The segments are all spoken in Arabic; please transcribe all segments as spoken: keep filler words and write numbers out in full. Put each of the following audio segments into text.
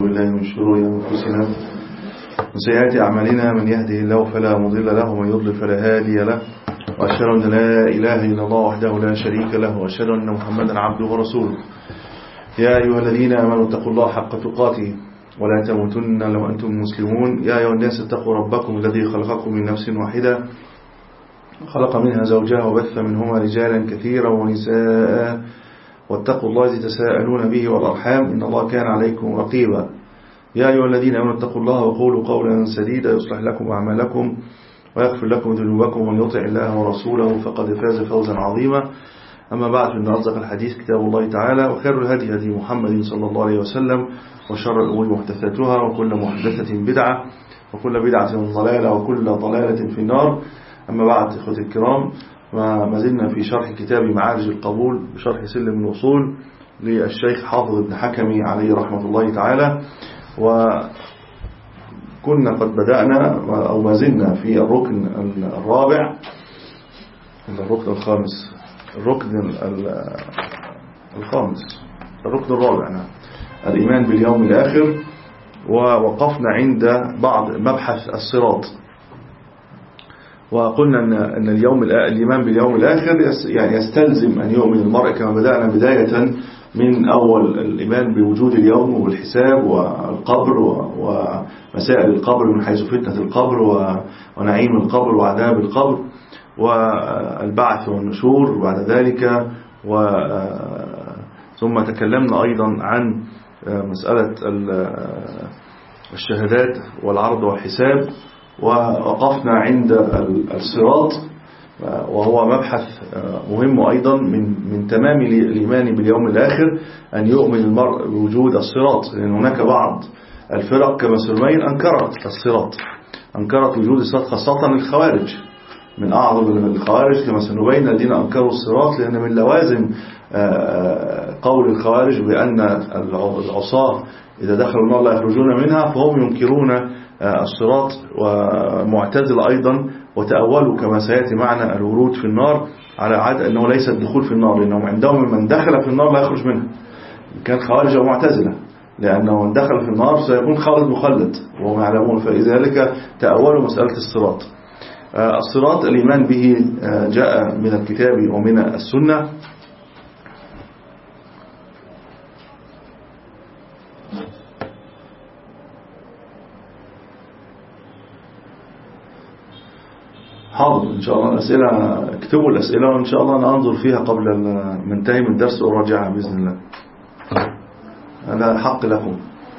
بالله من شرور أنفسنا وسيئات أعمالنا، من يهده الله فلا مضل له ومن يضلل فلا هادي له، وأشهد أن لا إله إلا الله وحده لا شريك له، وأشهد أن محمدا عبده ورسوله. يا أيها الذين آمنوا اتقوا الله حق تقاته ولا تموتن إلا وأنتم مسلمون. يا أيها الناس اتقوا ربكم الذي خلقكم من نفس واحدة، خلق منها زوجها وبث منهما رجالا كثيرا ونساء، واتقوا الله الذي تساءلون به والأرحام إن الله كان عليكم رقيبا. يا أيها الذين آمنوا اتقوا الله وقولوا قولا سديدا يصلح لكم أعمالكم ويغفر لكم ذنوبكم، ومن يطع الله ورسوله فقد فاز فوزا عظيما. أما بعد، فإن أصدق الحديث كتاب الله تعالى، وخير الهدي هدي محمد صلى الله عليه وسلم، وشر الأمور محدثاتها، وكل محدثة بدعة، وكل بدعة ضلالة، وكل ضلالة في النار. أما بعد، إخوتي الكرام، ما زلنا في شرح كتاب معارج القبول بشرح سلم الوصول للشيخ حافظ بن حكمي عليه رحمة الله تعالى، وكنا قد بدأنا أو ما زلنا في الركن الرابع الركن الخامس الركن الخامس الركن الرابع نعم الإيمان باليوم الآخر. ووقفنا عند بعض مبحث الصراط، وقلنا أن أن اليوم الإيمان باليوم الآخر يعني يستلزم أن يؤمن المرء كما بدأنا بداية من أول الإيمان بوجود اليوم والحساب والقبر ومسائل القبر من حيث فتنة القبر ونعيم القبر وعذاب القبر والبعث والنشور بعد ذلك. ثم تكلمنا أيضا عن مسألة الشهادات والعرض والحساب، ووقفنا عند الصراط، وهو مبحث مهم أيضا من من تمام الإيمان باليوم الآخر أن يؤمن المرء بوجود الصراط، لأن هناك بعض الفرق كمسلمين أنكرت الصراط، أنكرت وجود الصراط، خاصة الخوارج. من أعظم الخوارج كما سنبين الذين أنكروا الصراط، لأن من لوازم قول الخوارج بأن العصاة إذا دخلوا النار لا يخرجون منها، فهم ينكرون الصراط. ومعتزلة أيضا وتأولوا كما سيأتي معنا الورود في النار على عادة أنه ليس الدخول في النار، لأنهم عندهم من دخل في النار لا يخرج منها، كان خوارج ومعتزلة، لأنه من دخل في النار سيكون خالد مخلد وهم يعلمون، فلذلك تأولوا مسألة الصراط. الصراط الإيمان به جاء من الكتاب ومن السنة. حاضر إن شاء الله الأسئلة، اكتبوا الأسئلة وإن شاء الله ننظر فيها قبل ما ننتهي من الدرس وراجعها بإذن الله. هذا حق لكم.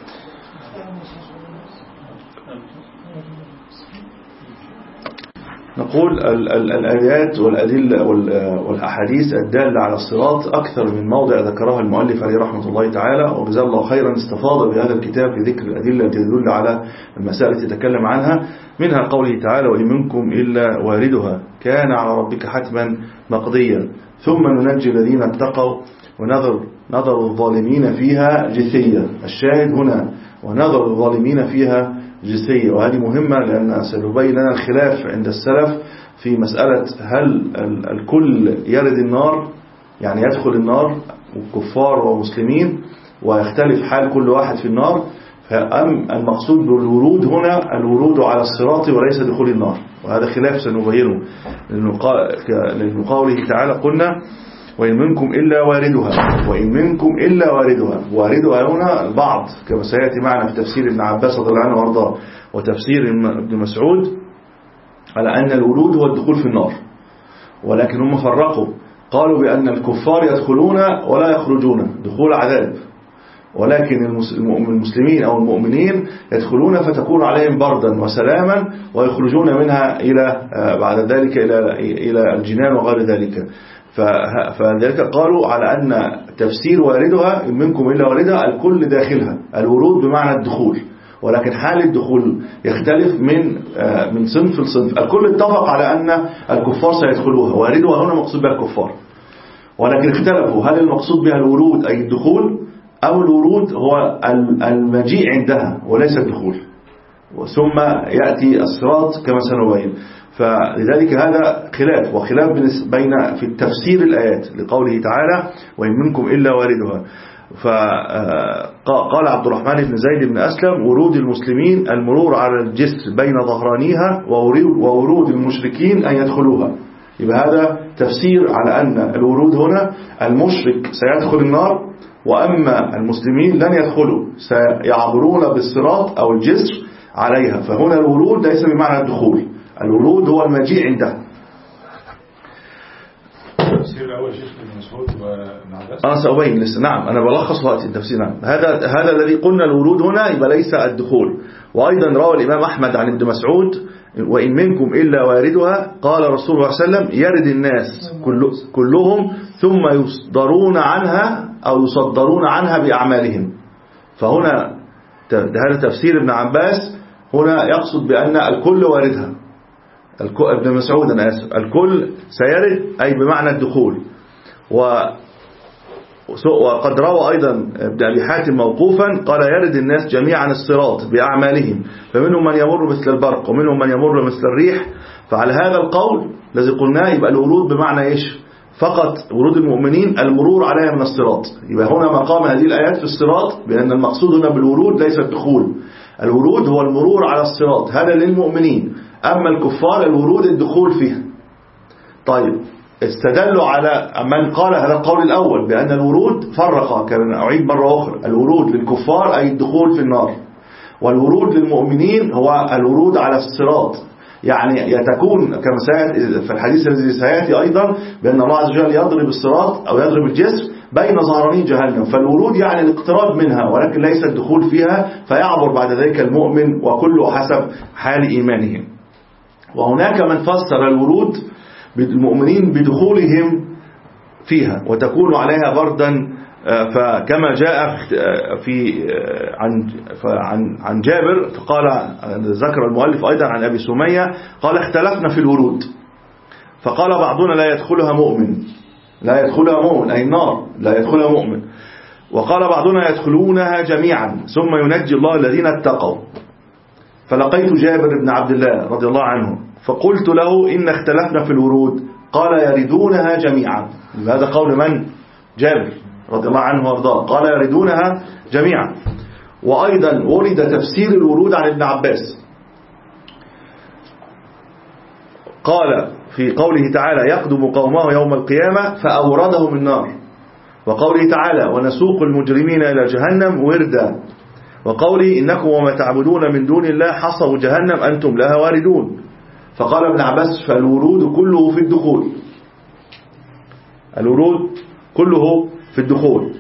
نقول الآيات والأدلة والأحاديث الدالة على الصراط أكثر من موضع ذكرها المؤلف عليه رحمة الله تعالى، وجزاه الله خيرا استفاض بهذا الكتاب في ذكر الأدلة التي تدل على المسائل التي تتكلم عنها، منها قوله تعالى: وإن منكم إلا واردها كان على ربك حتما مقضيا ثم ننجي الذين اتقوا ونذر نذر الظالمين فيها جثيا. الشاهد هنا ونذر الظالمين فيها جثية، وهذه مهمة لأن سنبين لنا الخلاف عند السلف في مسألة هل الكل يرد النار، يعني يدخل النار كفار ومسلمين، ويختلف حال كل واحد في النار، فأم المقصود بالورود هنا الورود على الصراط وليس دخول النار، وهذا خلاف سنبينه. لأن قوله تعالى قلنا: وإن منكم إلا واردها، وإن منكم إلا واردها. واردها هنا البعض كما سيأتي معنا في تفسير ابن عباس رضي الله عنه وارضاه وتفسير ابن مسعود على أن الورود هو الدخول في النار، ولكن هم فرقوا، قالوا بأن الكفار يدخلون ولا يخرجون دخول عذاب، ولكن المسلمين أو المؤمنين يدخلون فتكون عليهم بردا وسلاما، ويخرجون منها إلى بعد ذلك إلى إلى الجنان وغير ذلك. فذلك قالوا على أن تفسير واردها إن منكم إلا واردها الكل داخلها، الورود بمعنى الدخول، ولكن حال الدخول يختلف من من صنف لصنف. الكل اتفق على أن الكفار سيدخلوها، واردها هنا مقصود بها الكفار، ولكن اختلفوا هل المقصود بها الورود أي الدخول، أو الورود هو المجيء عندها وليس الدخول، ثم يأتي الصراط كما سنبين. فلذلك هذا خلاف، وخلاف بين في التفسير الآيات لقوله تعالى: وإن منكم إلا واردها. فقال عبد الرحمن بن زيد بن أسلم: ورود المسلمين المرور على الجسر بين ظهرانيها، وورود المشركين أن يدخلوها. يبقى هذا تفسير على أن الورود هنا المشرك سيدخل النار، وأما المسلمين لن يدخلوا، سيعبرون بالصراط أو الجسر عليها. فهنا الورود ليس بمعنى الدخول، الورود هو المجيء عندها. التفسير الأول شيخ ابن مسعود وابن عباس. أنا سأبين لسه. نعم أنا بلخص وقت التفسير. نعم هذا هذا الذي قلنا الورود هنا يبقى ليس الدخول. وأيضا روى الإمام أحمد عن ابن مسعود: وإن منكم إلا واردها، قال رسول الله صلى الله عليه وسلم: يرد الناس كل كلهم ثم يصدرون عنها أو يصدرون عنها بأعمالهم. فهنا هذا تفسير ابن عباس، هنا يقصد بأن الكل واردها. ابن مسعود أنا آسف، الكل سيرد أي بمعنى الدخول. وقد روى أيضا ابن أبي حاتم موقوفا قال: يرد الناس جميعا الصراط بأعمالهم، فمنهم من يمر مثل البرق ومنهم من يمر مثل الريح. فعلى هذا القول الذي قلناه يبقى الورود بمعنى إيش؟ فقط ورود المؤمنين المرور عليها من الصراط. يبقى هنا مقام هذه الآيات في الصراط، بأن المقصود هنا بالورود ليس الدخول. الورود هو المرور على الصراط، هذا للمؤمنين. أما الكفار الورود الدخول فيها. طيب استدلوا على من قال هذا القول الأول بأن الورود فرق، كان أعيد مرة أخرى: الورود للكفار أي الدخول في النار، والورود للمؤمنين هو الورود على الصراط. يعني يتكون كما سيأتي في الحديث الذي سيأتي أيضا بأن الله عز وجل يضرب الصراط أو يضرب الجسر بين ظهراني جهنم. فالورود يعني الاقتراب منها ولكن ليس الدخول فيها، فيعبر بعد ذلك المؤمن وكله حسب حال إيمانهم. وهناك من فسر الورود بالمؤمنين بدخولهم فيها وتكون عليها بردا، فكما جاء في عن عن عن جابر فقال، ذكر المؤلف أيضا عن أبي سمية قال: اختلفنا في الورود، فقال بعضنا لا يدخلها مؤمن، لا يدخلها مؤمن أي النار لا يدخلها مؤمن، وقال بعضنا يدخلونها جميعا ثم ينجي الله الذين اتقوا. فلقيت جابر بن عبد الله رضي الله عنه فقلت له: إن اختلفنا في الورود. قال: يردونها جميعا. هذا قول من؟ جابر رضي الله عنه وارضاه، قال: يردونها جميعا. وأيضا ورد تفسير الورود عن ابن عباس، قال في قوله تعالى: يقدم قومه يوم القيامة فأوردهم النار. وقوله تعالى: ونسوق المجرمين إلى جهنم وردا. وقوله: إنكم وما تعبدون من دون الله حصب جهنم أنتم لها واردون. فقال ابن عباس: فالورود كله في الدخول، الورود كله في الدخول،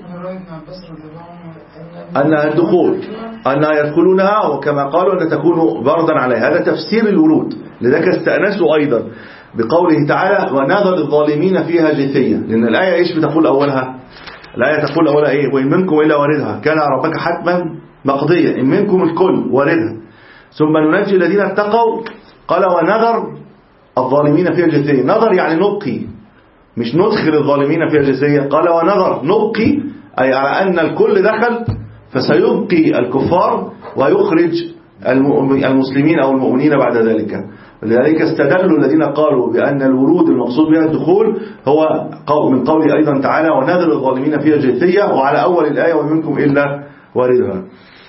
أنها الدخول أنها يدخلونها، وكما قالوا أن تكون بردا عليها. هذا تفسير الورود. لذلك استأنسوا أيضا بقوله تعالى: ونذر الظالمين فيها جثية، لأن الآية إيش بتقول أولها؟ الآية تقول أولها إيه؟ وإن منكم إلا واردها كان ربك حتما مقضيا، إن منكم الكل واردها، ثم ننجي الذين اتقوا. قال: ونذر الظالمين فيها جثية. نذر يعني نبقي، مش ندخل الظالمين فيها جثية. قال: ونذر نبقي، أي على أن الكل دخل فسيبقي الكفار ويخرج المسلمين أو المؤمنين بعد ذلك. لذلك استدلوا الذين قالوا بأن الورود المقصود بها الدخول هو من قوله أيضا تعالى: ونذر الظالمين فيها جثية، وعلى أول الآية: ومنكم إلا واردها.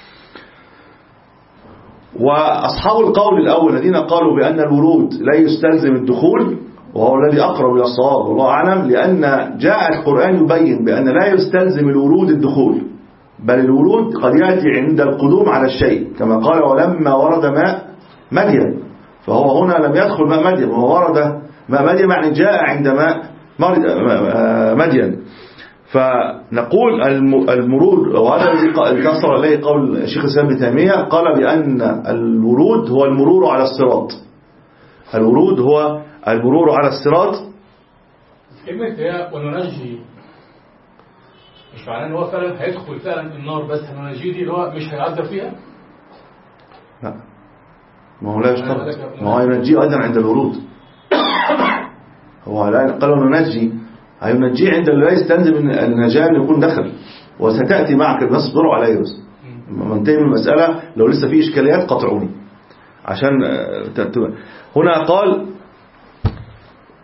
وأصحاب القول الأول الذين قالوا بأن الورود لا يستلزم الدخول، وهو الذي أقرب إلى الصواب والله أعلم، لأن جاء القرآن يبين بأن لا يستلزم الورود الدخول، بل الورود قد يأتي عند القدوم على الشيء، كما قال: ولما ورد ماء مدين. فهو هنا لم يدخل ماء مدين، وهو ورد ماء مدين يعني جاء عند ماء مدين. فنقول المرود، وهذا الذي كسر عليه قول الشيخ الإسلام ابن تيمية، قال بأن الورود هو المرور على الصراط. الورود هو المرور على الصراط. كلمة هي وننجي مش معناه ان هو فعلا هيدخل فعلا النار، بس هننجي دي اللي هو مش هيعذب فيها. لا، ما هو لا يشترط، ما هو ينجي أيضا عند الورود. هو لا قالوا ننجي، هينجي عند اللي لا يستلزم النجاة أن يكون دخل، وستأتي معك الناس اصبروا عليه بس منتهي من المسألة. لو لسه في إشكاليات قطعوني عشان هنا قال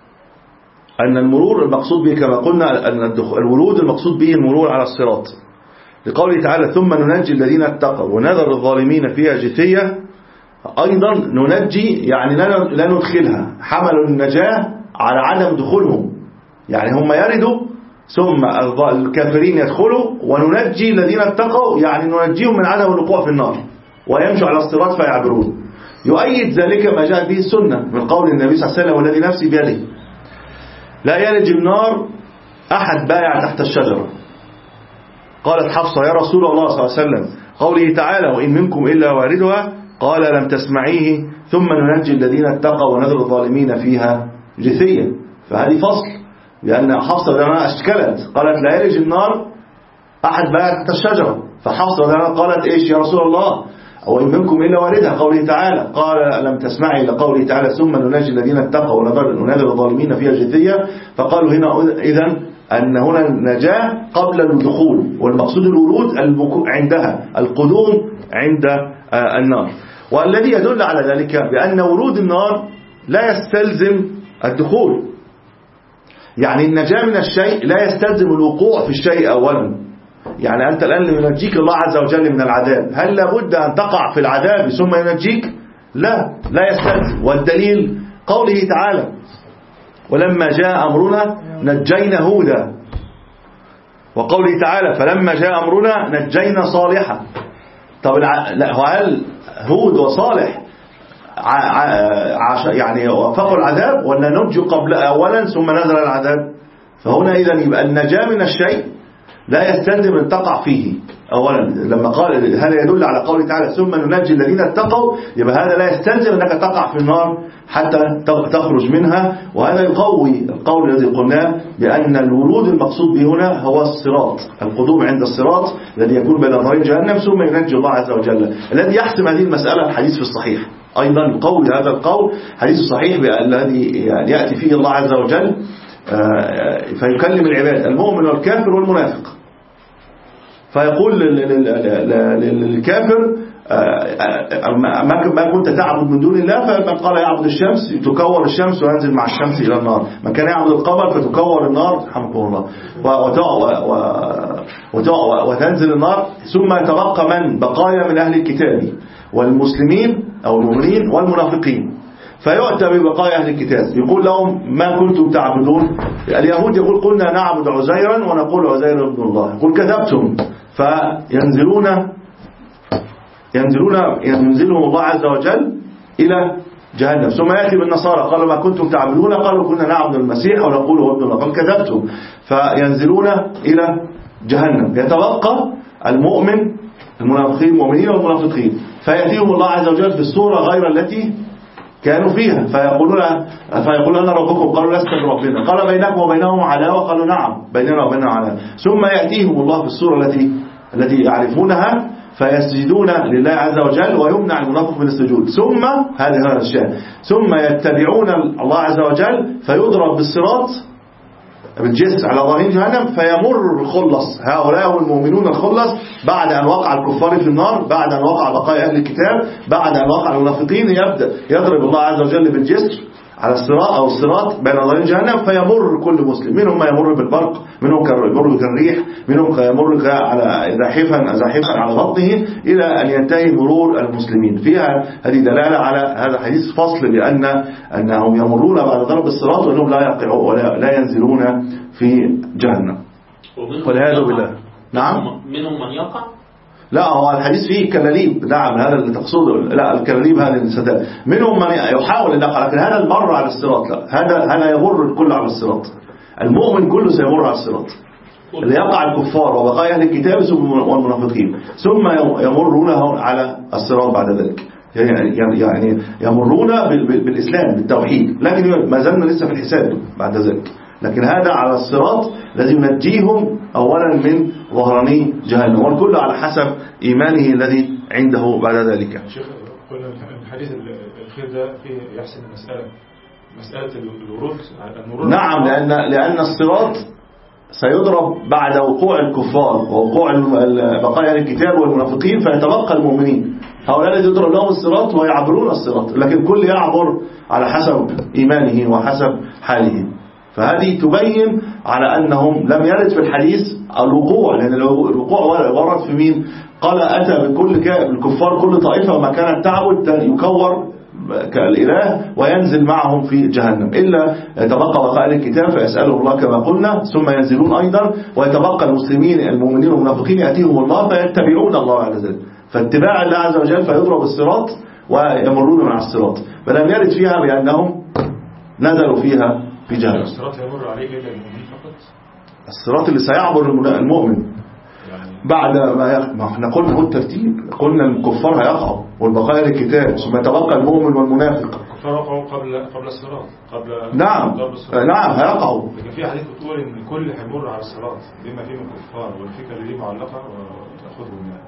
أن المرور المقصود به كما قلنا أن الورود المقصود به المرور على الصراط. لقوله تعالى ثم ننجي الذين اتقوا ونذر الظالمين فيها جثية. أيضا ننجي يعني لا ندخلها، حملوا النجاة على عدم دخولهم، يعني هم يردوا ثم الكافرين يدخلوا، وننجي الذين اتقوا يعني ننجيهم من عدم الوقوع في النار ويمشوا على الصراط فيعبرون. يؤيد ذلك ما جاء به السنة من قول النبي صلى الله عليه وسلم والذي نفسي بيده لا يلج النار أحد بايع تحت الشجرة. قالت حفصة يا رسول الله صلى الله عليه وسلم قوله تعالى وإن منكم إلا واردها، قال لم تسمعيه ثم ننجي الذين اتقوا ونذر الظالمين فيها جثية. فهذه فصل، لأن حفصة لما أشكلت قالت لا يلج النار أحد بايع تحت الشجرة، فحفصة لما قالت إيش يا رسول الله وإن منكم إلا واردها قوله تعالى، قال لم تسمعي لقوله تعالى ثم ننجي الذين اتقوا ونذر الظالمين فيها جثية. فقالوا هنا إذن أن هنا النجاة قبل الدخول، والمقصود الورود عندها القدوم عند النار. والذي يدل على ذلك بأن ورود النار لا يستلزم الدخول، يعني النجاة من الشيء لا يستلزم الوقوع في الشيء أولا. يعني أنت الآن ينجيك الله عز وجل من العذاب، هل لابد أن تقع في العذاب ثم ينجيك؟ لا لا يستلزم. والدليل قوله تعالى ولما جاء أمرنا نجينا هودا، وقوله تعالى فلما جاء أمرنا نجينا صالحا. طب هل هود وصالح يعني وفقوا العذاب ولا ننجوا قبل أولا ثم نزل العذاب؟ فهنا إذن يبقى النجاة من الشيء لا يستلزم أن تقع فيه أولا. لما قال هذا يدل على قوله تعالى ثم ننجي الذين اتقوا، يبقى هذا لا يستلزم أنك تقع في النار حتى تخرج منها. وهذا يقوي القول الذي قلناه بأن الورود المقصود به هنا هو الصراط، القدوم عند الصراط الذي يكون بين ظهرين جهنم ثم ينجي الله عز وجل. الذي يحسم هذه المسألة الحديث في الصحيح، أيضا قول هذا القول حديث الصحيح الذي يأتي فيه الله عز وجل فيكلم العباد المؤمن والكافر والمنافق، فيقول للكافر ما كنت تعبد من دون الله، فمن قال يعبد الشمس تكور الشمس وينزل مع الشمس إلى النار، من كان يعبد القمر فتكور النار رحمكم الله وتنزل النار. ثم يتبقى من بقايا من أهل الكتاب والمسلمين أو المؤمنين والمنافقين، فيؤتى ببقايا أهل الكتاب يقول لهم ما كنتم تعبدون. اليهود يقول قلنا نعبد عزيرا ونقول عزير ابن الله، يقول كذبتم، فينزلون ينزلون ينزلهم الله عز وجل إلى جهنم. ثم يأتي بالنصارى قالوا ما كنتم تعبدون، قالوا كنا نعبد المسيح ونقول هو ابن الله، قال كذبتم، فينزلون إلى جهنم. يتبقى المؤمن المنافقين المؤمنين والمنافقين، فيأتيهم الله عز وجل في الصورة غير التي كانوا فيها، فيقولون فيقولون أنا ربكم، قالوا لست بربنا، قال بينكم وبينهم عداوة، قالوا نعم بيننا وبينهم عداوة. ثم يأتيهم الله في الصورة التي التي يعرفونها فيسجدون لله عز وجل ويمنع المنافق من السجود. ثم هذه هذا الشيء ثم يتبعون الله عز وجل فيضرب بالصراط بالجسر على ظهرين جهنم فيمر الخلص، هؤلاء هم المؤمنون الخلص، بعد أن وقع الكفار في النار، بعد أن وقع بقايا أهل الكتاب، بعد أن وقع المنافقين، يبدأ يضرب الله عز وجل بالجسر على الصراط أو الصراط بين ظهرين جهنم، فيمر كل مسلم، منهم ما يمر بالبرق، منهم يمر كالريح، منهم يمر على زاحفا زاحفا على بطنه، إلى أن ينتهي مرور المسلمين. فيها هذه دلالة على هذا حديث فصل بأن أنهم يمرون بعد ضرب الصراط وأنهم لا يقعون ولا لا ينزلون في جهنم والعياذ بالله. نعم منهم من يقع. لا هو الحديث فيه كلاليب، نعم هذا اللي تقصده، لا الكلاليب هذه الستات، منهم من يحاول النقل، لكن هذا المر على الصراط لا، هذا هذا يمر الكل على الصراط، المؤمن كله سيمر على الصراط، اللي يقع الكفار وبقايا أهل الكتاب والمنافقين، ثم يمرون على الصراط بعد ذلك، يعني يمرون بالإسلام بالتوحيد، لكن ما زلنا لسه في الحساب بعد ذلك. لكن هذا على الصراط الذي ينجيهم أولا من ظهراني جهنم، والكل على حسب إيمانه الذي عنده بعد ذلك. شيخ قلنا الحديث الأخير ده فيه يحسن المسألة مسألة الورود. نعم، لأن لأن الصراط سيضرب بعد وقوع الكفار ووقوع بقايا الكتاب والمنافقين، فيتبقى المؤمنين، هؤلاء الذين يضرب لهم الصراط ويعبرون الصراط، لكن كل يعبر على حسب إيمانه وحسب حاله. فهذه تبين على أنهم لم يرد في الحديث الوقوع، لأن الوقوع ورد في مين؟ قال أتى بكل الكفار كل طائفة وما كانت تعبد يكور كالإله وينزل معهم في جهنم، إلا يتبقى بقاء الكتاب فيسأله الله كما قلنا ثم ينزلون أيضا، ويتبقى المسلمين المؤمنين والمنافقين يأتيهم الله فيتبعون الله عز وجل، فاتباع الله عز وجل فيضرب الصراط ويمرون مع الصراط، فلم يرد فيها بأنهم نزلوا فيها في جهنم. الصراط يمر عليه إلا المؤمن فقط، الصراط اللي سيعبر المؤمن بعد ما, ما احنا قلنا هو الترتيب، قلنا الكفار هيقعوا والبقاء للكتاب ثم يتبقى المؤمن والمنافق. الكفار وقعوا قبل قبل الصراط قبل نعم الصراط. نعم هيقعوا، لكن في حديث بتقول ان الكل هيمر على الصراط بما فيه من الكفار، والفكره اللي دي معلقه وتاخذهم يعني.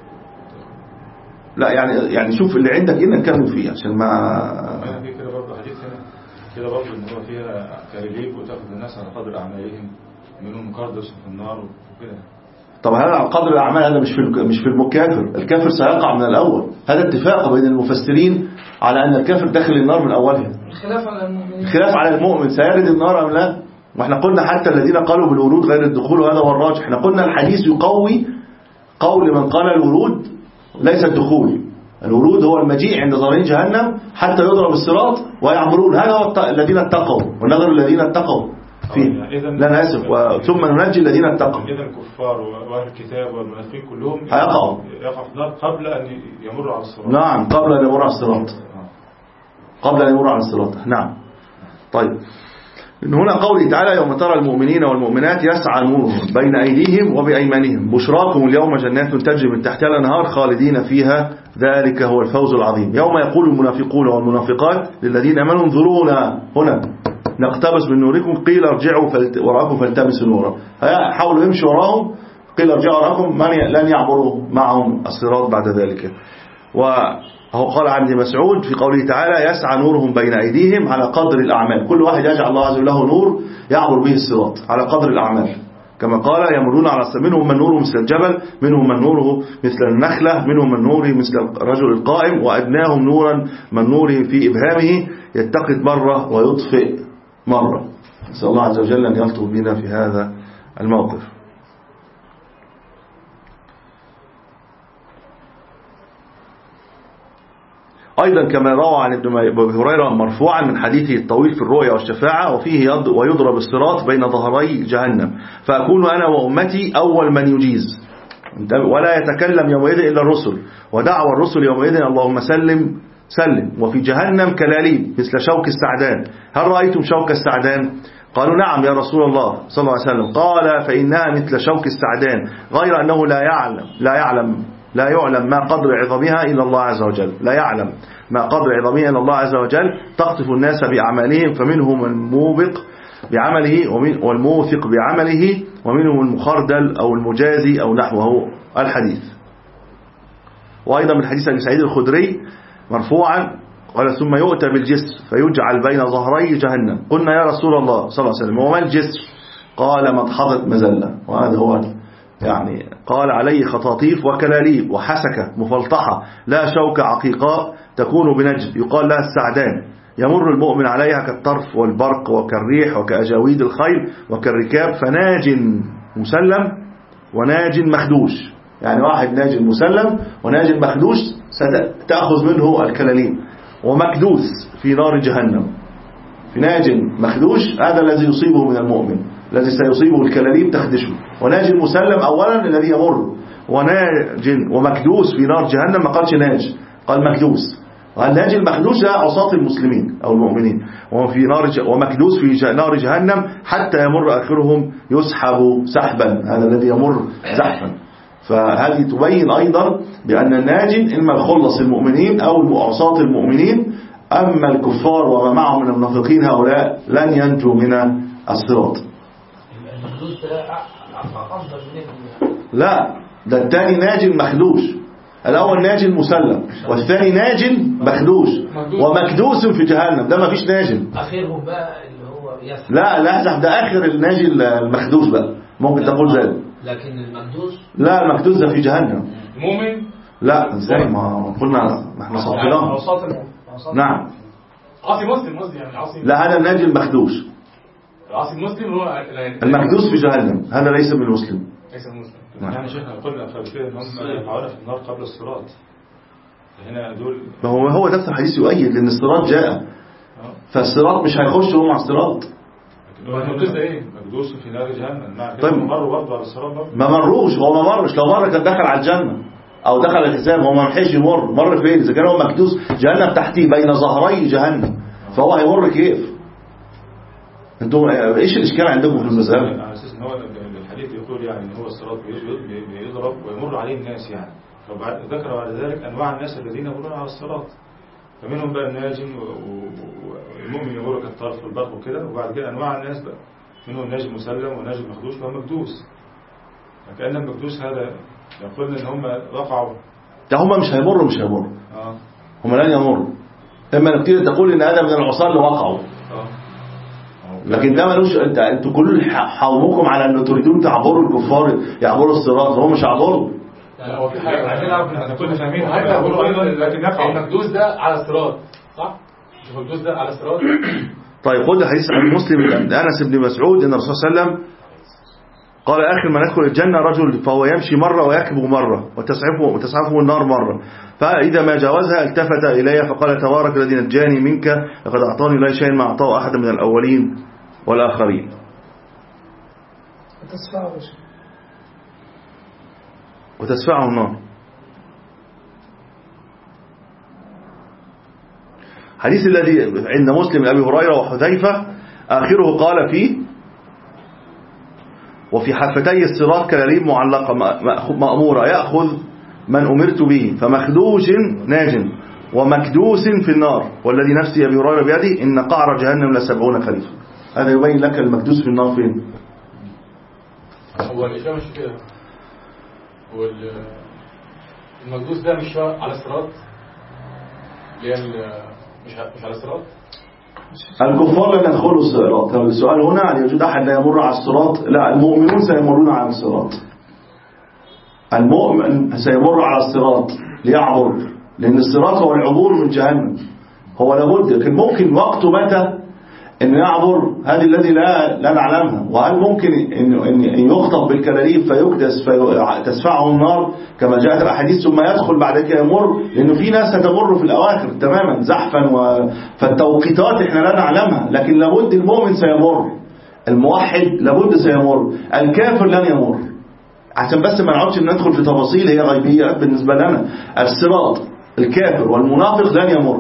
لا يعني يعني شوف اللي عندك هنا نكمل فيه عشان ما انا في كده برضه حديث هنا كده برضه ان هو فيها كاريليب وتاخذ الناس على قدر اعمالهم، منهم مقردس في النار وكده. طب هذا على قدر الأعمال، هذا مش في مش في الكافر، الكافر سيقع من الأول، هذا اتفاق بين المفسرين على أن الكافر داخل النار من أولها، الخلاف على المؤمنين، خلاف على المؤمن سيرد النار أم لا. واحنا قلنا حتى الذين قالوا بالورود غير الدخول وهذا هو الراجح، احنا قلنا الحديث يقوي قول من قال الورود ليس الدخول، الورود هو المجيء عند ظهرين جهنم حتى يضرب الصراط ويعبرون، هذا هو الذين اتقوا ونذر الذين اتقوا فيه. لا أنا آسف، ثم ننجي الذين اتقوا. إذا الكفار وأهل الكتاب والمنافقين كلهم هيقعوا يقعوا في النار قبل أن يمروا على الصراط. نعم قبل أن يمروا على الصراط، قبل أن يمروا على الصراط. نعم. طيب إن هنا قوله تعالى يوم ترى المؤمنين والمؤمنات يسعى نورهم بين أيديهم وبأيمانهم بشراكم اليوم جنات تجري من تحتها الأنهار خالدين فيها ذلك هو الفوز العظيم. يوم يقول المنافقون والمنافقات للذين آمنوا انظرونا هنا نقتبس من نوركم قيل ارجعوا وراءكم فالتمسوا نورا، حاولوا يمشوا وراهم قيل ارجعوا وراءكم من لن يعبروا معهم الصراط بعد ذلك. وهو قال عن ابن مسعود في قوله تعالى يسعى نورهم بين أيديهم على قدر الأعمال، كل واحد يجعل الله عز وجل له نور يعبر به الصراط على قدر الأعمال، كما قال يمرون على الصراط منهم من نوره مثل الجبل، منهم من نوره مثل النخلة، منهم من نوره مثل الرجل القائم، وأدناهم نورا من نوره في إبهامه يتقد مرة ويطفئ مرة. نسأل الله عز وجل أن يلطف بنا في هذا الموقف. أيضا كما روى عن ابن هريرة مرفوعا من حديثه الطويل في الرؤيا والشفاعة وفيه ويضرب الصراط بين ظهري جهنم فأكون أنا وأمتي أول من يجيز، ولا يتكلم يومئذ إلا الرسل، ودعوى الرسل يومئذ اللهم سلم سلم. وفي جهنم كلاليب مثل شوك السعدان، هل رأيتم شوك السعدان؟ قالوا نعم يا رسول الله صلى الله عليه وسلم، قال فإنها مثل شوك السعدان غير أنه لا يعلم لا يعلم لا يعلم ما قدر عظمها إلا الله عز وجل، لا يعلم ما قدر عظمها إلا الله عز وجل، تقطف الناس بأعمالهم فمنهم الموبق بعمله والموثق بعمله ومنهم المخردل أو المجازي أو نحوه الحديث. وأيضا من حديث أبي سعيد الخدري مرفوعا قال ثم يؤتى بالجسر فيجعل بين ظهري جهنم، قلنا يا رسول الله صلى الله عليه وسلم وما الجسر؟ قال مدحضة مزلة، وهذا هو يعني قال عليه خطاطيف وكلاليب وحسكة مفلطحة لا شوك عقيقاء تكون بنجد يقال لها السعدان، يمر المؤمن عليها كالطرف والبرق وكالريح وكأجاويد الخيل وكالركاب، فناج مسلم وناج مخدوش، يعني واحد ناج مسلم وناج مخدوش تأخذ منه الكلاليب، ومكدوس في نار جهنم. في ناج مخدوش هذا الذي يصيبه من المؤمن الذي سيصيبه الكلاليب تخدشه، وناج مسلم أولا الذي يمر، وناج ومكدوس في نار جهنم ما قالش ناج قال مكدوس، والناج المخدوش عصاة المسلمين أو المؤمنين، وفي نار ومكدوس في نار جهنم حتى يمر آخرهم يسحب سحبا، هذا الذي يمر زحفا. فهذه تبين أيضا بأن الناج إما الخلص المؤمنين أو عصاة المؤمنين، أما الكفار وما معهم من المنافقين هؤلاء لن ينجوا من الصراط. لا ده الثاني ناج مخدوش، الأول ناج مسلم والثاني ناج مخدوش ومكدوس في جهنم، ده ما فيش ناج أخيره بقى اللي هو يسحب. لا لا ده آخر الناج المخدوش بقى ممكن تقول ذلك، لكن المكدوس لا المكدوس ده في جهنم. المؤمن لا ازاي ما قلنا احنا صافلان. عصاة نعم عاصي مسلم قصدي يعني عاصي. لا هذا الناج المخدوش العاصي المسلم هو المكدوس في جهنم هذا ليس بالمسلم. ليس المسلم. يعني شيخنا قلنا قبل كده ان هم يقعون في النار قبل الصراط. هنا دول فهو هو نفس الحديث يؤيد لان الصراط جاء، فالصراط مش هيخش هو مع الصراط. المكدوس ده ايه؟ مكدوس في نار جهنم. مع كده مروا برضه على الصراط برضه. ما مروش، هو ما مرش، لو مر كان دخل على الجنة او دخل الحساب، هو ما محيش يمر. مر فين؟ اذا كان هو مكدوس جهنم تحتيه بين ظهري جهنم، فهو هيمر كيف؟ انتوا ايش الاشكال عندكم في المسألة؟ على اساس ان هو الحديث يقول يعني ان هو الصراط بيضرب ويمر عليه الناس يعني. ذكر بعد ذلك انواع الناس الذين يمرون على الصراط، فمنهم بقى الناجم والمؤمن يمر كالطرف والبرق وكده، وبعد كده انواع الناس بقى منهم ناجم مسلم وناجم مخدوش ومكدوس. فكأن المكدوس هذا يقولنا ان هم وقعوا، ده هم مش هيمروا مش هيمروا اه هم لن يمروا. اما نبتدي تقول ان هذا من العصاة اللي وقعوا، اه لكن ده ملوش. انت انتوا كل حومكم على ان تريدون تعبروا الكفار يعبروا الصراط، هم مش هيعبروا. يعني هو في حاجه عايزين نعرف ان كنا فاهمين حتى هيعبروا ايضا لكن نفعوا. المكدوس ده على الصراط صح؟ المكدوس ده على الصراط. طيب خد حديث عن مسلم انس بن مسعود ان الرسول صلى الله عليه وسلم قال آخر من يدخل الجنة رجل فهو يمشي مرة ويكبه مرة وتسعفه, وتسعفه النار مرة، فإذا ما جاوزها التفت إلي فقال تبارك الذي نجاني منك لقد أعطاني لا شيء ما أعطاه أحد من الأولين والآخرين. وتسفعه وتسفعه النار. حديث الذي عند مسلم أبي هريرة وحذيفة آخره قال فيه وفي حفتي الصراط كلاليب معلقة مأمورة يأخذ من أمرت به فمخدوش ناج ومكدوس في النار والذي نفسي أبي هريرة بيده إن قعر جهنم لسبعون خريفا. هذا يبين لك المكدوس في النار فين. هو الإشارة مش كده، هو المكدوس ده مش على الصراط، مش مش على الصراط. الكفار لن يدخلوا الصراط. السؤال هنا هل يوجد أحد لا يمر على الصراط؟ لا، المؤمنون سيمرون على الصراط. المؤمن سيمر على الصراط ليعبر، لأن الصراط هو العبور من جهنم. هو لابد، لكن ممكن وقته متى أن يعبر هذه الذي لا لا نعلمها. وهل ممكن أن يخطف بالكلاليب فيكدس فتسفعه النار كما جاءت الأحاديث ثم يدخل بعد كده يمر؟ لأنه في ناس ستمر في الأواخر تماما زحفا و... فالتوقيتات احنا لا نعلمها، لكن لابد المؤمن سيمر، الموحد لابد سيمر، الكافر لن يمر. عشان بس ما نقعدش ندخل في تفاصيل هي غيبيات بالنسبة لنا. الصراط الكافر والمنافق لن يمر،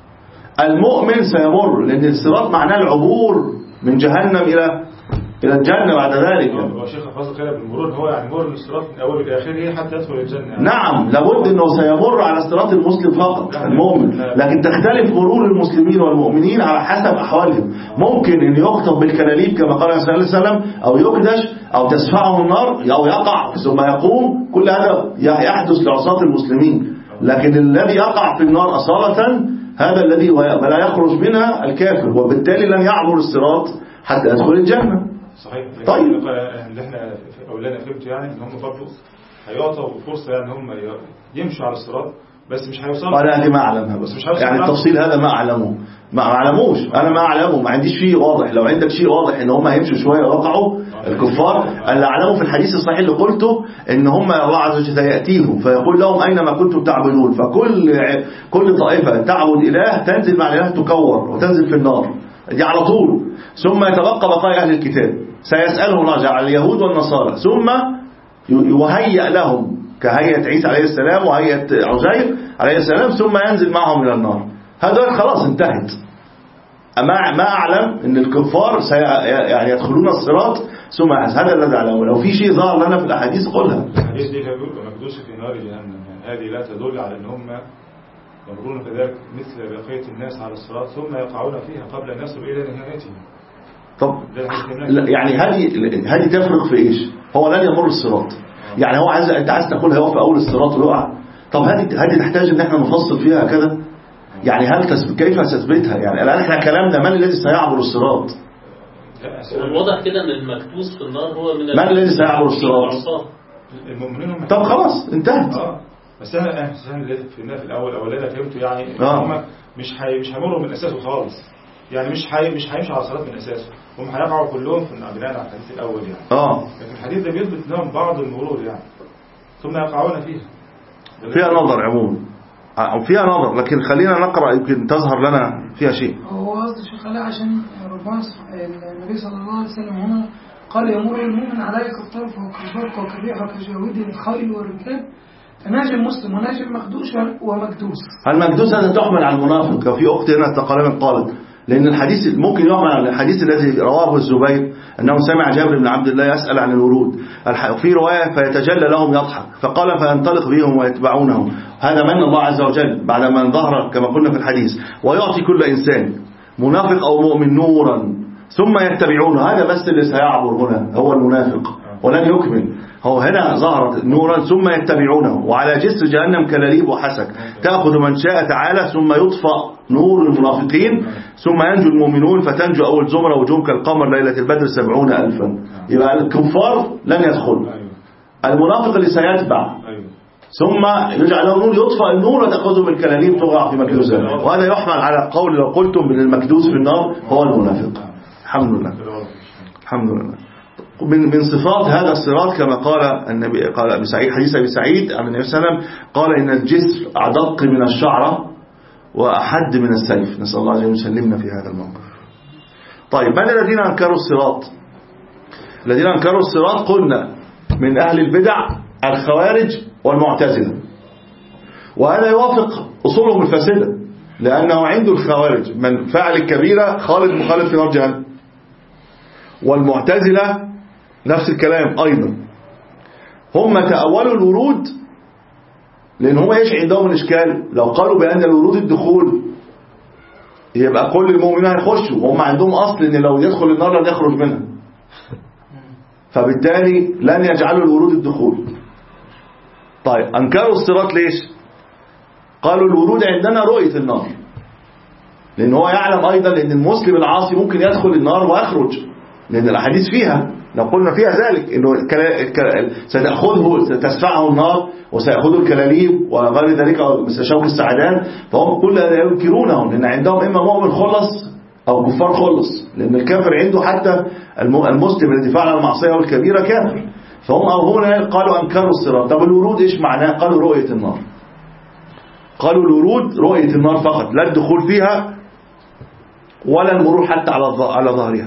المؤمن سيمر، لأن الصراط معناه العبور من جهنم إلى إلى الجنة بعد ذلك. هو شيخ حفظه كده بالمرور، هو يعني مر الصراط من أول إلى آخره حتى يدخل الجنة يعني. نعم، لابد أنه سيمر على صراط المسلم فقط المؤمن، لكن تختلف مرور المسلمين والمؤمنين على حسب أحوالهم. ممكن أن يخطف بالكلاليب كما قال صلى الله عليه وسلم، أو يكدش، أو تسفعه النار، أو يقع ثم يقوم. كل هذا يحدث لعصاة المسلمين، لكن الذي يقع في النار أصالة هذا الذي ولا يخرج منها الكافر، وبالتالي لن يعبر الصراط حتى يدخل الجنة. صحيح. طيب اللي احنا أولانا فهمت يعني ان هم برضه هيعطوا فرصة يعني هم يمشوا على الصراط، بس مش هيوصلوا. ولا دي ما أعلمها، بس مش يعني التفصيل هذا ما أعلمه، ما أعلموش، أنا ما أعلمه، ما عنديش شيء واضح. لو عندك شيء واضح ان هم هيمشوا شوية وقعوا الكفار، اللي أعلمه في الحديث الصحيح اللي قلته ان هم الله عز وجل يأتيهم فيقول لهم أينما كنتم تعبدون، فكل كل طائفة تعبد إله تنزل مع الإله تكور وتنزل في النار دي على طول. ثم يتبقى بقايا أهل الكتاب سيسألهم الله جل وعلا اليهود والنصارى، ثم يهيئ لهم كهيئة عيسى عليه السلام وهيئة عزير عليه السلام، ثم ينزل معهم إلى النار. هذا خلاص انتهت. أما ما أعلم أن الكفار سي يعني يدخلون الصراط ثم هذا الذي أعلمه. لو في شيء ظهر لنا في الأحاديث قلها. الحديث دي تقول مكدوس في نار جهنم، يعني هذه لا تدل على أن هم يمرون كذلك مثل بقية الناس على الصراط ثم يقعون فيها قبل أن يصلوا إلى نهايتهم. طب يعني هذه هذه تفرق في إيش؟ هو لن يمر الصراط، يعني هو عايز، أنت عايز تقول هو في أول الصراط ويقع. طب هذه هذه تحتاج إن احنا نفصل فيها كده، يعني هل تثبت كيف تثبتها؟ يعني الآن احنا كلامنا من الذي سيعبر الصراط؟ الواضح كده ان المكدوس في النار هو من من الذي سيعبر الصراط؟ المؤمنين. طب خلاص انتهت. اه بس انا انا اللي في الناس الاول اولا فهمته يعني آه. هم مش هي مش هيمروا من اساسه خالص، يعني مش حي... مش هيمشي على الصلاة من أساسه، هم هيقعوا كلهم في بناء على الحديث الأول يعني. اه لكن الحديث ده بيثبت لهم بعض المرور يعني، ثم يقعون فيها. فيها نظر عموما، فيها نظر، لكن خلينا نقرأ يمكن تظهر لنا فيها شيء. هو قصد الشيخ علي عشان ربنا النبي صلى الله عليه وسلم هنا قال يمر المؤمن عليك الطرف وكالبرق وكالريح وكجاود الخيل والركاب فناجي المسلم وناجي المخدوش ومكدوس. المكدوس هذا تحمل على المنافق. وفي أخت هنا تقريبا قالت لأن الحديث ممكن يحمل على الحديث الذي رواه الزبير أنه سمع جابر بن عبد الله يسأل عن الورود، في رواية فيتجلى لهم يضحك فقال فينطلق بهم ويتبعونه. هذا من الله عز وجل بعد ما ظهر كما قلنا في الحديث، ويعطي كل إنسان منافق أو مؤمن نورا ثم يتبعونه. هذا بس اللي سيعبر هنا هو المنافق ولن يكمل. هو هنا ظهرت نورا ثم يتبعونه، وعلى جسر جهنم كلاليب وحسك تأخذ من شاء تعالى ثم يطفأ نور المنافقين ثم ينجو المؤمنون فتنجو أول زمرة وجوم كالقمر ليلة البدر سبعون ألفا. يبقى الكفار لن يدخل، المنافق اللي سيتبع ثم يجعل النور يطفأ النور وتأخذه بالكلاليب تغرق في مكدوسة. وهذا يحمل على قول لو قلتم من المكدوس في النار هو المنافق. الحمد لله الحمد لله. من من صفات هذا الصراط كما قال النبي قال أبي سعيد حديث أبي سعيد عن النبي صلى الله عليه وسلم قال إن الجسر أدق من الشعرة وأحد من السيف. نسأل الله أن يسلمنا في هذا الموقف. طيب من الذين أنكروا الصراط؟ الذين أنكروا الصراط قلنا من أهل البدع الخوارج والمعتزلة، وهذا يوافق أصولهم الفاسدة، لأنه عنده الخوارج من فعل الكبيرة خالد مخالد في نار جهنم، والمعتزلة نفس الكلام أيضا. هم تأولوا الورود لأن هم ايش عندهم الإشكال؟ لو قالوا بأن الورود الدخول يبقى كل المؤمنين هيخشوا، وهم عندهم أصل إن لو يدخل النار لن يخرج منها، فبالتالي لن يجعلوا الورود الدخول. طيب أنكروا الصراط ليش؟ قالوا الورود عندنا رؤية النار، لأن هو يعلم أيضا أن المسلم العاصي ممكن يدخل النار ويخرج، لأن الأحاديث فيها لو قلنا فيها ذلك إنه ستأخذه تسفعه النار وسيأخذه الكلاليب وغير ذلك مثل شوك السعدان، فهم كل هذا ينكرونهم لأن عندهم إما مؤمن خلص أو كفار خلص، لأن الكافر عنده حتى المسلم الذي فعل المعصية والكبيرة كافر. فهم أو هنا قالوا أنكروا الصراط. طب الورود إيش معناه؟ قالوا رؤية النار. قالوا الورود رؤية النار فقط، لا الدخول فيها ولا المرور حتى على على ظهرها.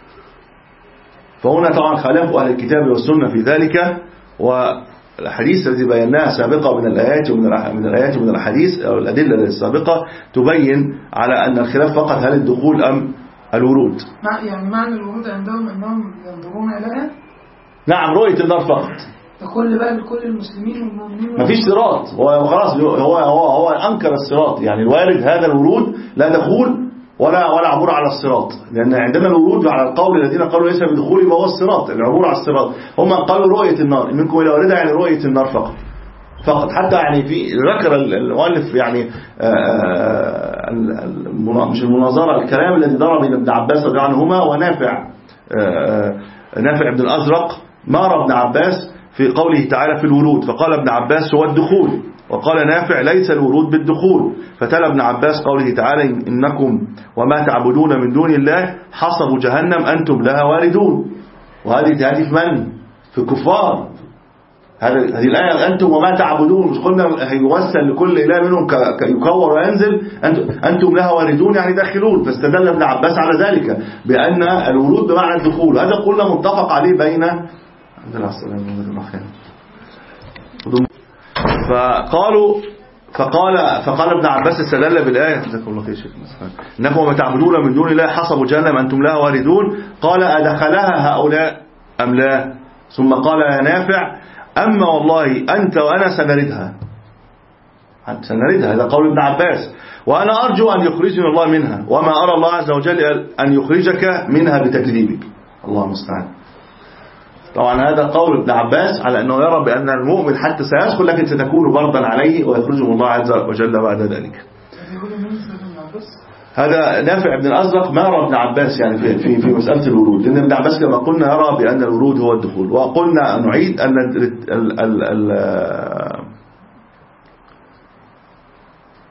فهنا طبعا خالفوا أهل الكتاب والسنة في ذلك، والحديث الذي بيناها سابقة من الآيات ومن من الآيات ومن الحديث أو الأدلة السابقة تبين على أن الخلاف فقط هل الدخول أم الورود. يعني معنى الورود عندهم أنهم ينظرون إليها؟ نعم رؤية النار فقط. كل بقى لكل المسلمين والمؤمنين ما فيش صراط، هو خلاص هو هو هو أنكر الصراط. يعني الوارد هذا الورود لا دخول ولا ولا عبور على الصراط، لأن عندنا الورود على القول الذين قالوا ليس بدخول ما هو الصراط، العبور على الصراط. هم قالوا رؤية النار، منكم إلى واردها يعني رؤية النار فقط فقط. حتى يعني في ذكر المؤلف يعني مش المناظرة، الكلام الذي ضرب ابن عباس رضي الله عنهما ونافع نافع ابن الأزرق مار ابن عباس في قوله تعالى في الورود، فقال ابن عباس هو الدخول، وقال نافع ليس الورود بالدخول. فتلا ابن عباس قوله تعالى إنكم وما تعبدون من دون الله حصب جهنم أنتم لها واردون. وهذه تهدف من؟ في الكفار. هذه الآية أنتم وما تعبدون، مش قلنا هيوسل لكل إله منهم يكور وينزل، أنتم لها واردون يعني داخلون. فاستدل ابن عباس على ذلك بأن الورود بمعنى الدخول. هذا قلنا متفق عليه بين فقالوا فقال فقال ابن عباس استدل بالآية جزاكم الله خير شيخ إنكم وما تعبدون من دون الله حصبوا جهنم أنتم لها واردون. قال أدخلها هؤلاء أم لا؟ ثم قال يا نافع أما والله أنت وأنا سنردها سنردها. هذا قول ابن عباس، وأنا أرجو أن يخرجني الله منها، وما أرى الله عز وجل أن يخرجك منها بتكذيبك. الله المستعان. طبعا هذا قول ابن عباس على أنه يرى بأن المؤمن حتى سيدخل لكن ستكون بردا عليه ويخرجه الله عز وجل بعد ذلك. هذا نافع ابن الأزرق مار ابن عباس يعني في في في مسألة الورود، لأن ابن عباس كما قلنا يرى بأن الورود هو الدخول. وقلنا نعيد أن ال ال ال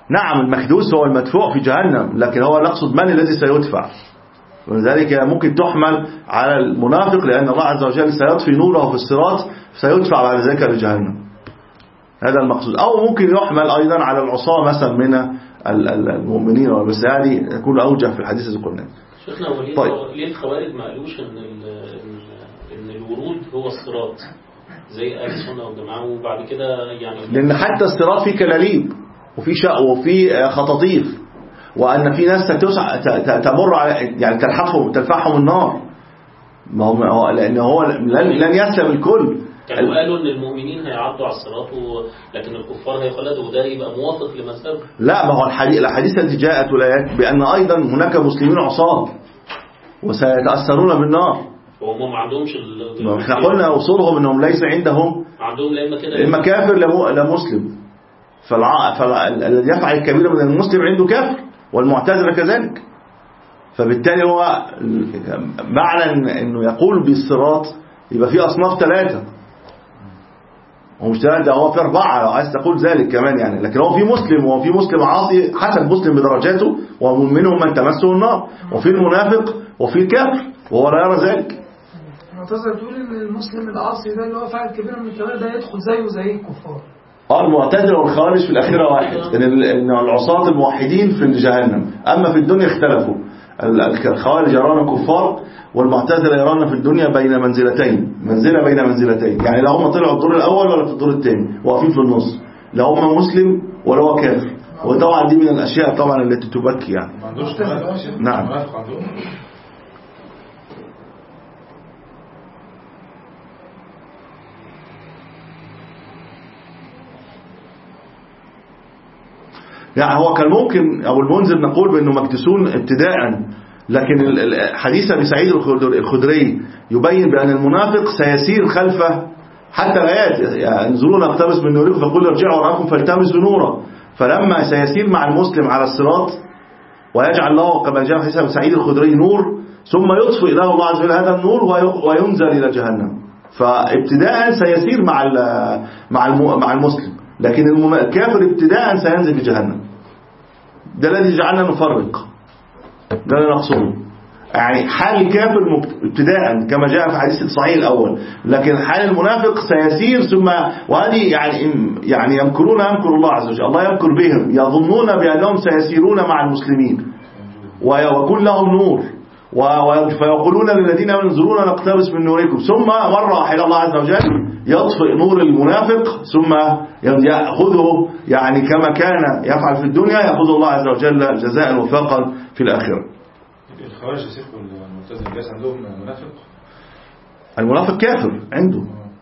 نعم المكدوس هو المدفوع في جهنم، لكن هو نقصد من الذي سيدفع، ولذلك ممكن تحمل على المنافق لأن الله عز وجل سيطفي نوره في الصراط سيدفع بعد ذلك لجهنم، هذا المقصود. أو ممكن يحمل أيضا على العصاة مثلا من المؤمنين، بس هذه يكون أوجه في الحديث الذي قلناه. شيخنا وليه طيب. ليه الخوارج ما قالوش إن إن الورود هو الصراط زي أهل السنة والجماعة وبعد كده يعني؟ لأن حتى الصراط فيه كلاليب وفي شق وفي خطاطيف، وأن في ناس تمر على يعني تلحقهم تلفحهم النار، ما هو لأن هو لن يسلم الكل. كانوا قالوا ان المؤمنين هيعدوا على الصراط لكن الكفار هيخلدوا، وده يبقى موافق لمذهب. لا، ما هو الحديث الحديث التي جاءت ولايات بأن أيضا هناك مسلمين عصاة وسيتأثرون بالنار. وهم ما عندهمش ال... احنا قلنا وصولهم انهم ليس عندهم عندهم لا اما كده اما كافر لا مسلم، فالع... فالذي يفعل الكبير من المسلم عنده كافر، والمعتزلة كذلك. فبالتالي هو معنى انه يقول بالصراط يبقى في اصناف ثلاثة، هو مش ثلاثة، هو في أربعة لو عايز تقول ذلك كمان يعني. لكن هو في مسلم، وهو في مسلم عاصي حسب مسلم بدرجاته، ومنهم من تمسه النار، وفي المنافق وفي الكافر وهو لا يرى ذلك. المعتزلة تقول ان المسلم العاصي ده اللي هو فاعل كبير من الكبائر ده يدخل زيه زي الكفار. اه المعتزلة والخوارج في الأخيرة واحد، ان العصاة الموحدين في جهنم، أما في الدنيا اختلفوا. الخوارج يرون كفار، والمعتزلة يرون في الدنيا بين منزلتين، منزلة بين منزلتين، يعني لا هم طلعوا الدور الأول ولا في الدور الثاني، واقفين في النص، لا هم مسلم ولا هو كافر. وطبعا دي من الأشياء طبعا التي تبكي يعني. ما عندوش نعم. يعني هو كان ممكن أو المنذر نقول بأنه مكتسون ابتداء، لكن الحديث أبي سعيد الخدري يبين بأن المنافق سيسير خلفه حتى الآيات، يعني انظروا نقتبس من نوركم فقل ارجعوا وراءكم فالتمسوا نورا. فلما سيسير مع المسلم على الصراط ويجعل له كما جاء حديث أبي سعيد الخدري نور، ثم يطفئ له الله عز وجل هذا النور وينزل إلى جهنم. فابتداء سيسير مع مع مع المسلم، لكن الكافر ابتداء سينزل في جهنم. ده الذي جعلنا نفرق، ده اللي نقصده. يعني حال الكافر ابتداء كما جاء في حديث الصحيح الأول، لكن حال المنافق سيسير ثم، وهذه يعني يعني يمكرون يمكر الله عز وجل، الله يمكر بهم، يظنون بأنهم سيسيرون مع المسلمين ويكون لهم نور، فيقولون للذين انظرونا نقتبس من نوركم، ثم مرة حين الله عز وجل يطفئ نور المنافق ثم يأخذه يعني كما كان يفعل في الدنيا، يأخذ الله عز وجل جزاء وفاقا في الآخرة. الخوارج يسيقوا المعتزلة ليس عندهم منافق؟ المنافق كافر عنده.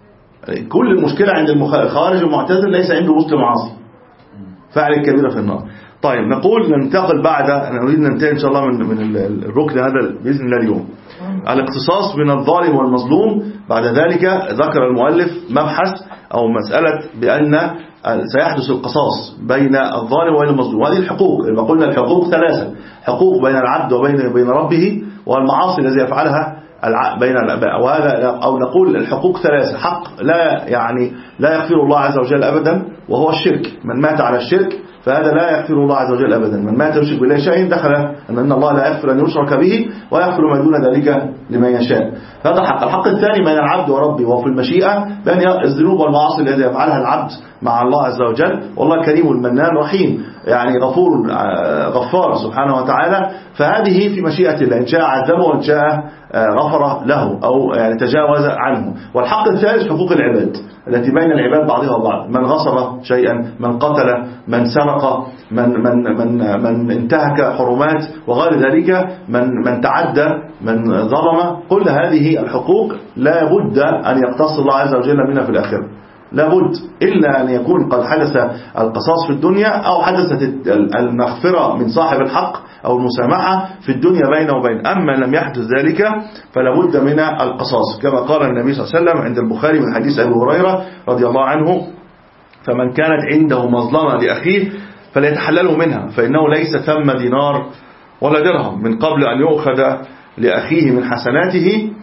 كل المشكلة عند الخوارج المعتزلة ليس عنده مسلم عاصي فاعل الكبيرة في النار. طيب نقول ننتقل بعد، نريد ننتهي إن شاء الله من من الركن هذا بإذن الله اليوم، الاقتصاص بين الظالم والمظلوم. بعد ذلك ذكر المؤلف مبحث أو مسألة بأن سيحدث القصاص بين الظالم وبين المظلوم، وهذه الحقوق اللي قلنا الحقوق ثلاثة، حقوق بين العبد وبين بين ربه، والمعاصي التي يفعلها بين وهذا، أو نقول الحقوق ثلاثة، حق لا يعني لا يغفر الله عز وجل أبدا وهو الشرك، من مات على الشرك فهذا لا يغفر الله عز وجل أبدا، من مات يشرك بالله شيء دخل أن الله لا يغفر أن يشرك به ويغفر ما دون ذلك لمن يشاء. هذا حق. الحق الثاني بين العبد وربه وفي المشيئة، بأن الذنوب والمعاصي التي يفعلها العبد مع الله عز وجل، والله كريم المنان رحيم، يعني غفور غفار سبحانه وتعالى، فهذه في مشيئة الله، إن شاء عذبه وإن شاء غفر له أو يعني تجاوز عنه. والحق الثالث حقوق العباد التي بين العباد بعضها بعض، من غصب شيئا، من قتل، من سرق، من من من من انتهك حرمات وغير ذلك، من من تعدى، من ظلم، كل هذه الحقوق لا بد أن يقتص الله عز وجل منها في الآخرة، لا بد، إلا أن يكون قد حدث القصاص في الدنيا أو حدثت المغفرة من صاحب الحق أو المسامحة في الدنيا بينه وبين. أما لم يحدث ذلك فلا بد من القصاص، كما قال النبي صلى الله عليه وسلم عند البخاري من حديث أبي هريرة رضي الله عنه: فمن كانت عنده مظلمة لأخيه فليتحلله منها، فإنه ليس ثم دينار ولا درهم من قبل أن يؤخذ لأخيه من حسناته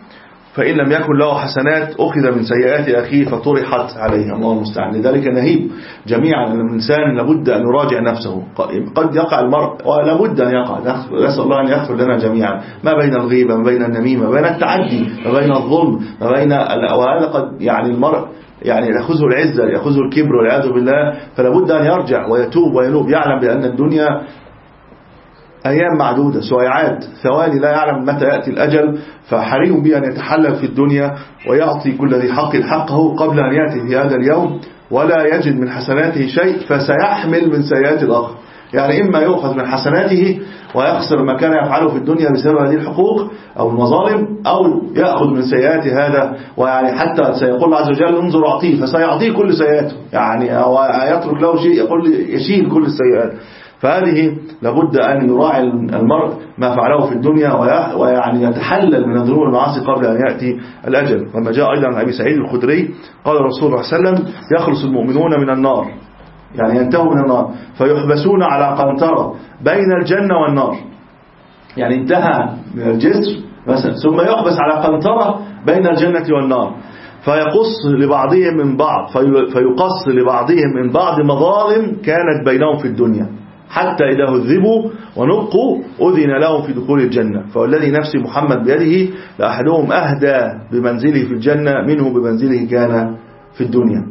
فإن لم يكن له حسنات أخذ من سيئات أخيه فطرحت عليه. الله المستعان. لذلك نهيب جميعا أن الإنسان لابد أن يراجع نفسه. قد يقع المرء ولابد أن يقع، نسأل الله أن يغفر لنا جميعا، ما بين الغيبة، ما بين النميمة، ما بين التعدي، ما بين الظلم، ما بين وهذا قد يعني المرء يعني يأخذه العزة، يأخذه الكبر والعياذ بالله، فلابد أن يرجع ويتوب وينوب، يعلم بأن الدنيا أيام معدودة، سويعات، ثواني، لا يعلم متى يأتي الأجل، فحري به أن يتحلل في الدنيا ويعطي كل ذي حق حقه قبل أن يأتي في هذا اليوم ولا يجد من حسناته شيء، فسيحمل من سيئات الآخر. يعني إما يؤخذ من حسناته ويخسر ما كان يفعله في الدنيا بسبب هذه الحقوق أو المظالم، أو يأخذ من سيئات هذا، ويعني حتى سيقول الله عز وجل انظر أعطيه، فسيعطيه كل سيئاته، يعني أو يترك له شيء يقول يشيل كل السيئات. فهذه لابد أن يراعي المرء ما فعله في الدنيا ويعني يتحلل من الذنوب والمعاصي قبل أن يأتي الأجل. لما جاء أيضا عن أبي سعيد الخدري قال الرسول صلى الله عليه وسلم يخلص المؤمنون من النار، يعني ينتهوا من النار، فيحبسون على قنطرة بين الجنة والنار، يعني انتهى من الجسر مثلا ثم يحبس على قنطرة بين الجنة والنار، فيقص لبعضهم من بعض فيقص لبعضهم من بعض مظالم كانت بينهم في الدنيا، حتى إذا هذبوا ونقوا أذن لهم في دخول الجنة. فوالذي نفس محمد بيده لأحدهم أهدى بمنزله في الجنة منه بمنزله كان في الدنيا.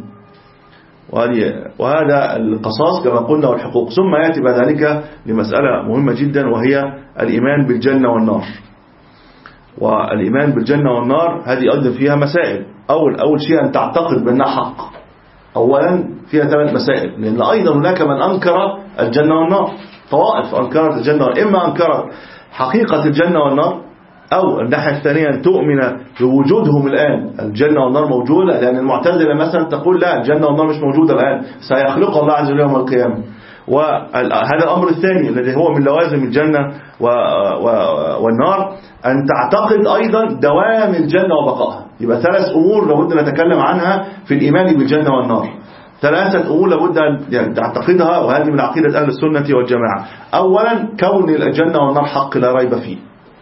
وهذا القصاص كما قلنا والحقوق. ثم يأتي بعد ذلك لمسألة مهمة جدا وهي الإيمان بالجنة والنار. والإيمان بالجنة والنار هذه أيضا فيها مسائل. أول أول شيء أن تعتقد بأنها حق. أولا فيها ثمان مسائل، لأن أيضا هناك من أنكر الجنة والنار، طوائف أنكرت الجنة والنار، إما أنكرت حقيقة الجنة والنار، أو الناحية الثانية أن تؤمن بوجودهم الآن، الجنة والنار موجودة، لأن المعتزلة مثلا تقول لا الجنة والنار مش موجودة الآن، سيخلقها الله عز وجل يوم القيامة. وهذا الأمر الثاني الذي هو من لوازم الجنة والنار أن تعتقد أيضا دوام الجنة وبقائها. يبقى ثلاث أمور لابد نتكلم عنها في الإيمان بالجنة والنار، ثلاثة أمور لابد أن تعتقدها، وهذه من عقيدة أهل السنة والجماعة. أولا كون الجنة والنار حق لا ريب فيه،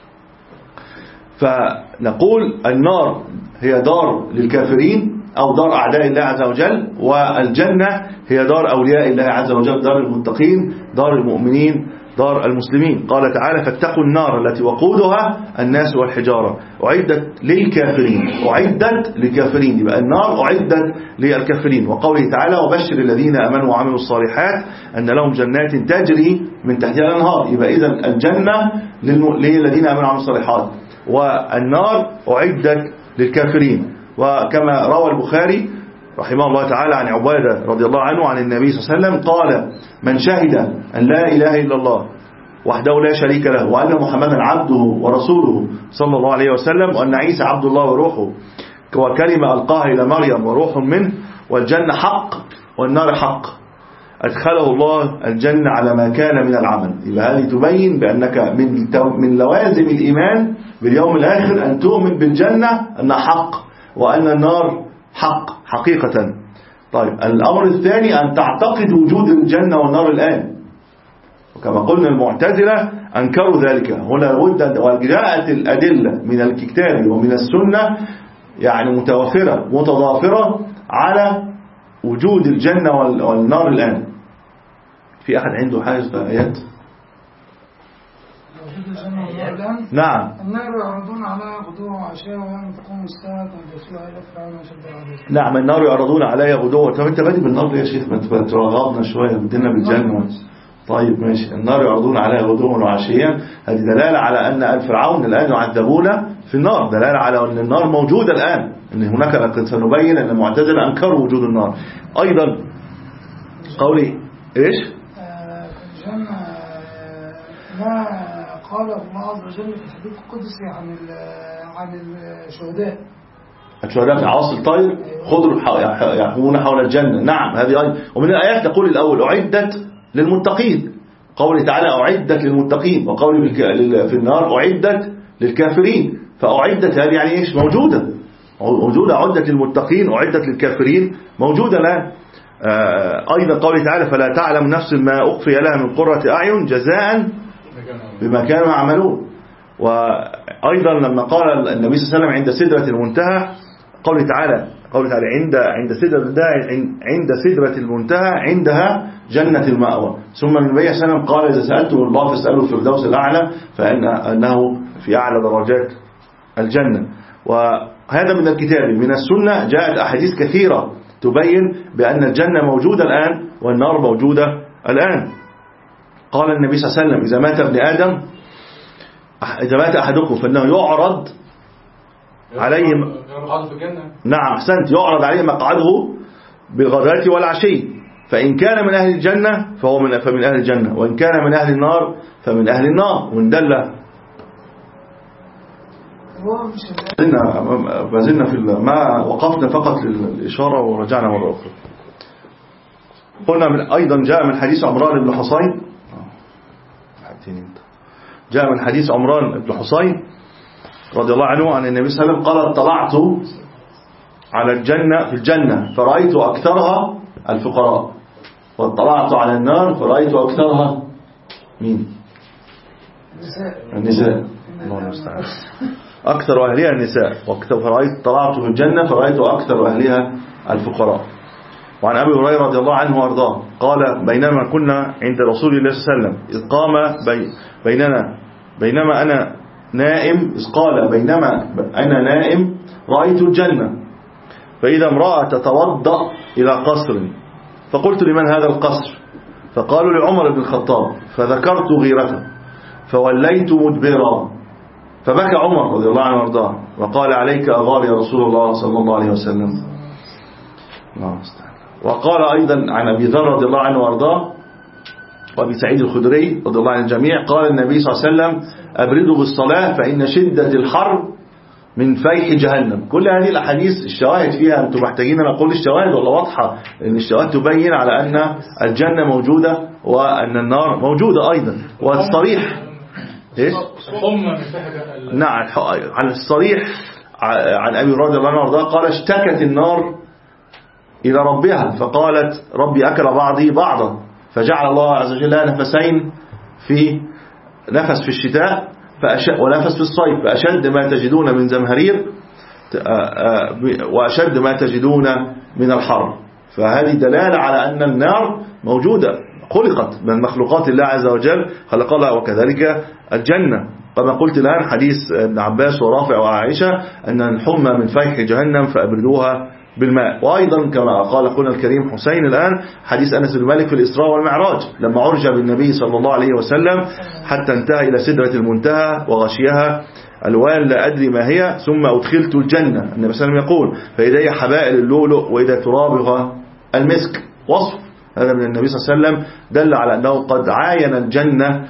فنقول النار هي دار للكافرين أو دار أعداء الله عز وجل، والجنة هي دار أولياء الله عز وجل، دار المتقين، دار المؤمنين، دار المسلمين. قال تعالى فاتقوا النار التي وقودها الناس والحجارة أعدت للكافرين، أعدت للكافرين، يبقى النار أعدت للكافرين. وقوله تعالى وبشر الذين آمنوا وعملوا الصالحات أن لهم جنات تجري من تحتها الأنهار، يبقى إذن الجنة للذين آمنوا وعملوا الصالحات، والنار أعدت للكافرين. وكما روى البخاري رحمه الله تعالى عن عبادة رضي الله عنه عن النبي صلى الله عليه وسلم قال من شهد أن لا إله إلا الله وحده لا شريك له وأن محمدا عبده ورسوله صلى الله عليه وسلم وأن عيسى عبد الله وروحه وكلمة ألقاها إلى مريم وروح منه والجنة حق والنار حق أدخله الله الجنة على ما كان من العمل. يبقى هذه تبين بأنك من من لوازم الإيمان باليوم الآخر أن تؤمن بالجنة أنها حق وأن النار حق حقيقة. طيب الأمر الثاني أن تعتقد وجود الجنة والنار الآن، وكما قلنا المعتزلة أنكروا ذلك. هنا لابد وجاءت الأدلة من الكتاب ومن السنة يعني متوافرة متضافرة على وجود الجنة والنار الآن. في أحد عنده حاجة في آيات؟ نعم. النار يعرضون على غدوة وعشاء ويوم تقوم الساعة تنبسوها إلى فرعون وشد العذاب. نعم النار يعرضون عليها غدوة. طب أنت بادئ بالنار يا شيخ، ما ترغبنا شوية بدنا بالجنة. طيب ماشي. النار يعرضون عليها غدوة وعشيا، هذه دلالة على أن الفرعون الآن يعذبون في النار، دلالة على أن النار موجودة الآن، أن هناك سنبين أن المعتزلة أنكروا وجود النار. أيضا قولي إيش؟ الجنة ما قال الله عز وجل في الحديث القدسي عن عن الشهداء الشهداء في عواصف الطير خضر يحومون حول الجنة. نعم هذه أيضا. ومن الآيات تقول الأول أعدت للمتقين، قوله تعالى أعدت للمتقين، وقوله في النار أعدت للكافرين. فأعدت هذه يعني إيش؟ موجودة موجودة. أعدت للمتقين أعدت للكافرين موجودة الآن. أيضا قوله تعالى فلا تعلم نفس ما أخفي لها من قرة أعين جزاء بما كانوا يعملون. وأيضا لما قال النبي صلى الله عليه وسلم عند سدرة المنتهى، قوله تعالى قوله تعالى عند عند سدرة عند سدرة المنتهى عندها جنة المأوى. ثم النبي صلى الله عليه وسلم قال إذا سألتم الله فاسألوا الفردوس الأعلى، فإن أنه في أعلى درجات الجنة. وهذا من الكتاب. من السنة جاءت أحاديث كثيرة تبين بأن الجنة موجودة الآن والنار موجودة الآن. قال النبي صلى الله عليه وسلم إذا مات ابن آدم إذا مات أحدكم فإنه يعرض عليه نعم أحسنت يعرض عليه مقعده بالغداة والعشي، فإن كان من أهل الجنة فهو من فمن أهل الجنة، وإن كان من أهل النار فمن أهل النار. وندل ما زلنا في ما وقفنا فقط للإشارة ورجعنا مرة أخرى. قلنا من أيضا جاء من حديث عمران بن حصين جاء من حديث عمران بن حصين رضي الله عنه عن النبي صلى الله عليه وسلم قال اطلعت على الجنة في الجنة فرأيت أكثرها الفقراء، واطلعت على النار فرأيت أكثرها مين؟ النساء. الله المستعان. أكثر أهلها النساء. فرأيت طلعت في الجنة فرأيت أكثر أهلها الفقراء. وعن أبي هريرة رضي الله عنه وارضاه قال بينما كنا عند رسول الله صلى الله عليه وسلم إذ قام بي بيننا بينما أنا نائم إذ قال بينما أنا نائم رأيت الجنة فإذا امرأة تتوضأ إلى قصر، فقلت لمن هذا القصر؟ فقالوا لعمر بن الخطاب، فذكرت غيرته فوليت مدبرا، فبكى عمر رضي الله عنه وارضاه وقال عليك أغار يا رسول الله صلى الله عليه وسلم. وقال أيضا عن أبي ذر رضي الله عنه وارضاه وأبي سعيد الخدري رضي الله عن الجميع قال النبي صلى الله عليه وسلم أبردوا بالصلاة فإن شدة الحر من فيح جهنم. كل هذه الأحاديث الشواهد فيها أنتم محتاجين نقول الشواهد ولا واضحة؟ لأن الشواهد تبين على أن الجنة موجودة وأن النار موجودة أيضا. والصريح إيه؟ نعم عن الصريح عن أبي رضي الله عنه وارضاه قال اشتكت النار إلى ربها فقالت ربي أكل بعضي بعضا، فجعل الله عز وجل نفسين في نفس في الشتاء ونفس في الصيف، فأشد ما تجدون من زمهرير وأشد ما تجدون من الحر. فهذه دلالة على أن النار موجودة خلقت من مخلوقات الله عز وجل خلقها، وكذلك الجنة كما قلت الآن حديث ابن عباس ورافع وعائشة أن الحمى من فيح جهنم فأبردوها بالماء. وأيضا كما قال أخونا الكريم حسين الآن حديث أنس بن مالك في الإسراء والمعراج لما عرج بالنبي صلى الله عليه وسلم حتى انتهى إلى سدرة المنتهى وغشيها ألوان لا أدري ما هي ثم أدخلت الجنة. النبي صلى الله عليه وسلم يقول فإذا هي حبائل اللؤلؤ وإذا ترابها المسك. وصف هذا من النبي صلى الله عليه وسلم دل على أنه قد عاين الجنة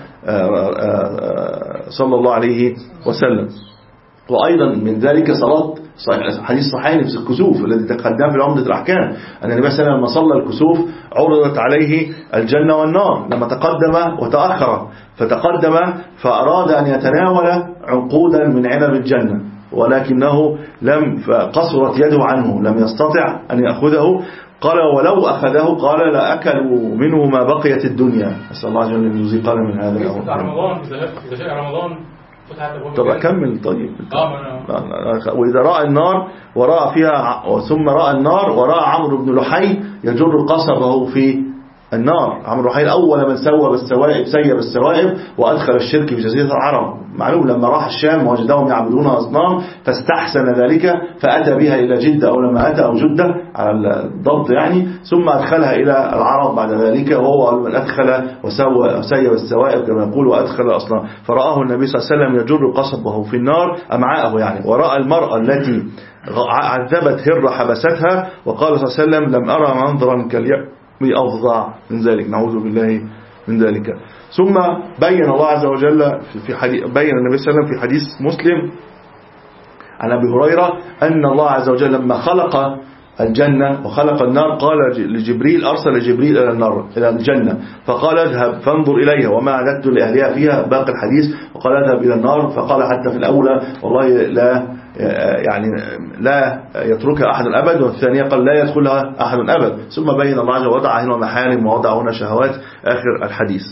صلى الله عليه وسلم. وأيضا من ذلك صلاة حديث صحيح في الكسوف الذي تقدم في عمدة الأحكام أن النبي صلى الله عليه وسلم لما صلى الكسوف عرضت عليه الجنة والنار لما تقدم وتأخر، فتقدم فأراد أن يتناول عقودا من عنب الجنة ولكنه لم فقصرت يده عنه لم يستطع أن يأخذه. قال ولو أخذه قال لأكلوا منه ما بقيت الدنيا. أسأل الله جل أن يزيقنا من هذا الأمر. رمضان إذا جاء رمضان طب أكمل طيب. وإذا رأى النار ورأى فيها ثم رأى النار ورأى عمرو بن لحي يجر قصبه في النار. عمرو لحي أول من سوى بالسوائب سيب السوائب وأدخل الشرك في جزيرة العرب. معلوم لما راح الشام وجدهم يعبدون أصنام فاستحسن ذلك فأتى بها إلى جدة أو لما أتى أو جدة على الضبط يعني ثم أدخلها إلى العرب بعد ذلك وهو من أدخل وسوى سيب السوائب كما يقول وأدخل الأصنام. فرآه النبي صلى الله عليه وسلم يجر قصبه في النار أمعاءه يعني ورأى المرأة التي عذبت هرة حبستها وقال صلى الله عليه وسلم لم أرى منظرا كاليوم أفظع من ذلك نعوذ بالله من ذلك. ثم بين الله عز وجل في حديث بين النبي صلى الله عليه وسلم في حديث مسلم عن أبي هريرة أن الله عز وجل لما خلق الجنة وخلق النار قال لجبريل أرسل جبريل إلى النار إلى الجنة فقال اذهب فانظر إليها وما أعددت لأهلها فيها باقي الحديث وقال اذهب إلى النار فقال حتى في الأولى والله لا يعني لا يتركها أحد أبد والثانية قال لا يدخلها أحد أبد. ثم بين الله عز وجل وضع هنا محارم ووضع هنا شهوات آخر الحديث.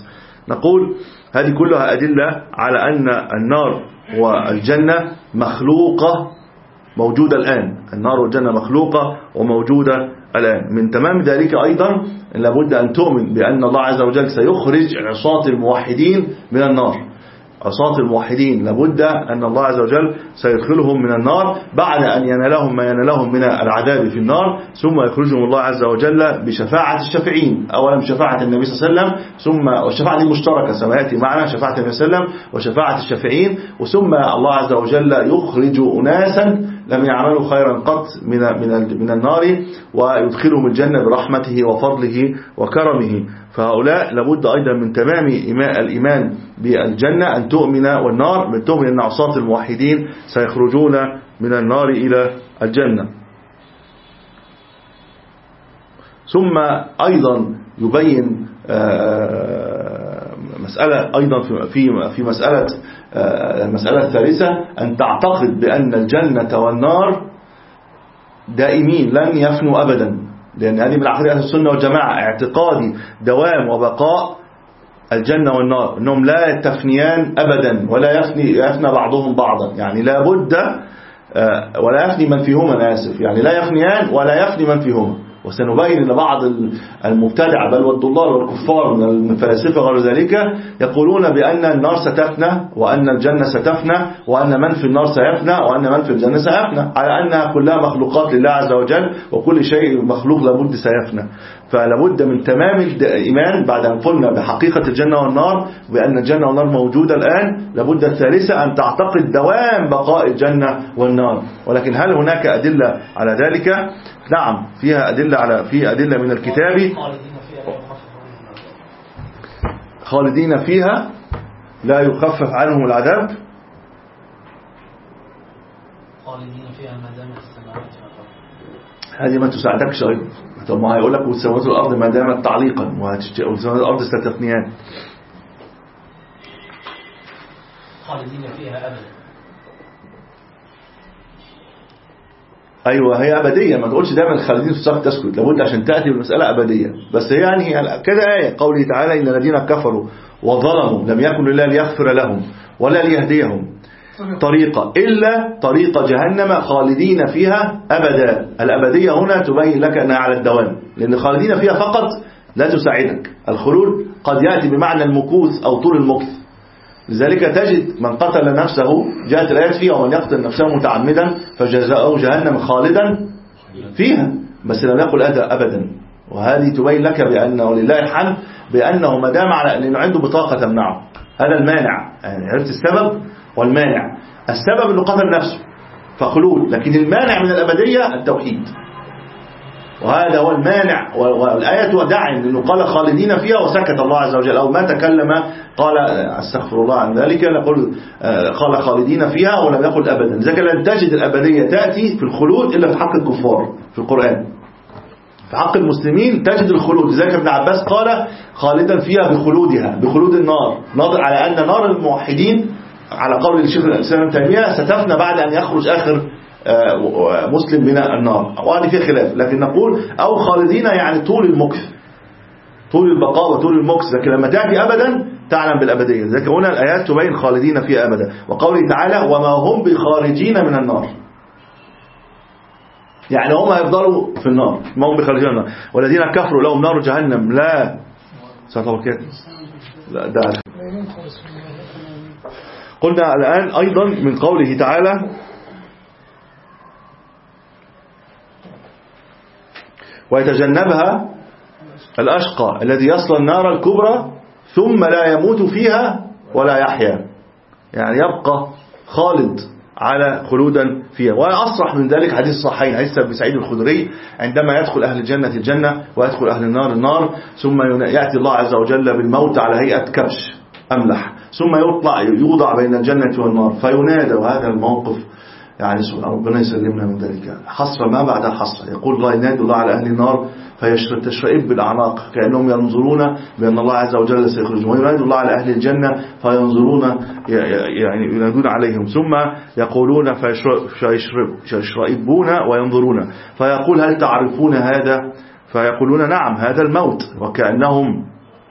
نقول هذه كلها أدلة على أن النار والجنة مخلوقة موجودة الآن. النار والجنة مخلوقة وموجودة الآن. من تمام ذلك أيضا لابد أن تؤمن بأن الله عز وجل سيخرج عصاة الموحدين من النار. عصاة الموحدين لابد أن الله عز وجل سيدخلهم من النار بعد أن ينالهم ما ينالهم من العذاب في النار، ثم يخرجهم الله عز وجل بشفاعة الشافعين. أولا بشفاعة النبي صلى الله عليه وسلم، ثم والشفاعة دي مشتركة سيأتي معنا شفاعة النبي صلى الله عليه وسلم وشفاعة الشافعين، وثم الله عز وجل يخرج أناسا لم يعملوا خيرا قط من من من النار ويدخلهم الجنة برحمته وفضله وكرمه. فهؤلاء لابد أيضا من تمام الإيمان بالجنة أن تؤمن، والنار من تؤمن أن عصاة الموحدين سيخرجون من النار إلى الجنة. ثم أيضا يبين مسألة أيضا في في مسألة المسألة الثالثة أن تعتقد بأن الجنة والنار دائمين لن يفنوا أبدا، لأن هذه من عقيدة أهل السنة والجماعة، اعتقادي دوام وبقاء الجنة والنار، أنهم لا تفنيان أبدا ولا يفني يفنى بعضهم بعضا، يعني لا بد ولا يفني من فيهما، أنا آسف، يعني لا يفنيان ولا يفني من فيهما. وسنبين أن بعض المبتدع بل والضلال والكفار من الفلاسفة غير ذلك يقولون بأن النار ستفنى وأن الجنة ستفنى وأن من في النار سيفنى وأن من في الجنة سيفنى، على أنها كلها مخلوقات لله عز وجل وكل شيء مخلوق لابد سيفنى. فلابد من تمام الإيمان بعد أن قلنا بحقيقة الجنة والنار بأن الجنة والنار موجودة الآن، لابد الثالثة أن تعتقد دوام بقاء الجنة والنار. ولكن هل هناك أدلة على ذلك؟ نعم، فيها أدلة على في أدلة من الكتاب. خالدين فيها لا يخفف عنهم العذاب. خالدين فيها ما دامت السماوات والأرض. هذه ما تساعدكش أيضا. طب ما هيقول لك والسماوات والأرض ما دامت تعليقا والسماوات والأرض ستفنيان. خالدين فيها أبدا. أيوة هي أبدية، ما تقولش دائما الخالدين في الساق تسكت، لابد عشان تأتي بالمسألة أبدية. بس هي يعني كده آية قوله تعالى إن الذين كفروا وظلموا لم يكن لله ليغفر لهم ولا ليهديهم طريقة إلا طريق جهنم خالدين فيها أبدا. الأبدية هنا تبين لك أنها على الدوام، لأن خالدين فيها فقط لا تساعدك. الخلود قد يأتي بمعنى المكوث أو طول المكث، لذلك تجد من قتل نفسه جاءت الآيات فيها ومن يقتل نفسه متعمدا فجزاؤه جهنم خالدا فيها، بس لم يقل أبدا. وهذه تبين لك بأنه ولله الحمد بأنه ما دام على أنه عنده بطاقة تمنعه، هذا المانع. يعني عرفت السبب والمانع. السبب أنه قتل نفسه فخلود، لكن المانع من الأبدية التوحيد، وهذا هو المانع. والآية ودعي لأنه قال خالدين فيها وسكت الله عز وجل أو ما تكلم، قال استغفر الله عن ذلك، نقول قال خالدين فيها ولم يقل أبدا. لذلك لن تجد الأبدية تأتي في الخلود إلا في حق الكفار في القرآن. في حق المسلمين تجد الخلود. لذلك ابن عباس قال خالدا فيها بخلودها، بخلود النار، ناظر على أن نار الموحدين على قول الشيخ الإسلام ابن تيمية ستفنى بعد أن يخرج آخر مسلم من النار، وهذه فيه خلاف. لكن نقول أو خالدين يعني طول المكث، طول البقاء وطول المكث. لكن لما تأتي أبدا تعلم بالأبدية. لذلك هنا الآيات تبين خالدين فيها أبدا. وقوله تعالى وما هم بخارجين من النار، يعني هم هيفضلوا في النار، ما هم بخارجين من النار. والذين كفروا لهم نار جهنم لا ستوكل لا ده. قلنا الآن أيضا من قوله تعالى ويتجنبها الأشقى الذي يصل النار الكبرى ثم لا يموت فيها ولا يحيا، يعني يبقى خالد على خلودا فيها. وأصرح من ذلك حديث صحيحين، حديث أبي سعيد الخدري عندما يدخل أهل الجنة الجنة ويدخل أهل النار النار، ثم يأتي الله عز وجل بالموت على هيئة كبش أملح، ثم يطلع يوضع بين الجنة والنار فينادى. وهذا الموقف يعني ربنا يسلمنا من ذلك، حصر ما بعد حصر. يقول الله ينادي الله على أهل النار فيشرئب بالأعناق كأنهم ينظرون بأن الله عز وجل سيخرجهم، وينادي الله على أهل الجنة فينظرون يعني ينادون عليهم، ثم يقولون فيشرئبون وينظرون فيقول هل تعرفون هذا؟ فيقولون نعم هذا الموت، وكأنهم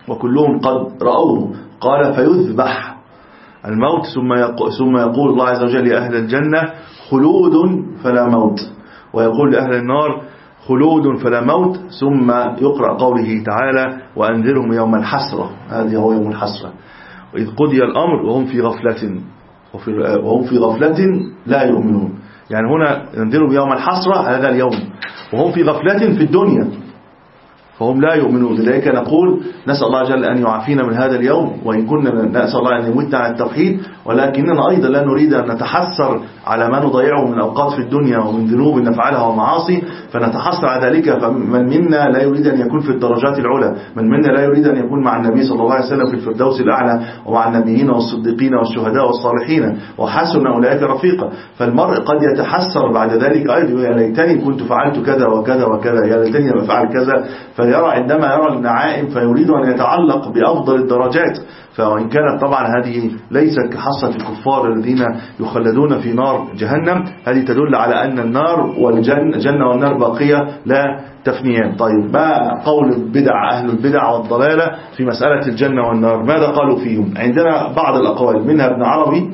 وكلهم قد رأوه. قال فيذبح الموت ثم يقول, ثم يقول الله عز وجل يا أهل الجنة خلود فلا موت، ويقول لأهل النار خلود فلا موت، ثم يقرأ قوله تعالى وأنذرهم يوم الحسرة. هذا هو يوم الحسرة، وإذ قضي الأمر وهم في غفلة وهم في غفلة لا يؤمنون. يعني هنا ينذرهم يوم الحسرة هذا اليوم، وهم في غفلة في الدنيا فهم لا يؤمنون. لذلك نقول نسأل الله جل أن يعافينا من هذا اليوم، وإن كنا نسأل الله أن يمتنا على التوحيد، ولكننا أيضا لا نريد أن نتحسر على ما نضيعه من أوقات في الدنيا ومن ذنوب نفعلها ومعاصي فنتحسر على ذلك. فمن منا لا يريد أن يكون في الدرجات العلى، من منا لا يريد أن يكون مع النبي صلى الله عليه وسلم في الفردوس الأعلى ومع النبيين والصديقين والشهداء والصالحين وحسن أولئك رفيقا. فالمرء قد يتحسر بعد ذلك أيضا يا ليتني كنت فعلت كذا وكذا وكذا، يا ليتني لم أفعل كذا، فيرى عندما يرى النعائم فيريد أن يتعلق بأفضل الدرجات. فإن كانت طبعا هذه ليست كحصة الكفار الذين يخلدون في نار جهنم، هذه تدل على أن النار والجنة والنار باقية لا تفنيان. طيب ما قول البدع أهل البدع والضلالة في مسألة الجنة والنار؟ ماذا قالوا فيهم؟ عندنا بعض الأقوال منها ابن عربي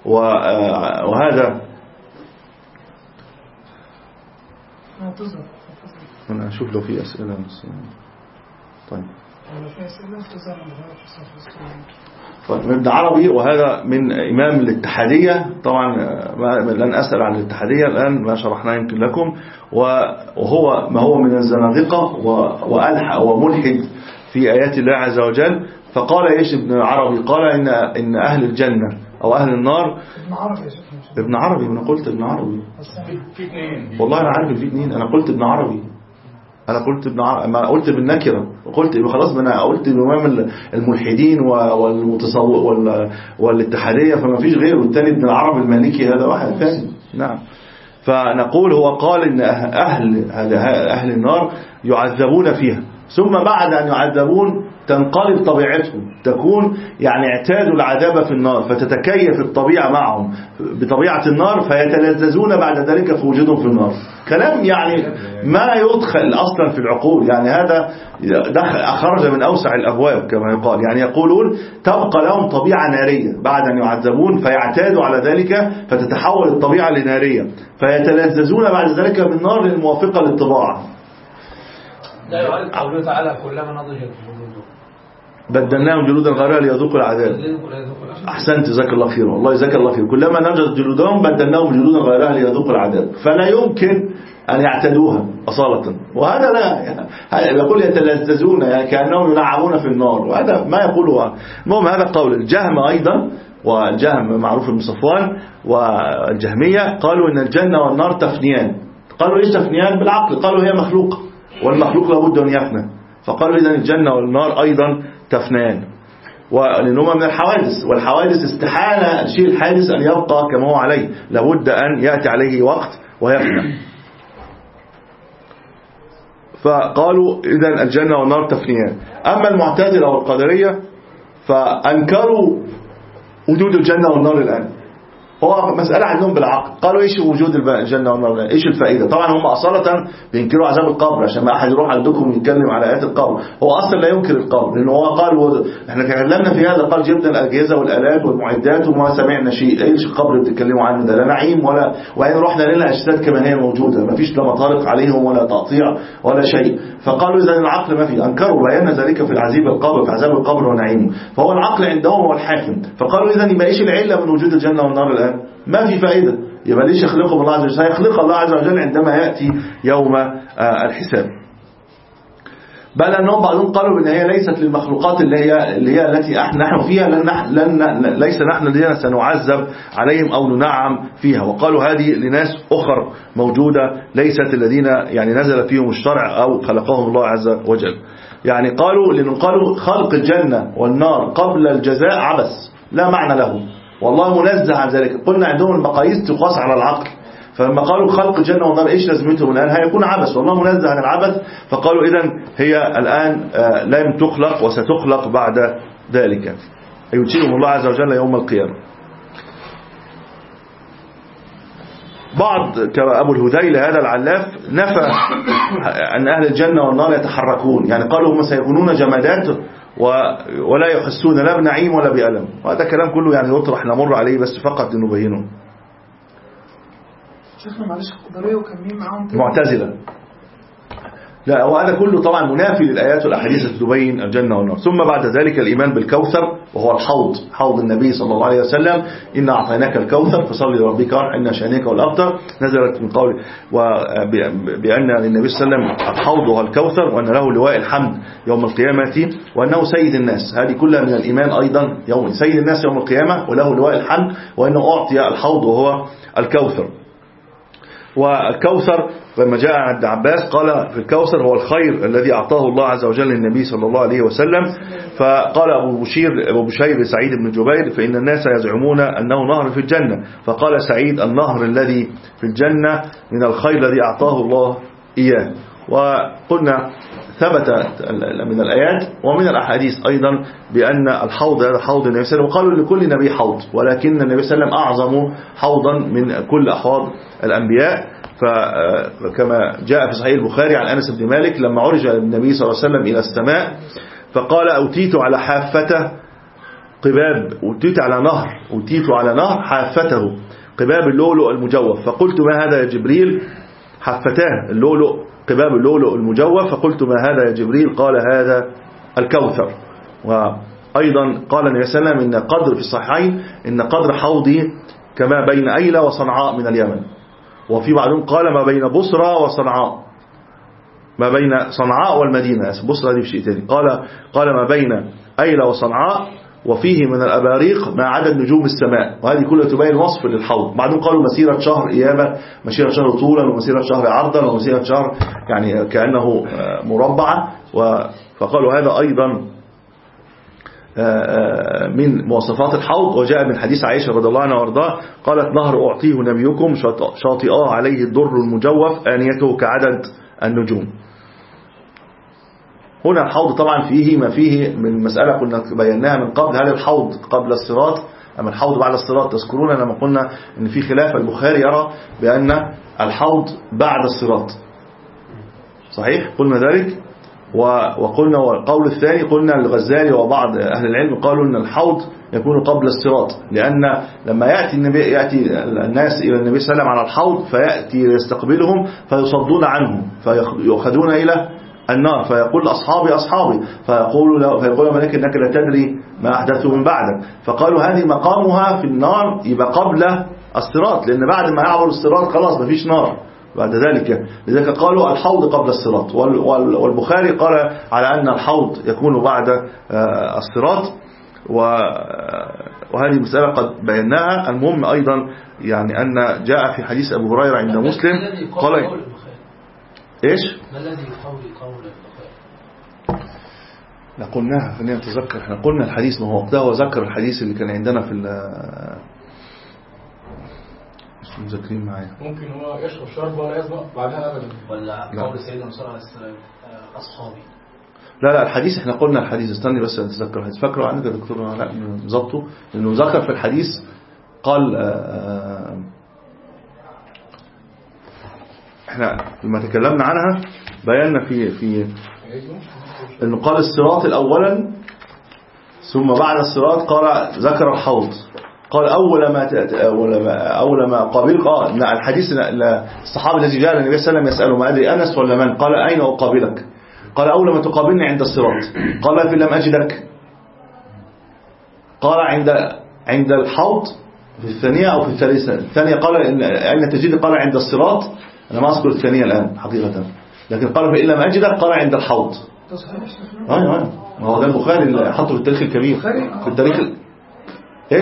وهذا أنا أشوف له في أسئلة. طيب طيب ابن عربي وهذا من إمام الاتحادية، طبعا لن أسأل عن الاتحادية الآن ما شرحنا يمكن لكم، وهو ما هو من الزنادقة وألحى وملحد في آيات الله عز وجل. فقال إيش ابن عربي؟ قال إن, إن أهل الجنة أو أهل النار. ابن عربي يا شيخ، ابن عربي. أنا قلت ابن عربي في اثنين، والله أنا عارف في اثنين. أنا قلت ابن عربي، أنا قلت ابن عربي، ما قلت بالنكرة، وقلت خلاص ما أنا قلت إمام الملحدين والمتصور والاتحادية فما فيش غيره، والثاني ابن العربي المالكي هذا واحد ثاني. نعم. فنقول هو قال إن أهل أهل النار يعذبون فيها، ثم بعد أن يعذبون تنقلب طبيعتهم، تكون يعني اعتادوا العذاب في النار فتتكيف الطبيعة معهم بطبيعة النار فيتلذذون بعد ذلك في وجودهم في النار. كلام يعني ما يدخل أصلا في العقول، يعني هذا خرج من أوسع الأبواب كما يقال. يعني يقولون تبقى لهم طبيعة نارية بعد أن يعذبون فيعتادوا على ذلك فتتحول الطبيعة لنارية فيتلذذون بعد ذلك بالنار الموافقة للطباعة. لا يعرف قوله تعالى كلما نضجت بدلناهم جلودا غيرها ليذوقوا العذاب. أحسنت جزاك الله خير، والله جزاك الله خير. كلما نضجت جلودهم بدلناهم جلودا غيرها ليذوقوا العذاب. فلا يمكن أن يعتدوها أصالة، وهذا لا يقول يتلذذون يعني كأنهم ينعمون في النار، وهذا ما يقوله. المهم هذا قول الجهم أيضا، والجهم معروف بن صفوان والجهمية قالوا إن الجنة والنار تفنيان. قالوا إيش تفنيان؟ بالعقل. قالوا هي مخلوق والمخلوق لابد أن يفنى، فقالوا إذن الجنة والنار أيضا تفنيان، ولأنهما من الحوادث، والحوادث استحالة الشيء الحادث أن يبقى كما هو عليه، لابد أن يأتي عليه وقت ويفنى. فقالوا إذن الجنة والنار تفنيان. أما المعتزلة والقدرية فأنكروا وجود الجنة والنار الآن، هو مسألة عندهم بالعقل. قالوا إيش وجود الجنة والنار؟ إيش الفائدة؟ طبعا هم أصالة بينكروا عذاب القبر، عشان ما أحد يروح عندكم يتكلم على آيات القبر. هو أصلا لا ينكر القبر، لأنه هو قال إحنا تكلمنا في هذا، قال جبنا الأجهزة والآلات والمعدات وما سمعنا شيء. إيش القبر بتتكلموا عنه؟ ده لا نعيم ولا، وإن رحنا لنا أجساد كما هي موجودة، ما فيش لا مطارق عليهم ولا تقطيع ولا شيء. فقالوا إذا العقل ما فيه. أنكروا بيان ذلك في العذاب القبر، في عذاب القبر ونعيمه. فهو العقل عندهم هو الحاكم. فقالوا إذا يبقى إيش العلة من وجود الجنة والنار الآن؟ ما في فائدة. يبقى ليش يخلقهم الله عز وجل؟ هيخلق الله عز وجل عندما يأتي يوم الحساب. بل أنهم بعضهم قالوا إن هي ليست للمخلوقات اللي هي اللي هي التي نحن فيها، لن نحن لن ليس نحن الذين سنعذب عليهم أو ننعم فيها. وقالوا هذه لناس أخر موجودة ليست الذين يعني نزل فيهم الشرع أو خلقهم الله عز وجل. يعني قالوا لأنهم قالوا خلق الجنة والنار قبل الجزاء عبث لا معنى له، والله منزه عن ذلك. قلنا عندهم المقاييس تقاس على العقل، فلما قالوا خلق الجنة والنار إيش لازمتهم الآن؟ هيكون عبث، والله منزه عن العبث. فقالوا إذن هي الآن لم تخلق وستخلق بعد ذلك، ينشئهم الله عز وجل يوم القيامة. بعض كأبو الهذيل هذا العلاف نفى أن أهل الجنة والنار يتحركون، يعني قالوا هم سيكونون جمادات ولا يحسون لا بنعيم ولا بألم. وهذا كلام كله يعني يطرح نمر عليه بس فقط لنبينه. شيخنا معلش قدرية وكان مين معاهم معتزلة. لا وهذا كله طبعا منافي للآيات والأحاديث التي تبين الجنة والنار. ثم بعد ذلك الإيمان بالكوثر وهو الحوض، حوض النبي صلى الله عليه وسلم، إن أعطيناك الكوثر فصل لربك وانحر إن شانئك والأبتر، نزلت من قول بأن للنبي صلى الله عليه وسلم الحوض هو الكوثر وأن له لواء الحمد يوم القيامة وأنه سيد الناس. هذه كلها من الإيمان أيضا، يوم سيد الناس يوم القيامة وله لواء الحمد وأنه أعطي الحوض وهو الكوثر. والكوثر لما جاء عند عباس قال في الكوثر هو الخير الذي أعطاه الله عز وجل للنبي صلى الله عليه وسلم. فقال أبو بشير أبو بشير سعيد بن جبير فإن الناس يزعمون أنه نهر في الجنة، فقال سعيد النهر الذي في الجنة من الخير الذي أعطاه الله إياه. وقلنا ثبت من الآيات ومن الأحاديث أيضا بأن الحوض هذا حوض النبي صلى الله عليه وسلم، وقالوا لكل نبي حوض، ولكن النبي صلى الله عليه وسلم أعظم حوضا من كل أحواض الأنبياء. فكما جاء في صحيح البخاري عن أنس بن مالك لما عرج النبي صلى الله عليه وسلم إلى السماء فقال أوتيت على حافته قباب، أوتيت على نهر أوتيت على نهر حافته قباب اللؤلؤ المجوف، فقلت ما هذا يا جبريل؟ حفتاه اللؤلؤ قباب اللؤلؤ المجوف، فقلت ما هذا يا جبريل؟ قال هذا الكوثر. وأيضا قال النبي صلى الله عليه وسلم إن قدر في الصحيحين إن قدر حوضي كما بين أيلة وصنعاء من اليمن، وفي بعضهم قال ما بين بصرى وصنعاء، ما بين صنعاء والمدينة، بصرى دي بشيء تاني، قال قال ما بين أيلة وصنعاء وفيه من الأباريق ما عدد نجوم السماء. وهذه كلها تبين وصف للحوض. بعدهم قالوا مسيرة شهر إيابة، مسيرة شهر طولا، ومسيرة شهر عرضا، ومسيرة شهر يعني كأنه مربعة. فقالوا هذا أيضا من مواصفات الحوض. وجاء من حديث عائشة رضي الله عنها وارضاها قالت نهر أعطيه نبيكم شاطئاه عليه الدر المجوف آنيته كعدد النجوم. هنا الحوض طبعا فيه ما فيه من مسألة كنا بيناها من قبل، هل الحوض قبل الصراط أم الحوض بعد الصراط؟ تذكرون لما قلنا أن في خلاف، البخاري يرى بأن الحوض بعد الصراط، صحيح؟ قلنا ذلك. وقلنا والقول الثاني قلنا الغزالي وبعض أهل العلم قالوا أن الحوض يكون قبل الصراط، لأن لما يأتي النبي يأتي الناس إلى النبي صلى الله عليه وسلم على الحوض فيأتي يستقبلهم فيصدون عنهم فيأخذون إلى النار، فيقول أصحابي أصحابي فيقول له فيقول ملك إنك لا تدري ما أحدثه من بعدك. فقالوا هذه مقامها في النار يبقى قبل الصراط، لأن بعد ما يعبر الصراط خلاص مفيش نار بعد ذلك. لذلك قالوا الحوض قبل الصراط. والبخاري قال على أن الحوض يكون بعد الصراط، وهذه مسألة قد بيناها. المهم أيضا يعني أن جاء في حديث أبو هريرة عند مسلم قال إيش؟ ما الذي يقول قول البخاري؟ لا قلناها، خلينا نتذكر. احنا قلنا الحديث ما هو وقتها، وذكر الحديث اللي كان عندنا في مش مذكرين معايا. ممكن هو يشرب شرب ولا يسبق بعدها أبدا، ولا قول سيدنا صلى الله عليه وسلم أصحابي. لا لا الحديث احنا قلنا الحديث، استني بس نتذكر الحديث. فاكره عنك يا دكتور؟ لا ظبطه، لأنه ذكر في الحديث قال آآ احنا لما تكلمنا عنها بينا في في انه قال الصراط الاولا ثم بعد الصراط قال ذكر الحوض. قال اول ما اول ما اول ما قابل قال الحديث الصحابي الذي جاء النبي صلى الله عليه وسلم يساله ما ادري انس ولا من، قال اين اقابلك؟ قال اول ما تقابلني عند الصراط. قال فإن لم اجدك؟ قال عند عند الحوض في الثانيه او في الثالثه. الثانيه قال اين تجد؟ قال عند الصراط. أنا ما أذكر الثانية الآن حقيقة، لكن قال فإن لم أجدك قال عند الحوض. أيوة أيوة ما هو ده البخاري اللي حطه في التاريخ الكبير في التاريخ ال... إيش؟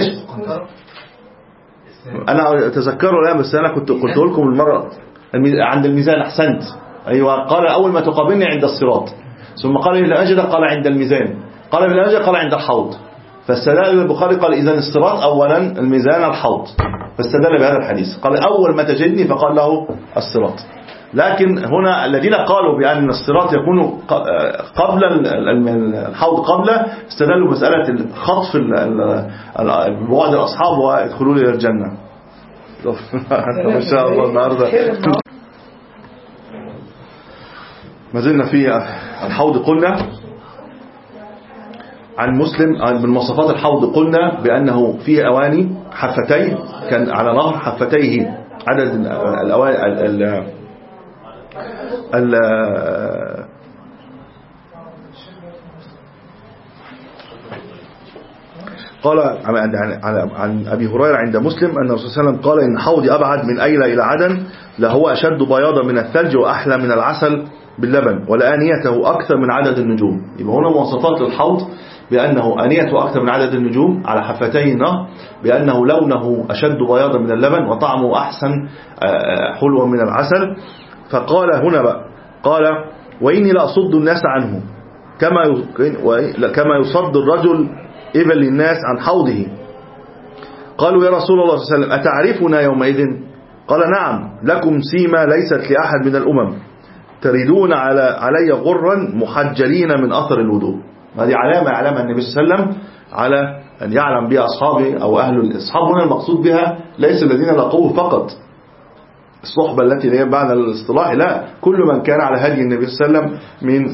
أنا أتذكره الآن بس أنا كنت قلت لكم المرة عند الميزان. أحسنت أيوة. قال أول ما تقابلني عند الصراط، ثم قال إن لم أجدك قال عند الميزان، قال إن لم أجدك قال عند الحوض. فاستدل البخاري قال إذن الصراط أولا، الميزان الحوض، فاستدل بهذا الحديث. قال أول ما تجدني فقال له الصراط. لكن هنا الذين قالوا بأن الصراط يكون قبل الحوض قبله استدلوا مسألة خطف بعد الأصحاب ويدخلوا إلى الجنة. ما شاء الله النهارده ما زلنا في الحوض. قلنا عن مسلم من مواصفات الحوض قلنا بأنه فيه أواني حفتين، كان على نهر حفتيه عدد الأواني ال ال قال عن عن أبي هريرة عند مسلم أن الرسول صلى الله عليه وسلم قال إن حوضي أبعد من أيلة إلى عدن لهو أشد بياضا من الثلج وأحلى من العسل باللبن ولآنيته أكثر من عدد النجوم. يبقى هنا مواصفات الحوض بأنه آنيته أكثر من عدد النجوم على حفتي النهر، بأنه لونه أشد بياضا من اللبن وطعمه أحسن حلوا من العسل. فقال هنا بقى قال وإني لأصد الناس عنه كما كما يصد الرجل إبل للناس عن حوضه. قالوا يا رسول الله صلى الله عليه وسلم أتعرفنا يومئذ؟ قال نعم لكم سيما ليست لأحد من الأمم تريدون على علي غرا محجلين من أثر الوضوء. هذه علامة علامة النبي صلى الله عليه وسلم على أن يعلم بها أصحابه أو أهل الأصحاب. هنا المقصود بها ليس الذين لقوه فقط الصحبة التي هي بعد الاصطلاح، لا، كل من كان على هدي النبي صلى الله عليه وسلم من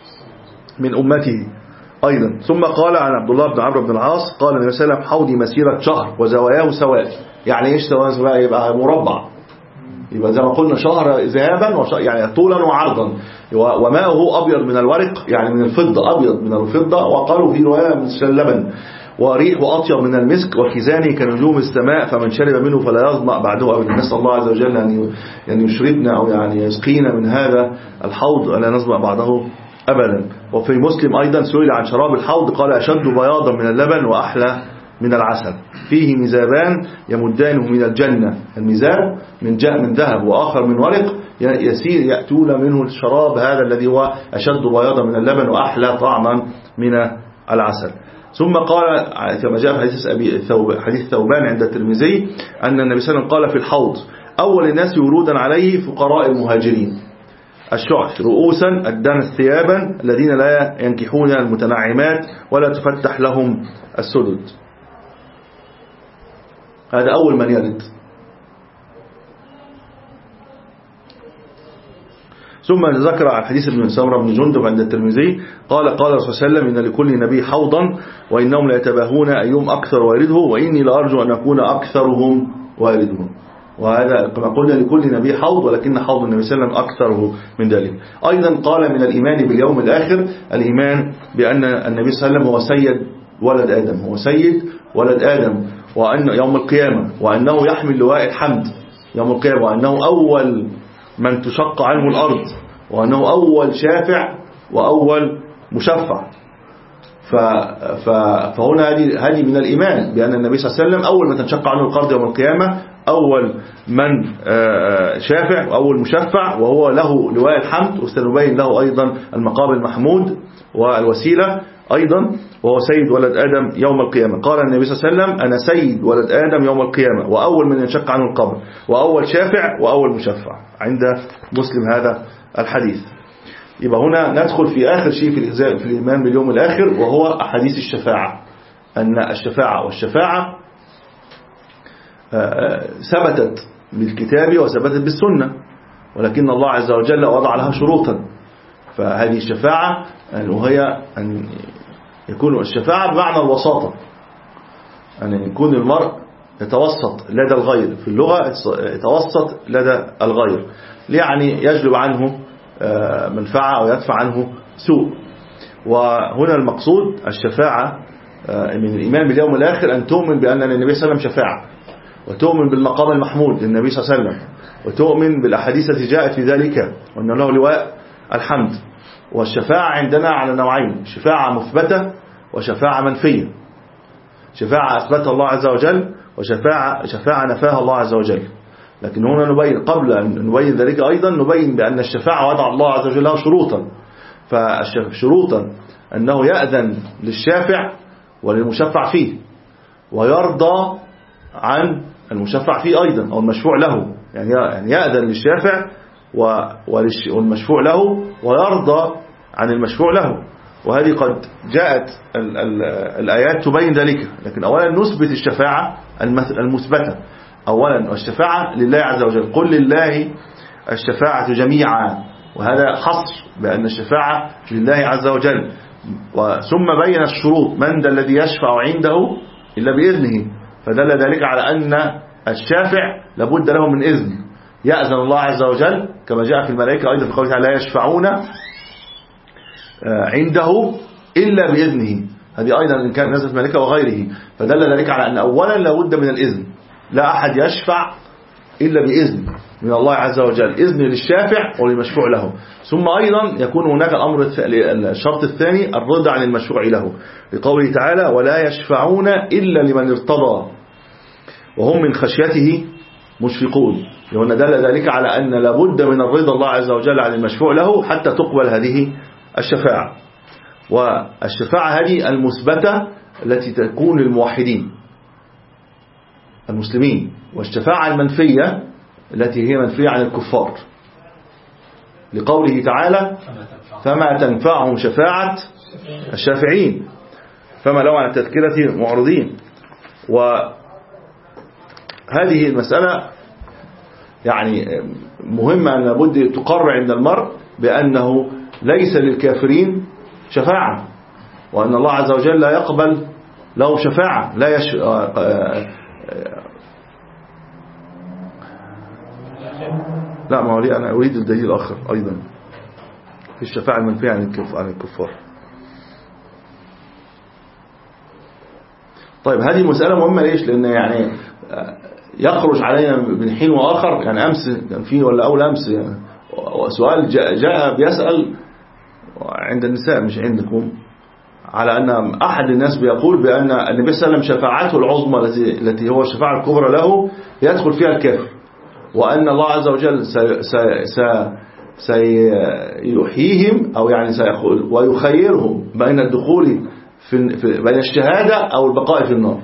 من أمته أيضا. ثم قال عن عبد الله بن عمرو بن العاص قال النبي صلى الله عليه وسلم حوضي مسيرة شهر وزواياه سواء. يعني ايش سواء؟ يبقى مربع، يبقى زي ما قلنا شهر ذهابا وشهر يعني طولا وعرضا، وماءه أبيض من الورق يعني من الفضة، أبيض من الفضة، وقالوا في رواية من اللبن، وريح أطيب من المسك، وخزانه كنجوم السماء فمن شرب منه فلا يظمأ بعده أبدا. نسأل الله عز وجل أن يعني يشربنا أو يعني يسقينا من هذا الحوض ولا نظمأ بعده أبدا. وفي مسلم أيضا سئل عن شراب الحوض قال أشد بياضا من اللبن وأحلى من العسل، فيه مزابان يمدانه من الجنة، المزاب من جاء من ذهب وآخر من ورق، يسير يأتون منه الشراب هذا الذي هو أشد بياضا من اللبن وأحلى طعما من العسل. ثم قال كما جاء في حديث أبي ثوب حديث ثوبان عند الترمذي أن النبي صلى الله عليه وسلم قال في الحوض أول الناس ورودا عليه فقراء المهاجرين الشعث رؤوسا الدنس ثيابا الذين لا ينكحون المتنعمات ولا تفتح لهم السدد. هذا أول من يرد. ثم ذكر عن حديث ابن سمرة بن جندب عند الترمذي قال قال الرسول صلى الله عليه وسلم إن لكل نبي حوضا وإنهم لا يتباهون أيهم أكثر وارده وإني لأرجو أن أكون أكثرهم واردهم. وهذا كما قلنا لكل نبي حوض ولكن حوض النبي صلى الله عليه وسلم أكثره من ذلك. أيضا قال من الإيمان باليوم الآخر الإيمان بأن النبي صلى الله عليه وسلم هو سيد ولد آدم، هو سيد ولد آدم، وأن يوم القيامة وأنه يحمل لواء الحمد يوم القيامة، وأنه أول من تشق عنه الأرض، وأنه أول شافع وأول مشفع. ف... ف... فهنا هذه هذه من الإيمان بأن النبي صلى الله عليه وسلم أول من تنشق عنه الأرض يوم القيامة، أول من شافع وأول مشفع، وهو له لواء الحمد، وسنبين له أيضا المقام المحمود والوسيلة أيضا، وهو سيد ولد آدم يوم القيامة. قال النبي صلى الله عليه وسلم أنا سيد ولد آدم يوم القيامة وأول من ينشق عنه القبر وأول شافع وأول مشفع عند مسلم هذا الحديث. يبقى هنا ندخل في آخر شيء في الإجزاء في الإيمان باليوم الآخر، وهو أحاديث الشفاعة. أن الشفاعة والشفاعة ثبتت بالكتاب وثبتت بالسنة، ولكن الله عز وجل وضع لها شروطا. فهذه الشفاعة وهي أن يكون الشفاعة بمعنى الوساطة، أن يكون المرء يتوسط لدى الغير، في اللغة يتوسط لدى الغير، يعني يجلب عنه منفعة أو يدفع عنه سوء. وهنا المقصود الشفاعة من الإيمان باليوم الآخر أن تؤمن بأن النبي صلى الله عليه وسلم شفاعة، وتؤمن بالمقام المحمود للنبي صلى الله عليه وسلم، وتؤمن بالأحاديث التي جاءت في ذلك وأن له لواء الحمد. والشفاعة عندنا على نوعين، شفاعة مثبتة وشفاعة منفية. شفاعة أثبتها الله عز وجل وشفاعة شفاعة نفاها الله عز وجل. لكن هنا نبين قبل أن نبين ذلك أيضا نبين بأن الشفاعة وضع الله عز وجل له شروطا، فشروطا أنه يأذن للشافع وللمشفع فيه، ويرضى عن المشفع فيه أيضا أو المشفوع له، يعني يأذن للشافع والمشفوع له ويرضى عن المشفوع له. وهذه قد جاءت ال ال الآيات تبين ذلك. لكن أولا نثبت الشفاعة المثبتة. أولا الشفاعة لله عز وجل، قل لله الشفاعة جميعا، وهذا حصر بأن الشفاعة لله عز وجل. ثم بين الشروط، من ذا الذي يشفع عنده إلا بإذنه، فدل ذلك على أن الشافع لابد له من إذن، يأذن الله عز وجل كما جاء في الملائكة أيضا في قوله تعالى لا يشفعون عنده إلا بإذنه، هذه أيضا إن كان نزلت الملائكة وغيره، فدل ذلك على أن أولا لابد من الإذن، لا أحد يشفع إلا بإذن من الله عز وجل، إذن للشافع وللمشفوع له. ثم أيضا يكون هناك الأمر الشرط الثاني الرضا عن المشفوع له، لقوله تعالى ولا يشفعون إلا لمن ارتضى وهم من خشيته مشفقون، لأن دل ذلك على أن لابد من الرضا الله عز وجل عن المشفوع له حتى تقبل هذه الشفاعة. والشفاعة هذه المثبتة التي تكون للموحدين المسلمين، والشفاعة المنفية التي هي منفية عن الكفار، لقوله تعالى فما تنفعهم شفاعة الشافعين فما لهم عن التذكرة معرضين. وهذه المسألة يعني مهمة، أن لابد تقرر عند المرء بأنه ليس للكافرين شفاعة، وأن الله عز وجل لا يقبل له شفاعة، لا يش... لا ما هو لي أنا أريد الدليل الآخر أيضا في الشفاعة المنفية عن الكفار. طيب هذه مسألة مهمة ليش؟ لأن يعني يخرج علينا من حين وآخر، يعني أمس كان فيه ولا أول أمس يعني سؤال جاء, جاء بيسأل عند النساء مش عندكم، على أن أحد الناس بيقول بأن النبي صلى الله عليه وسلم شفاعته العظمى التي التي هو الشفاعة الكبرى له يدخل فيها الكافر، وأن الله عز وجل سيحييهم أو يعني سيقول ويخيرهم بين الدخول في بين الشهادة أو البقاء في النار.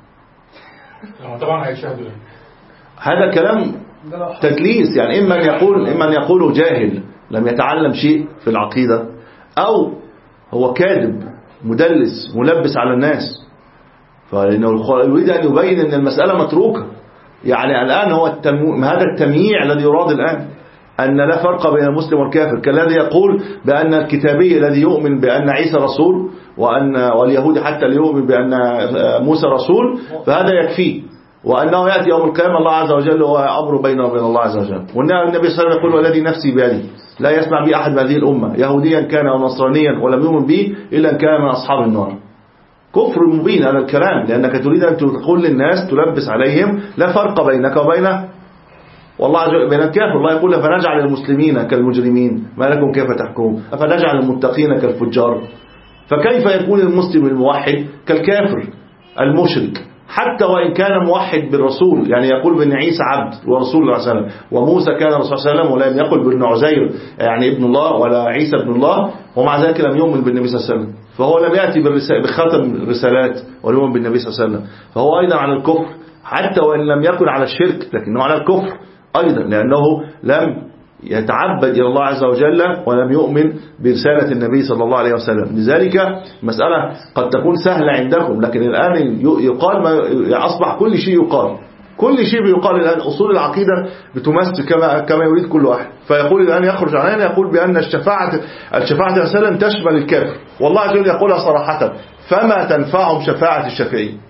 طبعا هيشهدوا هذا كلام تدليس، يعني إما أن يقول إما أن يقوله جاهل لم يتعلم شيء في العقيدة، أو هو كاذب مدلس ملبس على الناس، فإنه يريد أن يبين أن المسألة متروكة. يعني الآن هو التم... هذا التمييع الذي يراد الآن، أن لا فرق بين المسلم والكافر، كالذي يقول بأن الكتابي الذي يؤمن بأن عيسى رسول وأن واليهود حتى اللي يؤمن بأن موسى رسول فهذا يكفيه، وأنه يأتي يوم القيامة الله عز وجل وهو أمر بينه وبين الله عز وجل. والنبي صلى الله عليه وسلم يقول والذي نفسي بيده لا يسمع بي أحد من هذه الأمة يهوديا كان أو نصرانيا ولم يؤمن بي إلا أن كان من أصحاب النار. كفر مبين هذا الكلام، لأنك تريد أن تقول للناس تلبس عليهم لا فرق بينك وبين والله بين الكافر. الله يقول فنجعل المسلمين كالمجرمين ما لكم كيف تحكمون أفنجعل المتقين كالفجار. فكيف يكون المسلم الموحد كالكافر المشرك حتى وإن كان موحد بالرسول، يعني يقول بأن عيسى عبد ورسول الله صلى الله عليه وسلم، وموسى كان رسول صلى الله عليه وسلم، ولم يقل بأن عزير يعني ابن الله ولا عيسى ابن الله، ومع ذلك لم يؤمن بالنبي صلى الله عليه وسلم، فهو لم يأتي بخاتم الرسالات ولم يؤمن بالنبي صلى الله عليه وسلم، فهو أيضا على الكفر حتى وإن لم يكن على الشرك، لكنه على الكفر أيضا، لأنه لم يتعبد إلى الله عز وجل ولم يؤمن برسالة النبي صلى الله عليه وسلم. لذلك مسألة قد تكون سهلة عندكم، لكن الآن يقال ما أصبح كل شيء يقال كل شيء بيقال الآن. أصول العقيدة بتمثل كما كما يريد كل واحد، فيقول الآن يخرج علينا يقول بأن الشفاعة الشفاعة مثلا تشمل الكافر، والله عز وجل يقولها صراحة فما تنفعهم شفاعة الشافعين،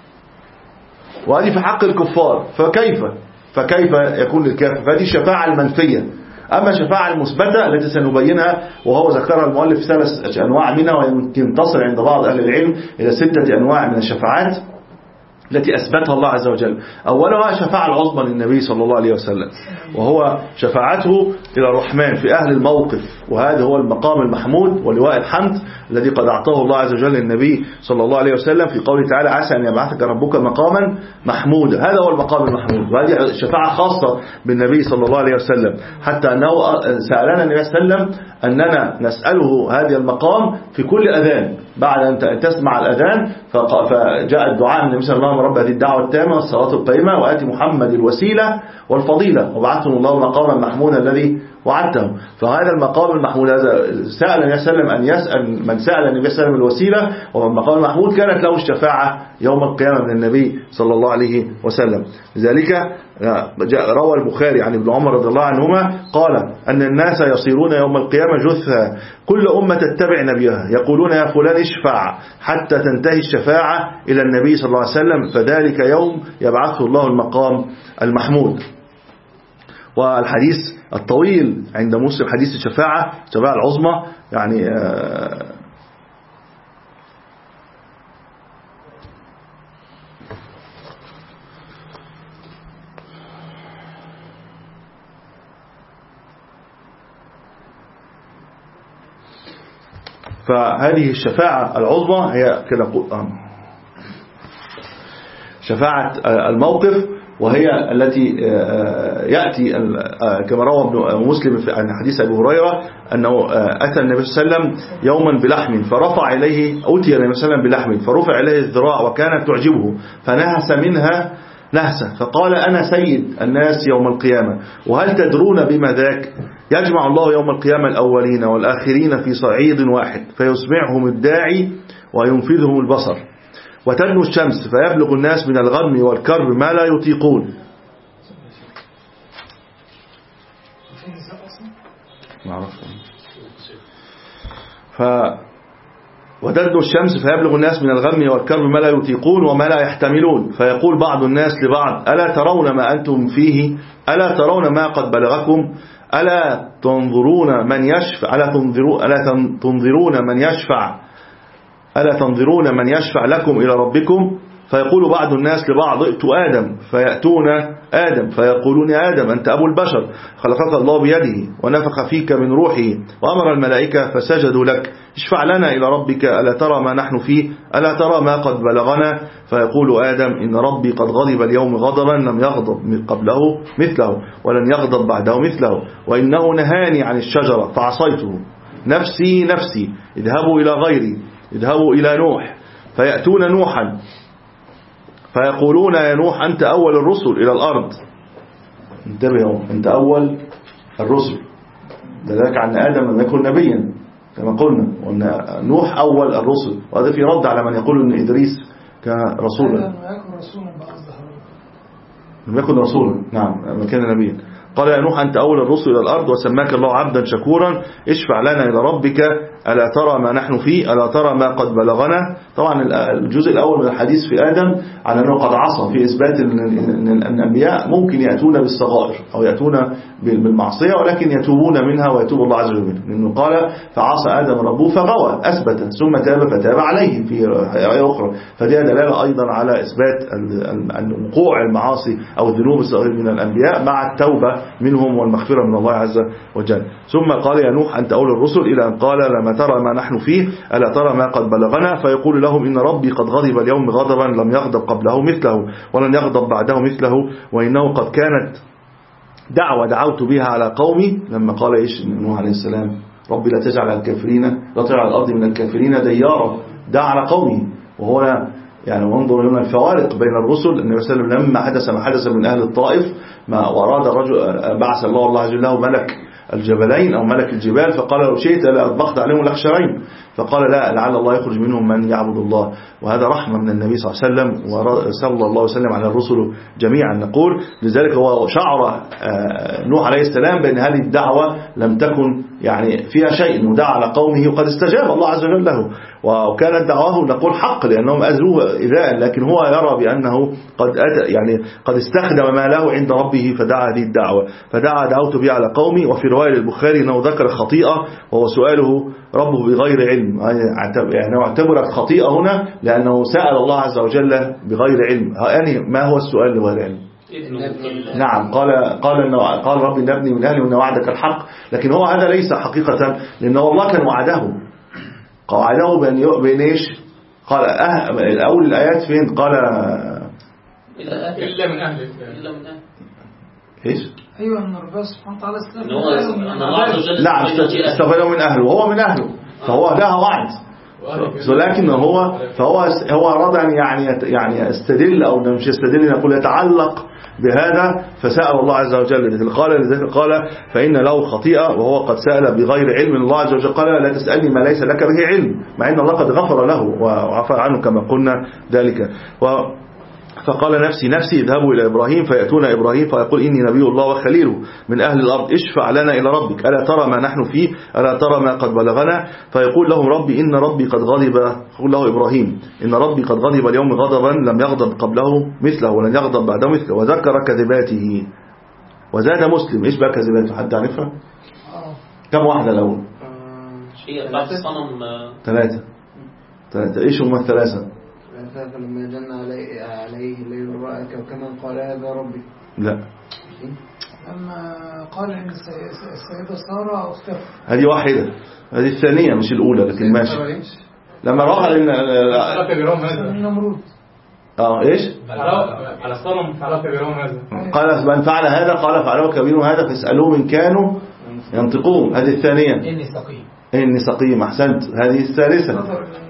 وهذه في حق الكفار، فكيف فكيف يكون للكافر؟ فهذه الشفاعة المنفية. أما الشفاعة المثبتة التي سنبينها وهو ذكرها المؤلف ثلاث أنواع منها، ويمكن تصل عند بعض أهل العلم إلى ستة أنواع من الشفاعات التي أثبتها الله عز وجل. أولها شفاعة العظمى للنبي صلى الله عليه وسلم، وهو شفاعته إلى الرحمن في أهل الموقف، وهذا هو المقام المحمود ولواء الحمد الذي قد أعطاه الله عز وجل للنبي صلى الله عليه وسلم في قوله تعالى عسى أن يبعثك ربك مقاما محمودا. هذا هو المقام المحمود، وهذه شفاعة خاصة بالنبي صلى الله عليه وسلم، حتى أنه سألنا النبي صلى الله عليه وسلم أننا نسأله هذا المقام في كل أذان، بعد أن تسمع الأذان فجاء الدعاء من النبي صلى الله عليه وسلم رب هذه الدعوة التامة والصلاة القائمة وآتي محمد الوسيلة والفضيلة وبعثه الله مقاما محمودا الذي وعدته. فهذا المقام المحمود هذا سأل النبي صلى الله عليه وسلم أن يسأل من سأل النبي صلى الله عليه وسلم الوسيلة، والمقام المحمود كانت له الشفاعة يوم القيامة من النبي صلى الله عليه وسلم. لذلك روى البخاري عن ابن عمر رضي الله عنهما قال أن الناس يصيرون يوم القيامة جثة كل أمة تتبع نبيها يقولون يا فلان اشفع حتى تنتهي الشفاعة إلى النبي صلى الله عليه وسلم، فذلك يوم يبعثه الله المقام المحمود. والحديث الطويل عند مسلم حديث الشفاعة الشفاعة العظمى يعني آه فهذه الشفاعة العظمى هي كده شفاعة الموقف، وهي التي يأتي كما روى ابن مسلم عن حديث أبي هريرة أنه أتى النبي صلى الله عليه وسلم يوما بلحم فرفع إليه أوتي النبي صلى الله عليه وسلم بلحم فرفع إليه الذراع وكانت تعجبه فنهس منها نهسة فقال أنا سيد الناس يوم القيامة، وهل تدرون بما ذاك؟ يجمع الله يوم القيامة الأولين والآخرين في صعيد واحد فيسمعهم الداعي وينفذهم البصر، وتدنو الشمس فيبلغ الناس من الغم والكرب ما لا يطيقون. ف وتدنو الشمس فيبلغ الناس من الغم والكرب ما لا يطيقون وما لا يحتملون، فيقول بعض الناس لبعض ألا ترون ما أنتم فيه؟ ألا ترون ما قد بلغكم؟ ألا تنظرون من يشفع ألا تنظرون ألا تنظرون من يشفع ألا تنظرون من يشفع لكم إلى ربكم؟ فيقول بعض الناس لبعض ائتوا آدم فيأتون آدم فيقولون يا آدم أنت أبو البشر خلقك الله بيده ونفخ فيك من روحه وأمر الملائكة فسجدوا لك اشفع لنا إلى ربك ألا ترى ما نحن فيه ألا ترى ما قد بلغنا؟ فيقول آدم إن ربي قد غضب اليوم غضبا لم يغضب قبله مثله ولن يغضب بعده مثله، وإنه نهاني عن الشجرة فعصيته، نفسي نفسي اذهبوا إلى غيري اذهبوا إلى نوح فيأتون نوحا فيقولون يا نوح أنت أول الرسل إلى الأرض. انتبهوا أنت أول الرسل، ذلك عن آدم لم يكن نبيا كما قلنا، وأن نوح أول الرسل، وهذا في رد على من يقول أن إدريس كان رسولا لم يكن رسولا نعم لم كان نبيا. قال يا نوح أنت أول الرسل إلى الأرض وسماك الله عبدا شكورا اشفع لنا إلى ربك ألا ترى ما نحن فيه ألا ترى ما قد بلغنا. طبعا الجزء الأول من الحديث في آدم على أنه قد عصى، في إثبات أن الأنبياء ممكن يأتون بالصغائر أو يأتون بالمعصية ولكن يتوبون منها ويتوب الله عز وجل، لأنه قال فعصى آدم ربه فغوى أثبت ثم تاب فتاب عليه في آية أخرى، فدي دلالة أيضا على إثبات أن وقوع المعاصي أو الذنوب الصغيرة من الأنبياء مع التوبة منهم والمغفرة من الله عز وجل. ثم قال يا نوح أنت أول الرسل إلى أن قال لما ترى ما نحن فيه ألا ترى ما قد بلغنا؟ فيقول لهم إن ربي قد غضب اليوم غضبا لم يغضب قبله مثله ولن يغضب بعده مثله، وإنه قد كانت دعوة دعوت بها على قومي لما قال إيش نوح عليه السلام ربي لا تجعل الكافرين لا تجعل على الأرض من الكافرين ديارا، دعا على قومه. وهنا يعني وانظر لنا الفوارق بين الرسل. النبي صلى الله عليه وسلم لما حدث ما حدث من أهل الطائف ما وأراد الرجل بعث الله الله عز وجل ملك الجبلين أو ملك الجبال فقال لو شئت لأطبقت عليهم الأخشرين، فقال لا لعل الله يخرج منهم من يعبد الله، وهذا رحمة من النبي صلى الله عليه وسلم وصلى الله وسلم على الرسل جميعا. نقول لذلك هو شعر نوح عليه السلام بأن هذه الدعوة لم تكن يعني فيها شيء، ودعا على قومه وقد استجاب الله عز وجل له، وكانت دعواه نقول حق لأنهم أذوه إذاء، لكن هو يرى بأنه قد أتى يعني قد استخدم ما له عند ربه فدعا هذه الدعوة، فدعا دعوت به على قومي. وفي رواية البخاري أنه ذكر خطيئة وهو سؤاله ربه بغير علم، يعني اعتبرت خطيئة هنا لأنه سأل الله عز وجل بغير علم. يعني ما هو السؤال بغير علم؟ نعم قال قال إنه قال ربي نبني من أهلي وإن وعدك الحق، لكن هو هذا ليس حقيقة لأن الله كان وعده قاعده بين بين إيش؟ قال أه الأول الآيات فين؟ قال إلا من أهل إلا من أهل إيش؟ أيوة من ربنا سبحانه وتعالى استغفر لا استغفر من أهله وهو من أهله فهو لها وعد، ولكن هو فهو هو أراد أن يعني يعني يستدل أو مش يستدل يقول يتعلق بهذا فسأل الله عز وجل. قال لذلك قال فإن له خطيئة وهو قد سأل بغير علم. الله عز وجل قال لا تسألني ما ليس لك به علم، مع أن الله قد غفر له وعفى عنه كما قلنا ذلك. و فقال نفسي نفسي اذهبوا إلى إبراهيم فيأتون إبراهيم فيقول إني نبي الله وخليله من أهل الأرض اشفع لنا إلى ربك ألا ترى ما نحن فيه ألا ترى ما قد بلغنا. فيقول لهم ربي إن ربي قد غضب، يقول له إبراهيم إن ربي قد غضب اليوم غضبا لم يغضب قبله مثله ولن يغضب بعده مثله وذكر كذباته. وزاد مسلم إيش بقى كذباته؟ حد عارفها؟ كم واحدة الأول؟ هي بعد الصنم ثلاثة. ثلاثة إيش هم الثلاثة؟ فلما جن عليه عليه الليل رأى كوكبا قال هذا ربي. لا لما قال ان السيدة سارة اختفى. هذه واحدة، هذه الثانية مش الأولى لكن ماشي. لما رأى ان النمرود اه ايش على الصنم فعلوا كبيرهم هذا قال من فعل هذا قال فعلوا كبيرهم هذا فاسألوه من كانوا ينطقون. هذه الثانية إني سقيم إني سقيم. أحسنت. هذه الثالثة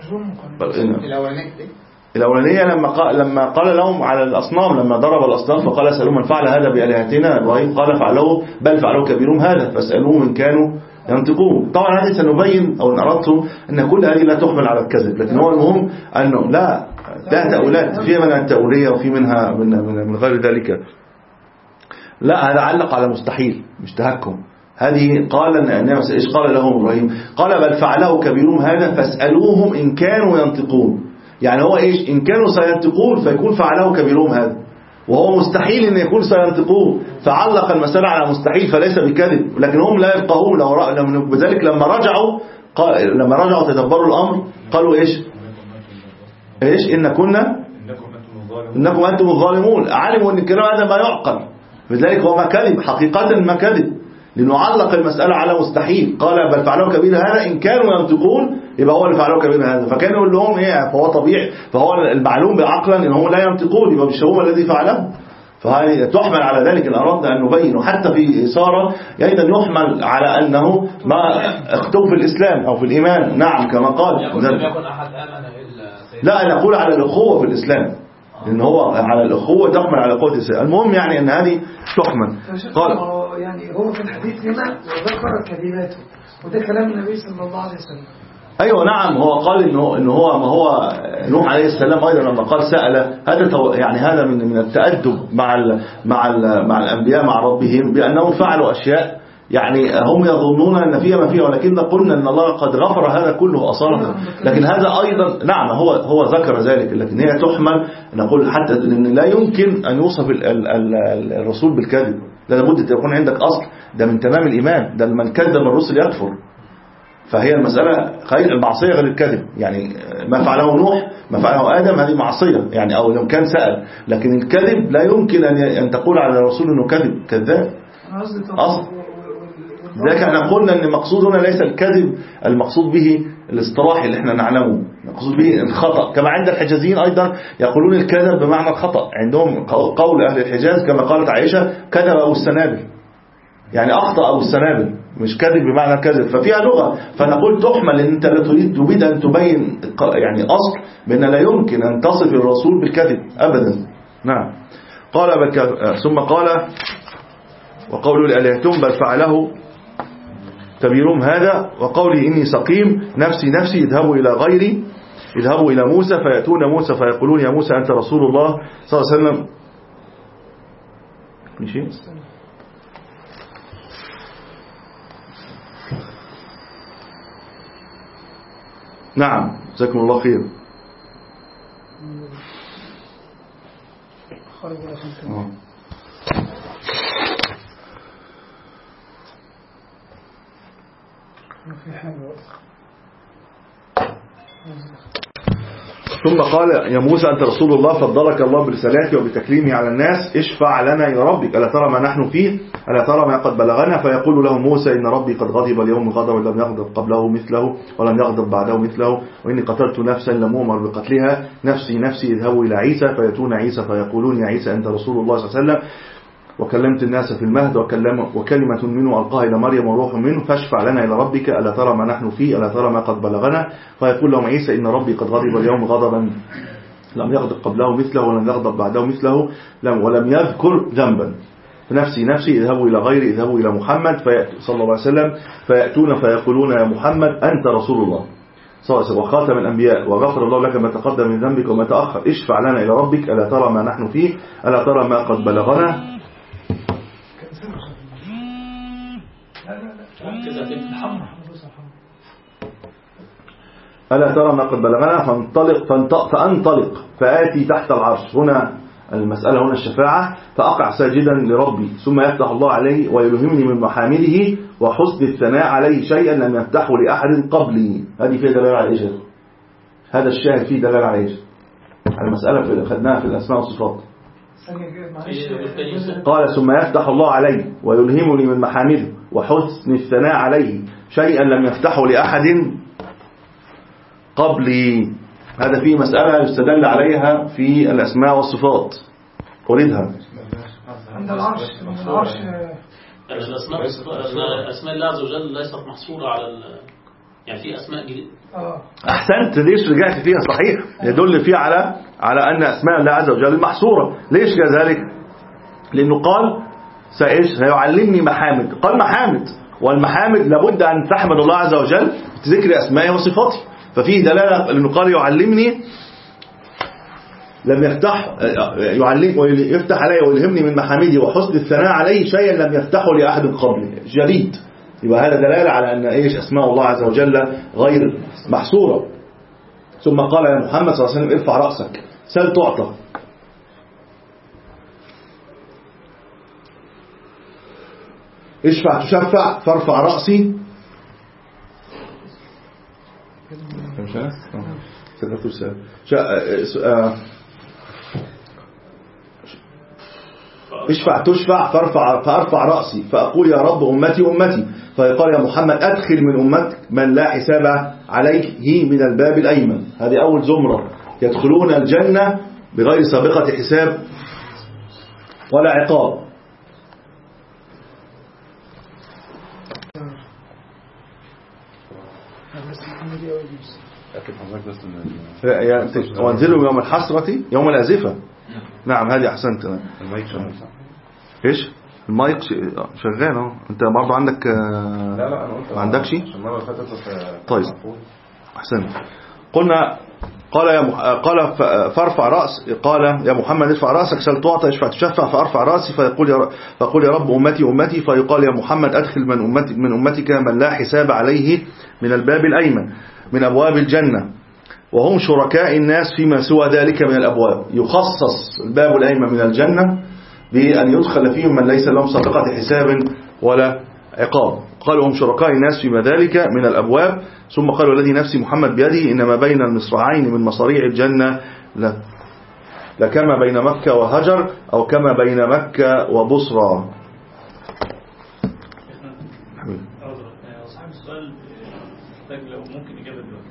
الأولانية لما قال لما قال لهم على الأصنام لما ضرب الأصنام فقال اسألوا من فعل هذا بآلهتنا. إبراهيم قال فعلوه بل فعلوا كبيرهم هذا فاسألوه من كانوا ينطقون. طبعا هذه سنبين أو إن أردت أن كل هذه لا تحمل على الكذب، لكن هو المهم أنه لا لا تأولات في منها التأولية وفي منها من, من, من غير ذلك. لا هذا علق على مستحيل مش تهكم. هذه قال أن إيش قال لهم إبراهيم؟ قال بل فعله كبيرهم هذا فاسألوهم إن كانوا ينطقون. يعني هو إيش إن كانوا سينطقون فيكون فعله كبيرهم هذا، وهو مستحيل أن يكون سينطقون فعلق المسألة على مستحيل فليس بكذب، لكن هم لا يفقهون. لو بذلك لما رجعوا قال لما رجعوا تدبروا الأمر قالوا إيش إيش إن كنا إنكم أنتم الظالمون. علموا أن الكلام هذا ما يعقل، بذلك هو ما كذب حقيقة ما كذب، لأنه علق المسألة على مستحيل. قال بل فعلوا كبير هذا إن كانوا ينطقون، يبقى هو اللي فعلوا كبير هذا. فكان يقول لهم إيه فهو طبيعي، فهو المعلوم بعقلا إن هم لا ينطقون يبقى مش هو الذي فعله. فهذه تحمل على ذلك إن أردنا أن نبين. وحتى في سارة أيضا يحمل على أنه ما اختلف في الإسلام أو في الإيمان. نعم كما قال لا نقول على الأخوة في الإسلام، لأن هو على الأخوة تحمل على قوة الإسلام. المهم يعني أن هذه تحمل. قال يعني هو في الحديث هنا ذكر كذباته، وده كلام النبي صلى الله عليه وسلم. أيوة نعم هو قال إنه إنه هو ما هو نوح عليه السلام أيضا لما قال سأل هذا يعني هذا من من التأدب مع ال مع ال مع الأنبياء مع ربهم بأنهم فعلوا أشياء يعني هم يظنون أن فيها ما فيها، ولكن قلنا أن الله قد غفر هذا كله أصالة. لكن هذا أيضا نعم هو هو ذكر ذلك، لكن هي تحمل نقول حتى أن لا يمكن أن يوصف ال ال ال الرسول بالكذب. لابد أن يكون عندك أصل، ده من تمام الإيمان، ده من كذب الرسل يكفر. فهي المسألة غير المعصية غير الكذب. يعني ما فعله نوح ما فعله آدم هذه معصية يعني، أو لو كان سأل، لكن الكذب لا يمكن أن تقول على الرسول أنه كذب كذاب أصل. ذلك احنا قلنا ان المقصود هنا ليس الكذب المقصود به الاصطلاح اللي احنا نعلمه، المقصود به الخطأ. كما عند الحجازيين ايضا يقولون الكذب بمعنى الخطأ. عندهم قول اهل الحجاز كما قالت عائشة كذب ابو السنابل، يعني اخطأ ابو السنابل، مش كذب بمعنى الكذب. ففيها لغة، فنقول تحمل ان انت لا تريد تريد ان تبين يعني اصل بان لا يمكن ان تصف الرسول بالكذب ابدا. نعم. قال ثم قال وقولوا لآلهتهم بل فعله كبيرهم هذا، وقولي إني سقيم نفسي نفسي اذهبوا إلى غيري اذهبوا إلى موسى فيأتون موسى فيقولون يا موسى أنت رسول الله صلى الله عليه وسلم. ماشي. نعم جزاكم الله خير. ثم قال يا موسى أنت رسول الله فضلك الله برسالته وبتكليمه على الناس اشفع لنا إلى ربك ألا ترى ما نحن فيه ألا ترى ما قد بلغنا. فيقول له موسى إن ربي قد غضب اليوم غضبا لم يغضب قبله مثله ولم يغضب بعده مثله وإني قتلت نفسا لم أؤمر بقتلها نفسي نفسي اذهبوا إلى عيسى فيأتون عيسى فيقولون يا عيسى أنت رسول الله صلى الله عليه وسلم وكلمت الناس في المهد وكلم وكلمة منه ألقاها إلى مريم وروح منه فاشفع لنا إلى ربك ألا ترى ما نحن فيه ألا ترى ما قد بلغنا. فيقول لهم عيسى إن ربي قد غضب اليوم غضبا لم يغضب قبله مثله ولم يغضب بعده مثله، لم ولم يذكر ذنبا. نفسي نفسي اذهبوا إلى غيري، اذهبوا إلى محمد صلى الله عليه وسلم فيأتون فيقولون يا محمد أنت رسول الله صلى الله عليه وسلم وخاتم الأنبياء وغفر الله لك ما تقدم من ذنبك وما تأخر، اشفع لنا إلى ربك، ألا ترى ما نحن فيه، ألا ترى ما قد بلغنا. ألا ترى ما قد بلغنا فانطلق فانطلق فأنطلق فآتي تحت العرش. هنا المسألة هنا الشفاعة. فأقع ساجدا لربي ثم يفتح الله عليه ويلهمني من محامده وحسن الثناء عليه شيئا لم يفتحه لأحد قبلي. هذه فيها دلالة على إيش؟ هذا الشاهد فيه دلالة على إيش؟ على المسألة خدناها في الأسماء والصفات. قال ثم يفتح الله عليه ويلهمني من محامده وحسن الثناء عليه شيئا لم يفتحه لأحد قبلي. هذا فيه مسألة يستدل عليها في الأسماء والصفات. أريدها عند العرش. العرش الأسماء أسماء الله عز وجل ليست محصورة على ال... يعني في أسماء جديدة. أحسنت. ليش رجعت فيها؟ صحيح يدل فيها على على أن أسماء الله عز وجل محصورة. ليش كذلك؟ لأنه قال سإيش سيعلمني محامد. قال محامد، والمحامد لابد أن تحمد الله عز وجل بذكر أسمائه وصفاته. ففيه دلالة لأنه قال يعلمني لم يفتح يعلم ويفتح علي ويلهمني من محامدي وحسن الثناء عليه شيئا لم يفتحه لأحد قبلي. جديد. يبقى هذا دلالة على أن إيش أسماء الله عز وجل غير محصورة. ثم قال يا محمد صلى الله عليه وسلم ارفع رأسك سل تعطى. اشفع تشفع فارفع رأسي. اشفع تشفع فارفع فارفع رأسي فأقول يا رب أمتي أمتي، فيقال يا محمد أدخل من أمتك من لا حساب عليه من الباب الأيمن. هذه أول زمرة يدخلون الجنة بغير سابقة حساب ولا عقاب. وانزلوا يوم الحسرة يوم الأزفة. نعم هذه أحسنت. المايك شغال. إيش المايك شغال اهو. أنت برضو عندك لا لا أنا قلت ما عندكش. المرة اللي فاتت طيب أحسنت. قلنا قال يا مح... قال فارفع رأس قال يا محمد ارفع رأسك سل تعطى اشفع تشفع فارفع رأسي فيقول يا فقول يا رب أمتي أمتي، فيقال يا محمد أدخل من أمتي من أمتك من لا حساب عليه من الباب الأيمن من أبواب الجنة وهم شركاء الناس فيما سوى ذلك من الأبواب. يخصص الباب الأيمن من الجنة بأن يدخل فيهم من ليس لهم سابقة حساب ولا عقاب. قالوا هم شركاء الناس فيما ذلك من الأبواب. ثم قالوا الذي نفسي محمد بيده إنما بين المصراعين من مصاريع الجنة لكما بين مكة وهجر أو كما بين مكة وبصرى. صاحب السؤال لو ممكن إجابة دلوقتي.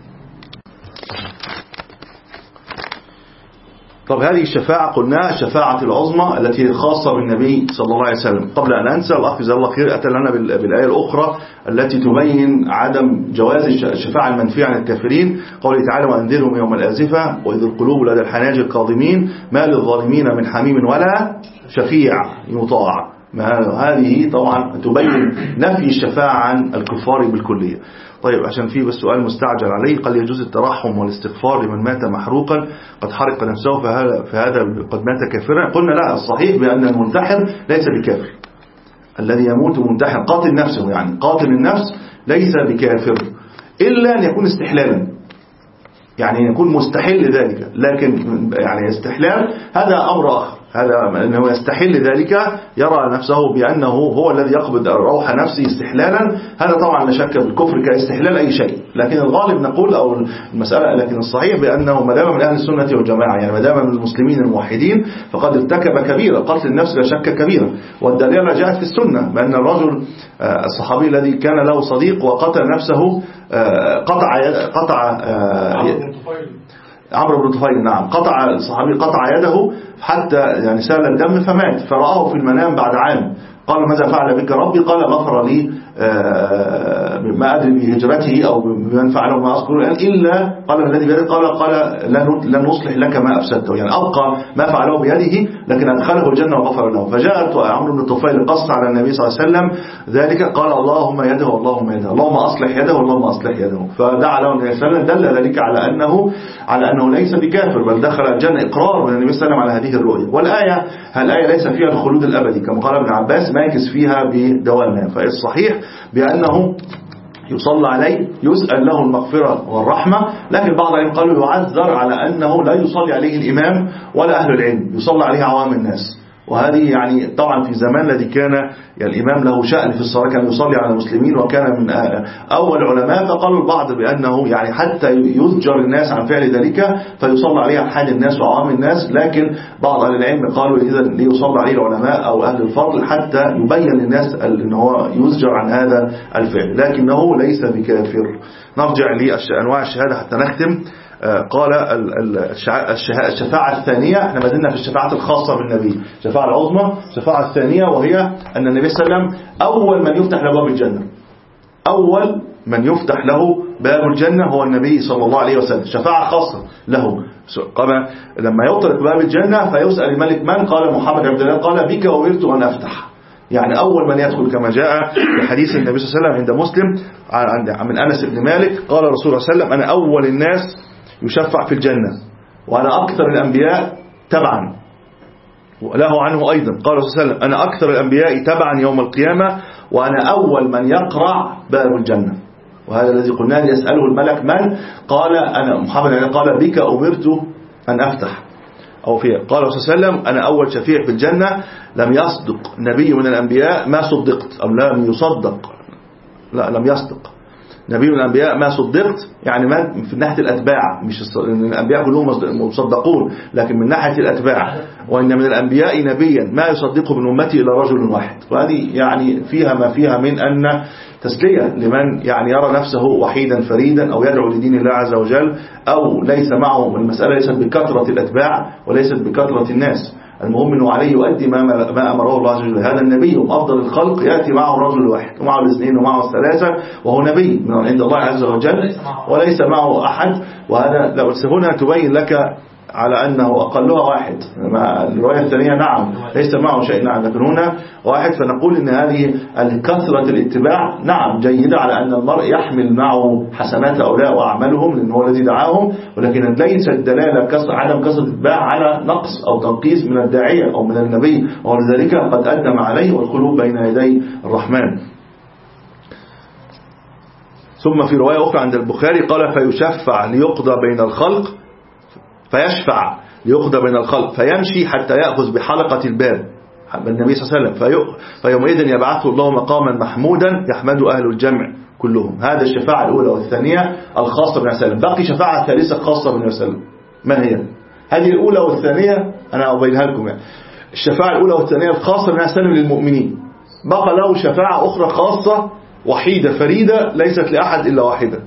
طب هذه الشفاعة قلناها الشفاعة العظمى التي خاصة بالنبي صلى الله عليه وسلم. قبل أن أنسى الأخ جزاه الله خير أتى لنا بالآية الأخرى التي تبين عدم جواز الشفاعة المنفية عن الكافرين. قوله تعالى وأنذرهم يوم الآزفة وإذ القلوب لدى الحناجر كاظمين ما للظالمين من حميم ولا شفيع يطاع. هذه طبعا تبين نفي الشفاعة عن الكفار بالكلية. طيب عشان فيه بس سؤال مستعجل عليه. قال يجوز الترحم والاستغفار لمن مات محروقا قد حرق نفسه فهذا قد مات كافرا؟ قلنا لا، الصحيح بأن المنتحر ليس بكافر. الذي يموت منتحر قاتل نفسه يعني قاتل النفس ليس بكافر إلا أن يكون استحلالا، يعني يكون مستحل ذلك. لكن يعني استحلال هذا أمر آخر، هذا أنه يستحل ذلك يرى نفسه بأنه هو الذي يقبض روح نفسه استحلالا. هذا طبعا لا شك بالكفر كاستحلال أي شيء. لكن الغالب نقول أو المسألة لكن الصحيح بأنه ما دام من أهل السنة والجماعة يعني ما دام من المسلمين الموحدين فقد ارتكب كبيرة. قتل النفس لا شك كبيرة، والدليل جاءت في السنة بأن الرجل الصحابي الذي كان له صديق وقتل نفسه قطع قطع عمرو بن طفيل نعم قطع الصحابي قطع يده حتى يعني سال الدم فمات، فرآه في المنام بعد عام، قال ماذا فعل بك ربي؟ قال غفر لي ما أدري بهجرته أو بمن فعله ما أذكر الآن، إلا قال الذي بيده قال قال لن نصلح لك ما أفسدته، يعني أبقى ما فعله بيده لكن أدخله الجنة وغفر له. فجاءت عمرو بن الطفيل قص على النبي صلى الله عليه وسلم ذلك، قال اللهم يده اللهم يده اللهم أصلح يده اللهم أصلح يده، فدعا له النبي صلى الله عليه وسلم. دل ذلك على أنه على أنه ليس بكافر بل دخل الجنة، إقرار من النبي صلى الله عليه وسلم على هذه الرؤية. والآية الآية ليس فيها الخلود الأبدي كما قال ابن عباس، ما يكس فيها بدوامها، فالصحيح بأنه يصلى عليه يسأل له المغفرة والرحمة، لكن بعض العلم قالوا يعذر على أنه لا يصلي عليه الإمام ولا أهل العلم، يصلى عليه عوام الناس. وهذه يعني طبعا في الزمان الذي كان يعني الإمام له شأن في الصلاة، كان يصلي على المسلمين وكان من أول العلماء، فقالوا البعض بأنه يعني حتى يزجر الناس عن فعل ذلك فيصلى عليه حال الناس وعوام الناس، لكن بعض أهل العلم قالوا إذا ليصلى عليه العلماء أو أهل الفضل حتى يبين للناس أن هو يزجر عن هذا الفعل، لكنه ليس بكافر. نرجع لأنواع الشهادة حتى نختم. قال الشفاعة الثانية، احنا ما زلنا في الشفاعة الخاصة بالنبي، الشفاعة العظمى. الشفاعة الثانية وهي أن النبي صلى الله عليه وسلم أول من يفتح له باب الجنة، أول من يفتح له باب الجنة هو النبي صلى الله عليه وسلم، شفاعة خاصة له. قال لما يطرق باب الجنة فيسأل الملك من؟ قال محمد عبد الله، قال بك أمرت أن أفتح، يعني أول من يدخل كما جاء في حديث النبي صلى الله عليه وسلم عند مسلم من أنس بن مالك قال رسول الله صلى الله عليه وسلم أنا أول الناس يشفع في الجنة وأنا أكثر الأنبياء تبعا، وله عنه أيضا قال صلى الله عليه وسلم أنا أكثر الأنبياء تبعا يوم القيامة وأنا أول من يقرع باب الجنة. وهذا الذي قلنا يسأله الملك من؟ قال أنا محمد قال بك أمرت أن أفتح، أو فيه قال صلى الله عليه وسلم أنا أول شفيع في الجنة، لم يصدق نبي من الأنبياء ما صدقت، أو لم يصدق لا لم يصدق نبي من الأنبياء ما صدقت، يعني ما في ناحية الأتباع، مش الأنبياء كلهم مصدقون لكن من ناحية الأتباع، وإن من الأنبياء نبيا ما يصدقه من أمتي إلى رجل واحد. وهذه يعني فيها ما فيها من أن تسلية لمن يعني يرى نفسه وحيدا فريدا أو يدعو لدين الله عز وجل أو ليس معه، المسألة ليست بكثرة الأتباع وليست بكثرة الناس، المهم أنه عليه يؤدي ما, ما أمره الله عز وجل. هذا النبي أفضل الخلق يأتي معه رجل واحد ومعه الاثنين ومعه الثلاثة وهو نبي من عند الله عز وجل وليس معه أحد. وهذا لو هنا تبين لك على أنه أقلها واحد، الرواية الثانية نعم ليس معه شيء نعم، لكن هنا واحد. فنقول أن هذه الكثرة الاتباع نعم جيدة على أن المرء يحمل معه حسنات هؤلاء وأعمالهم لأنه هو الذي دعاهم، ولكن ليس الدلالة كسر عدم كثرة الاتباع على نقص أو تنقيص من الداعية أو من النبي، ولذلك قد أدم عليه والقلوب بين يدي الرحمن. ثم في رواية أخرى عند البخاري قال فيشفع ليقضى بين الخلق، فيشفع ليقضى بين الخلق فيمشي حتى يأخذ بحلقة الباب النبي صلى الله عليه وسلم، فيومئذ يبعثه الله مقاما محمودا يحمد أهل الجمع كلهم. هذا الشفاعة الأولى والثانية الخاصة بالنبي صلى الله عليه وسلم. باقي شفاعة ثالثة خاصة بالنبي صلى الله عليه وسلم، ما هي؟ هذه الأولى والثانية أنا أبينها لكم يعني. الشفاعة الأولى والثانية الخاصة بالنبي صلى الله عليه وسلم للمؤمنين، بقى له شفاعة أخرى خاصة وحيدة فريدة ليست لأحد إلا واحدة،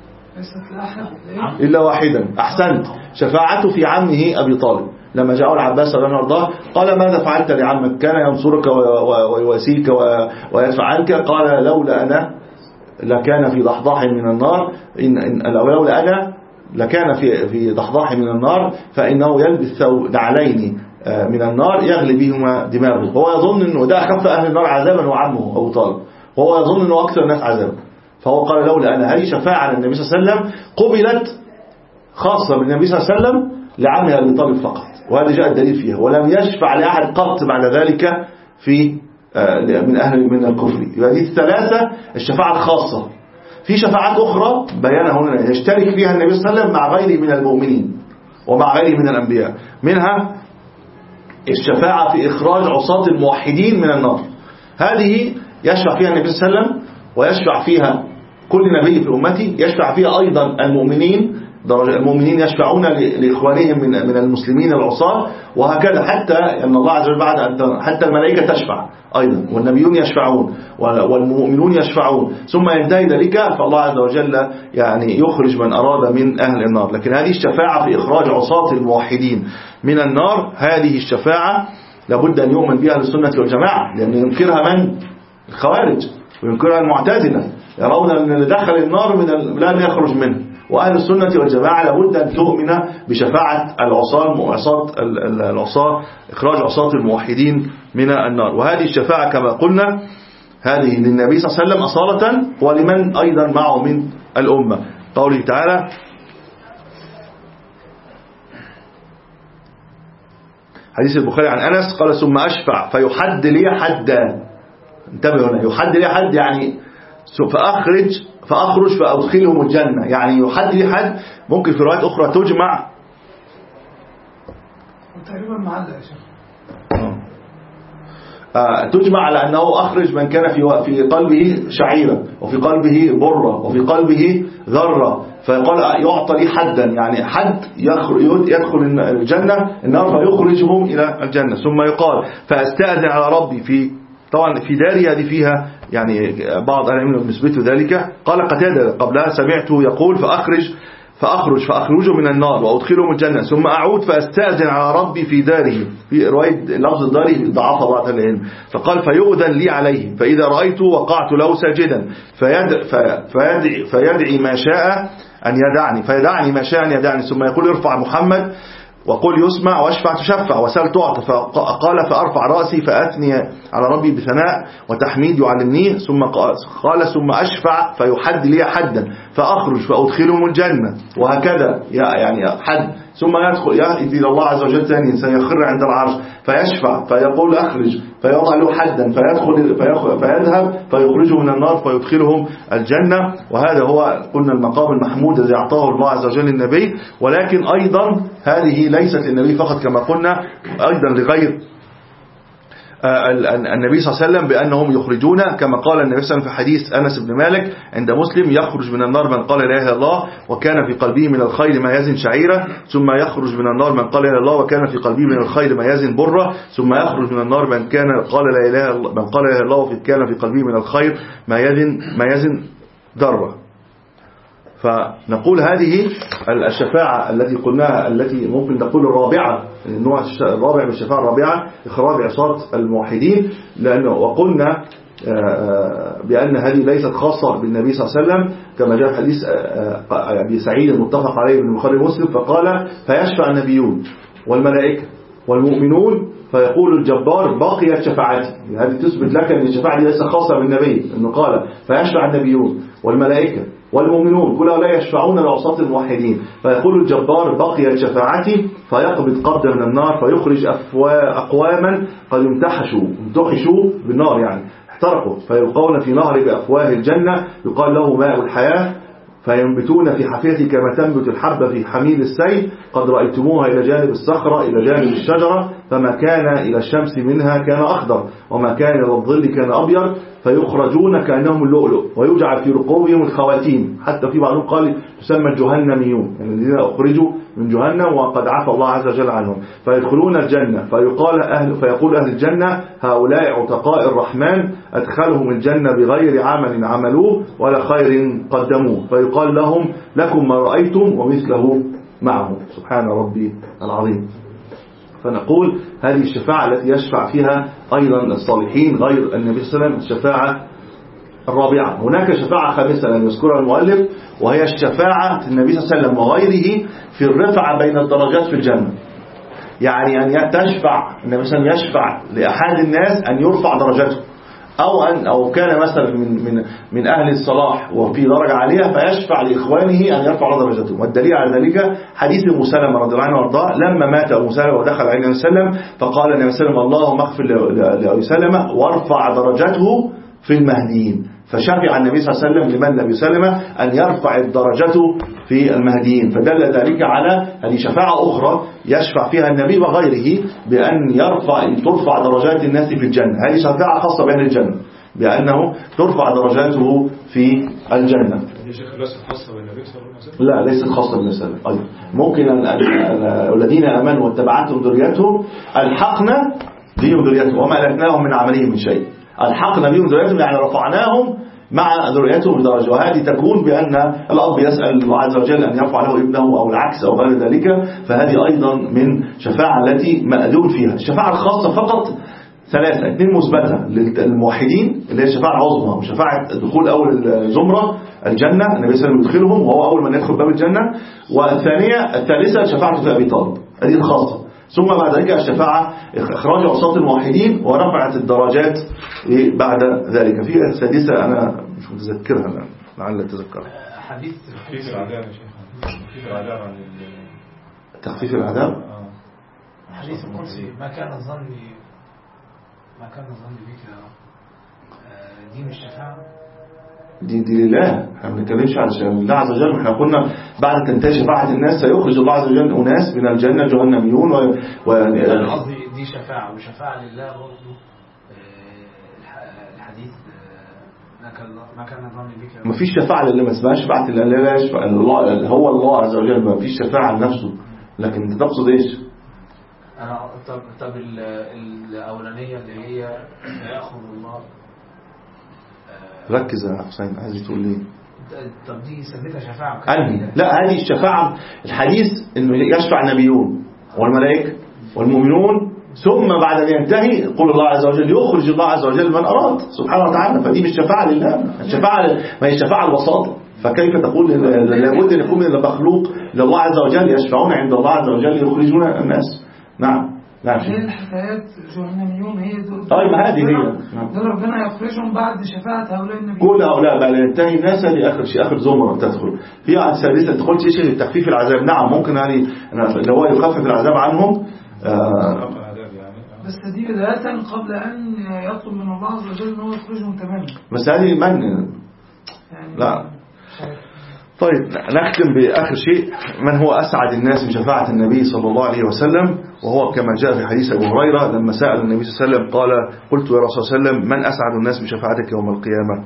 إلا واحدا. أحسنت، شفاعته في عمه أبي طالب لما جاءه العباس رضي الله عنه قال ماذا فعلت لعمك؟ كان ينصرك ويواسيك ويدفع عنك. قال لولا أنا لكان في ضحضاح من النار، إن لولا أنا لكان في في ضحضاح من النار، فإنه يلبس نعلين من النار يغلي بهما دماغه. هو يظن أنه ده أخف أهل النار عذابا وعمه أبو طالب، وهو يظن أنه أكثر الناس عذابا. فهو قال لولا أنا. هذه شفاعة للنبي صلى الله عليه وسلم قبلت خاصة بالنبي صلى الله عليه وسلم لعمه أبي طالب فقط، وهذا جاء الدليل فيها، ولم يشفع لأحد قط بعد ذلك في من أهل من الكفر. هذه الثلاثة الشفاعة الخاصة. في شفاعات أخرى بيانها هنا يشترك فيها النبي صلى الله عليه وسلم مع غيره من المؤمنين ومع غيره من الأنبياء، منها الشفاعة في إخراج عصاة الموحدين من النار. هذه يشفع فيها النبي صلى الله عليه وسلم ويشفع فيها كل نبي في أمتي، يشفع فيها أيضا المؤمنين درجة المؤمنين يشفعون لإخوانهم من من المسلمين العصاة، وهكذا حتى أن الله عز وجل بعد أن حتى الملائكة تشفع أيضا، والنبيون يشفعون والمؤمنون يشفعون، ثم ينتهي ذلك فالله عز وجل يعني يخرج من أراد من أهل النار. لكن هذه الشفاعة في إخراج عصاة الموحدين من النار، هذه الشفاعة لابد أن يؤمن بها السنة والجماعة، لأن ينكرها من؟ الخوارج، وينكرها المعتزلة، يرون أن اللي دخل النار من لا يخرج منه. وأهل السنة والجماعة لابد أن تؤمن بشفاعة العصاة العصاة إخراج عصاة الموحدين من النار. وهذه الشفاعة كما قلنا هذه للنبي صلى الله عليه وسلم أصالة، ولمن أيضا معه من الأمة. قوله تعالى حديث البخاري عن أنس قال ثم أشفع فيحد لي حدا. انتبهوا هنا، يحد لي حد يعني فأخرج فأخرج فأدخلهم الجنة، يعني يحد لي حد. ممكن في روايات أخرى تجمع تقريبا معلق يا شيخ آه تجمع على أنه أخرج من كان في في قلبه شعيرة، وفي قلبه برة، وفي قلبه ذرة، فيقال يعطى لي حدا، يعني حد يدخل الجنة النار فيخرجهم إلى الجنة. ثم يقال فأستأذن على ربي في طبعا في داري، هذه فيها يعني بعض العلماء يثبتوا ذلك. قال قتادة قبلها سمعته يقول فأخرج فأخرج فأخرجه من النار وأدخلهم الجنة ثم أعود فأستأذن على ربي في داره. في رواية لفظ الداري ضعف بعض العلم، فقال فيؤذن لي عليه فإذا رأيته وقعت له ساجدا فيدعي, فيدعي, فيدعي ما شاء أن يدعني فيدعني ما شاء أن يدعني ثم يقول ارفع محمد وقل يسمع واشفع تشفع وسل تعطى. فقال فأرفع رأسي فأثني على ربي بثناء وتحميد يعلمنيه. ثم قال ثم أشفع فيحد لي حدا فأخرج فأدخلهم الجنة، وهكذا يعني حد. ثم يدخل يأتي إلى الله عز وجل ثانيا سيخر عند العرش فيشفع فيقول أخرج فيضع له حدا فيدخل فيذهب فيخرجه من النار فيدخلهم الجنة. وهذا هو قلنا المقام المحمود الذي أعطاه الله عز وجل النبي. ولكن أيضا هذه ليست للنبي فقط كما قلنا، أيضا لغير النبي صلى الله عليه وسلم بأنهم يخرجون، كما قال النبي صلى الله عليه وسلم في حديث أنس بن مالك عند مسلم يخرج من النار من قال لا إله إلا الله وكان في قلبه من الخير ما يزن شعيرة، ثم يخرج من النار من قال لا إله إلا الله وكان في قلبه من الخير ما يزن برة، ثم يخرج من النار من كان قال لا إله إلا من قال لا إله إلا الله وكان في قلبه من الخير ما يزن ما يزن ذرة. فنقول هذه الشفاعة التي قلناها التي ممكن نقول الرابعة، النوع الرابع من الشفاعة الرابعة إخراج عصاة الموحدين، لأنه وقلنا بأن هذه ليست خاصة بالنبي صلى الله عليه وسلم كما جاء في حديث أبي سعيد المتفق عليه من البخاري ومسلم، فقال فيشفع النبيون والملائكة والمؤمنون فيقول الجبار بقيت شفاعتي. هذه تثبت لك أن الشفاعة دي ليست خاصة بالنبي، أنه قال فيشفع النبيون والملائكة والمؤمنون كلها لا يشفعون لعصاة الموحدين، فيقول الجبار بقيت شفاعتي فيقبض قبضة من النار فيخرج أقواما قد امتحشوا امتحشوا بالنار يعني احترقوا فيلقون في نهر بأفواه الجنة يقال له ماء الحياة فينبتون في حفيته كما تنبت الحبة في حميل السيل قد رأيتموها إلى جانب الصخرة إلى جانب الشجرة فما كان إلى الشمس منها كان أخضر وما كان إلى الظل كان أبيض فيخرجون كأنهم اللؤلؤ ويجعل في رقوبهم الخواتيم. حتى في بعضهم قال تسمى الجهنميون يعني الذين أخرجوا من جهنم وقد عفى الله عز وجل عنهم فيدخلون الجنة فيقال أهل فيقول أهل الجنة هؤلاء عتقاء الرحمن أدخلهم الجنة بغير عمل عملوه ولا خير قدموه فيقال لهم لكم ما رأيتم ومثله معه. سبحان ربي العظيم. فنقول هذه الشفاعة التي يشفع فيها أيضا الصالحين غير النبي صلى الله عليه وسلم الشفاعة الرابعة. هناك شفاعة خامسة لم يذكرها المؤلف وهي الشفاعة النبي صلى الله عليه وسلم وغيره في الرفعة بين الدرجات في الجنة. يعني أن تشفع النبي صلى الله عليه وسلم يشفع لأحد الناس أن يرفع درجته أو أن أو كان مثلا من من من أهل الصلاح وفي درجة عالية فيشفع لإخوانه أن يرفع درجته. والدليل على ذلك حديث أبو سلمة رضي الله عنه وارضاه لما مات أبو سلمة ودخل عليه النبي صلى الله عليه وسلم فقال النبي صلى الله عليه وسلم اللهم اغفر لأبي سلمة وارفع درجته في المهديين. فشفع النبي صلى الله عليه وسلم لمن لم يسلم أن يرفع الدرجة في المهديين. فدل ذلك على هذه شفاعة أخرى يشفع فيها النبي وغيره بأن يرفع ترفع درجات الناس في الجنة. هذه شفاعة خاصة بأهل الجنة بأنه ترفع درجاته في الجنة. دي شيخ بس خاصة بالنبي صلى الله عليه وسلم؟ لا ليست خاصة بالنبي صلى الله عليه وسلم. أيضا ممكن أن الذين آمنوا واتبعتهم ذريتهم ألحقنا بهم ذريتهم وما ألتناهم من عملهم من شيء. ألحقنا بهم ذريتهم يعني رفعناهم مع ذريتهم بدرجة، وهذه تكون بأن الأب يسأل الله عز وجل أن يرفع له ابنه أو العكس أو غير ذلك، فهذه أيضا من شفاعة التي مأذون فيها. الشفاعة الخاصة فقط ثلاثة، اثنين مثبتة للموحدين اللي هي الشفاعة العظمى وشفاعة دخول أول الزمرة الجنة، النبي صلى الله عليه وسلم يدخلهم وهو أول من يدخل باب الجنة. والثانية الثالثة شفاعة في أبي طالب، هذه الخاصة. ثم بعد ذلك الشفاعة إخراج عصاة الموحدين ورفعت الدرجات بعد ذلك. في السادسة أنا مش متذكرها الآن، لعل أتذكرها. حديث تخفيف العذاب يا شيخ، تخفيف العذاب عن تخفيف العذاب. حديث القدسي ما كان ظني ما كان ظني بك يا رب، دي مش شفاعة، دي دي لله. احنا ما بنتكلمش على الله عز وجل. احنا قلنا بعد تنتهي شفاعة الناس سيخرج الله عز وجل أناس من الجنة جهنميون و, و... قصدي دي شفاعة وشفاعة لله برضه. الحديث ما كان ما كان ظني بك يا رب، ما فيش شفاعة لله، ما اسمهاش شفاعة لله. لا يشفع الله، هو الله عز وجل، ما فيش شفاعة لنفسه. لكن انت تقصد ايش؟ أنا طب طب الأولانية اللي هي يأخذ الله. ركز يا حسين، عايز تقول ليه؟ طب دي سميتها شفاعة؟ أنهي؟ لا هذه الشفاعة الحديث إنه يشفع النبيون والملائكة والمؤمنون، ثم بعد أن ينتهي يقول الله عز وجل يخرج الله عز وجل من أراد سبحانه وتعالى. فدي مش شفاعة لله، الشفاعة ما هي الشفاعة الوساطة. فكيف تقول لابد أن يكون من المخلوق لله عز وجل يشفعون عند الله عز وجل يخرجون الناس؟ نعم نعم. هي الحكايات جهنميون هي دول. طيب ما هذه هي. دول ربنا يخرجهم بعد شفاعة هؤلاء النبيين. كل هؤلاء بعد ينتهي الناس هذه آخر شيء، آخر زمرة تدخل. في عن السادسة تقول شيء تخفيف العذاب. نعم ممكن يعني لو هو يخفف العذاب عنهم. آه بس دي بداية قبل أن يطلب من الله عز وجل أنه يخرجهم تماما. بس هذه من يعني لا. طيب نختم بآخر شيء، من هو أسعد الناس بشفاعة النبي صلى الله عليه وسلم؟ وهو كما جاء في حديث أبو هريرة لما سأل النبي صلى الله عليه وسلم قال قلت يا رسول الله صلى الله عليه وسلم من أسعد الناس بشفاعتك يوم القيامة؟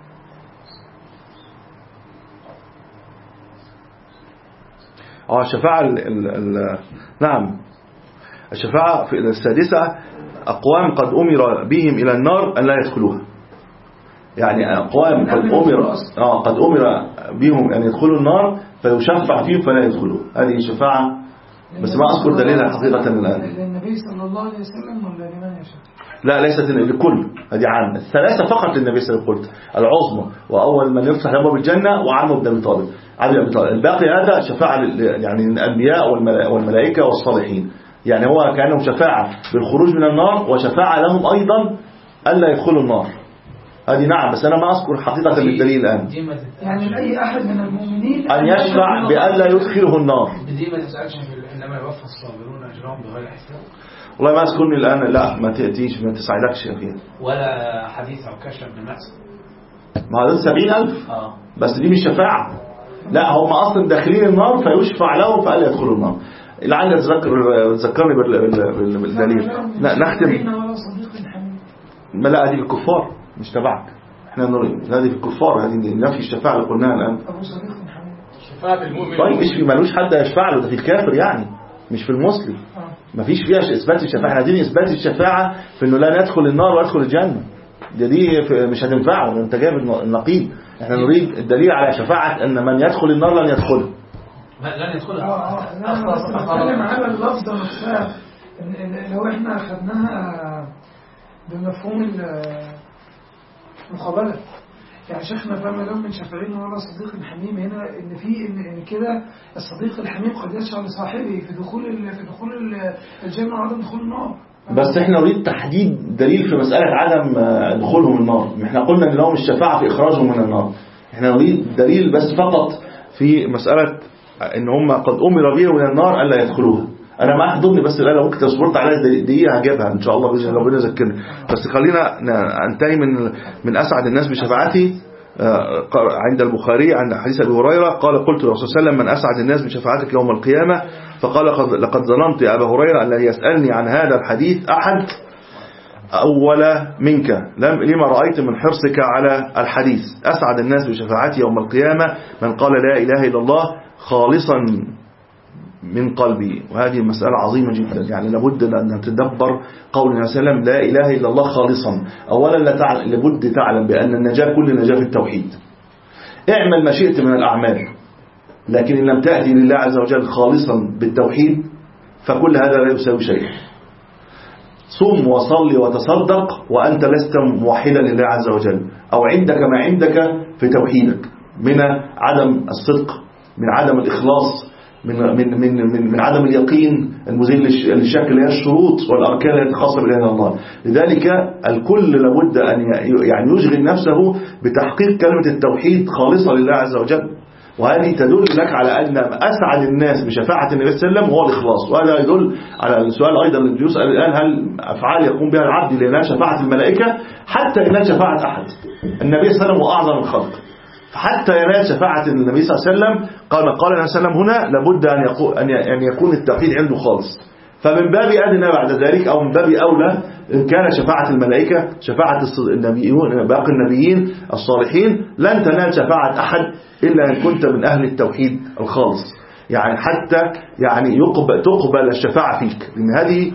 آه الشفاعة ال ال ال نعم الشفاعة في السادسة أقوام قد أمر بهم إلى النار أن لا يدخلوها. يعني أقوام قد أمر آه قد أمر بهم أن يدخلوا النار فيشفع فيهم فلا يدخلوا. هذه شفاعة بس ما أذكر دليلها حقيقة الآن. للنبي صلى الله عليه وسلم ولا لمن يشاء؟ لا ليست لكل، هذه عام. الثلاثة فقط للنبي صلى الله عليه وسلم قلت، العظمى وأول من يفتح له باب الجنة وعمه بن أبي طالب علي أبي طالب. الباقي هذا شفاعة يعني الأنبياء والملائكة والصالحين، يعني هو كأنهم شفاعة بالخروج من النار وشفاعة لهم أيضا ألا يدخلوا النار. هذه نعم بس أنا ما أذكر حقيقة الدليل الآن. يعني لأي أحد من المؤمنين أن يشفع بألا يدخله النار. بدي ما تسألش إنما يوفى الصابرون أجرهم بغير حساب. والله ما أذكرني الآن، لا ما تأتيش ما تساعدكش يا أخي. ولا حديث عكاشة بن محسن ما هذا سبعين ألف آه. بس دي مش شفاعة، لا هم أصلا داخلين النار فيشفع لهم فألا يدخلوا النار. لعل أتذكر تذكرني بالدليل. نختم. ما لا هذه الكفار مش تبعك، احنا نريد هذه في الكفار، هذه نفي الشفاعة اللي قلناها الآن. شفاعة المؤمن طيب مش في مالوش حد يشفع له، ده في الكافر يعني مش في المسلم. ما فيش فيها إثبات الشفاعة. احنا عايزين إثبات الشفاعة في إنه لا ندخل النار ويدخل الجنة. دي دي مش هتنفعه، انت جايب النقيض. احنا نريد الدليل على شفاعة ان من يدخل النار لن يدخلها. لن يدخلها. اه اه نتكلم على اللفظة نفسها. لو احنا اخذناها بمفهوم المقابلة يعني شيخنا فما لهم من شفاعين ولا صديق حميم، هنا ان في ان, إن كده الصديق الحميم قد يشفع لصاحبه في دخول في دخول الجنة وعدم دخول النار. بس احنا نريد تحديد دليل في مسألة عدم دخولهم النار. احنا قلنا ان لهم الشفاعة في اخراجهم من النار، احنا نريد دليل بس فقط في مسألة ان هم قد امر بهم من النار الا يدخلوها. انا ما احضرني بس الآن لو ممكن تصبرت عليها دقيقة هجيبها ان شاء الله باذن الله ربنا يذكرنا. بس خلينا انتهي من من اسعد الناس بشفاعتي. عند البخاري عن حديث ابي هريره قال قلت للرسول صلى الله عليه وسلم من اسعد الناس بشفاعتك يوم القيامه؟ فقال لقد ظننت يا ابا هريره ان يسالني عن هذا الحديث احد أول منك لما رأيت من حرصك على الحديث. أسعد الناس بشفاعتي يوم القيامة من قال لا إله إلا الله خالصا من قلبي. وهذه مسألة عظيمة جدا، يعني لابد أن نتدبر قول النبي صلى الله عليه وسلم لا إله إلا الله خالصا. أولا لابد تعلم بأن النجاة كل نجاة في التوحيد. اعمل ما شئت من الأعمال، لكن إن لم تأتي لله عز وجل خالصا بالتوحيد فكل هذا لا يساوي شيء. صم وصلي وتصدق وأنت لست موحدا لله عز وجل، أو عندك ما عندك في توحيدك من عدم الصدق، من عدم الإخلاص، من من من من, من عدم اليقين المزيل للشك اللي هي الشروط والأركان الخاصة بالله الله. لذلك الكل لابد أن يعني يشغل نفسه بتحقيق كلمة التوحيد خالصة لله عز وجل. وهذه تدل لك على أن أسعد الناس بشفاعة النبي صلى الله عليه وسلم هو الإخلاص. وهذا يدل على السؤال أيضا اللي يسأل الآن، هل أفعال يقوم بها العبد لأنها شفاعة الملائكة حتى إنها شفاعة أحد؟ النبي صلى الله عليه وسلم هو أعظم الخلق، فحتى ينال شفاعة النبي صلى الله عليه وسلم قال قال النبي صلى الله عليه وسلم هنا لابد أن يكون أن يكون التوحيد عنده خالص. فمن باب أدنى بعد ذلك أو من باب أولى إن كان شفاعة الملائكة، شفاعة النبيين باقي النبيين الصالحين، لن تنال شفاعة أحد إلا أن كنت من أهل التوحيد الخالص. يعني حتى يعني يقبل تقبل الشفاعة فيك، لأن هذه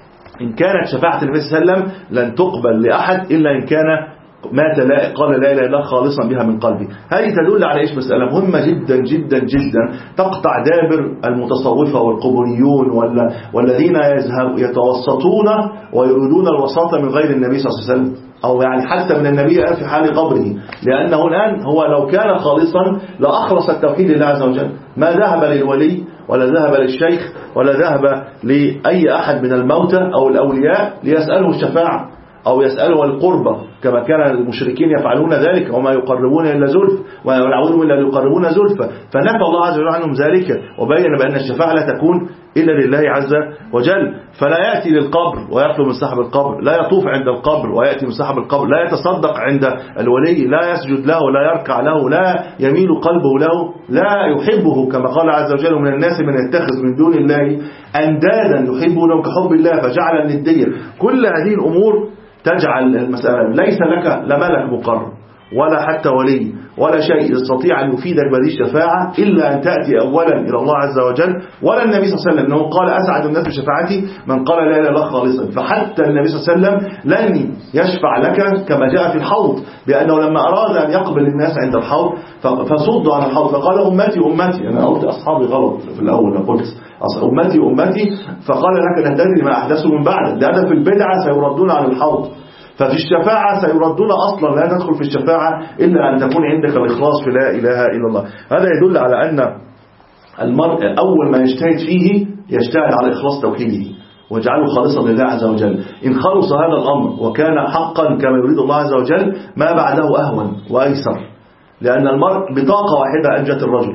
إن كانت شفاعة النبي صلى الله عليه وسلم لن تقبل لأحد إلا إن كان مات لا قال لا إله إلا الله خالصا بها من قلبي. هذه تدل على إيش؟ مسألة مهمة جدا جدا جدا تقطع دابر المتصوفة والقبوريون والذين يذهب يتوسطون ويريدون الوساطة من غير النبي صلى الله عليه وسلم، أو يعني حتى من النبي في حال قبره، لأنه الآن هو لو كان خالصا لأخلص التوحيد لله عز وجل، ما ذهب للولي ولا ذهب للشيخ ولا ذهب لأي أحد من الموتى أو الأولياء ليسأله الشفاعة أو يسأله القربة كما كان المشركين يفعلون ذلك، وما يقربون إلا زلف وما يلعون إلا يقربون زلفة. فنفى الله عز وجل عنهم ذلك وبين بأن الشفاعة لا تكون إلا لله عز وجل. فلا يأتي للقبر ويطلب من صاحب القبر، لا يطوف عند القبر ويأتي من صاحب القبر، لا يتصدق عند الولي، لا يسجد له، لا يركع له، لا يميل قلبه له، لا يحبه كما قال عز وجل من الناس من يتخذ من دون الله أندادا يحبونهم كحب الله فجعل الندية. كل هذه الأمور تجعل المسألة ليس لك لا ملك مقرب ولا حتى ولي ولا شيء يستطيع أن يفيدك بهذه الشفاعة إلا أن تأتي أولا إلى الله عز وجل ولا النبي صلى الله عليه وسلم، أنه قال أسعد الناس بشفاعتي من قال لا إله إلا الله خالصا. فحتى النبي صلى الله عليه وسلم لن يشفع لك كما جاء في الحوض، بأنه لما أراد أن يقبل الناس عند الحوض فصدوا عن الحوض فقال أمتي أمتي. أنا قلت أصحابي غلط في الأول، قلت أمتي أمتي، فقال لك لا تدري ما أحدثوا من بعد، لأن في البدعة سيردون عن الحوض. ففي الشفاعة سيردون أصلا، لا تدخل في الشفاعة إلا أن تكون عندك الإخلاص في لا إله إلا الله. هذا يدل على أن المرء أول ما يجتهد فيه يجتهد على إخلاص توحيده واجعله خالصا لله عز وجل. إن خلص هذا الأمر وكان حقا كما يريد الله عز وجل ما بعده أهون وأيسر، لأن المرء بطاقة واحدة أنجت الرجل،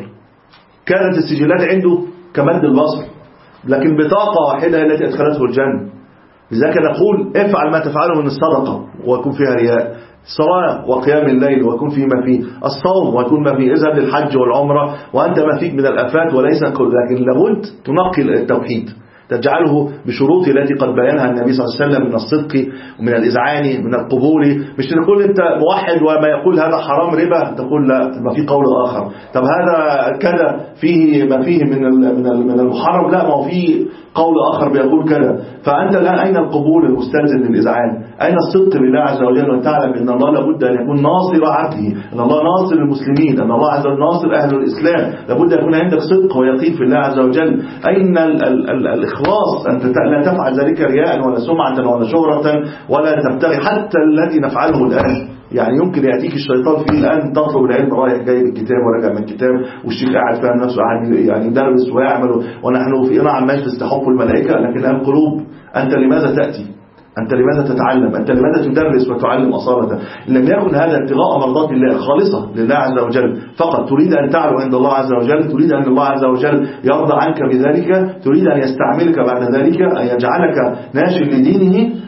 كانت السجلات عنده كمد البصر، لكن بطاقة واحدة التي أدخلته الجنة. لذلك نقول افعل ما تفعله من الصدقة ويكون فيها رياء، الصلاة وقيام الليل ويكون فيما فيه، الصوم ويكون ما فيه، اذهب للحج والعمرة وأنت ما فيك من الآفات وليس كل، لكن لابد تنقي التوحيد تجعله بشروط التي قد بيانها النبي صلى الله عليه وسلم من الصدق ومن الإذعان من القبول. مش تقول أنت موحد وما يقول هذا حرام ربا تقول لا، ما في قول آخر، طب هذا كذا فيه ما فيه من من المحرم، لا ما هو فيه قول آخر بيقول كذا. فأنت الآن أين القبول المستلزم للإذعان؟ أين الصدق بالله عز وجل؟ وأن تعلم أن الله لابد أن يكون ناصر عبده، أن الله ناصر المسلمين، أن الله عز وجل ناصر أهل الإسلام. لابد أن يكون عندك صدق ويقين في الله عز وجل. أين ال ال ال الإخلاص؟ أنت لا تفعل ذلك رياء ولا سمعة ولا شهرة ولا تبتغي حتى الذي نفعله الآن. يعني يمكن يأتيك الشيطان فيه الآن تطلب العلم رايح جاي بالكتاب وراجع من الكتاب والشيخ قاعد فاهم نفسه قاعد يعني يدرس ويعمل ونحن في نعم مجلس تحف الملائكة، لكن الآن قلوب. أنت لماذا تأتي؟ أنت لماذا تتعلم؟ أنت لماذا تدرس وتعلم أصالة؟ إن لم يكن هذا ابتغاء مرضات الله خالصة لله عز وجل فقط، تريد أن تعلو عند الله عز وجل، تريد أن الله عز وجل يرضى عنك بذلك، تريد أن يستعملك بعد ذلك، أن يجعلك ناشر لدينه،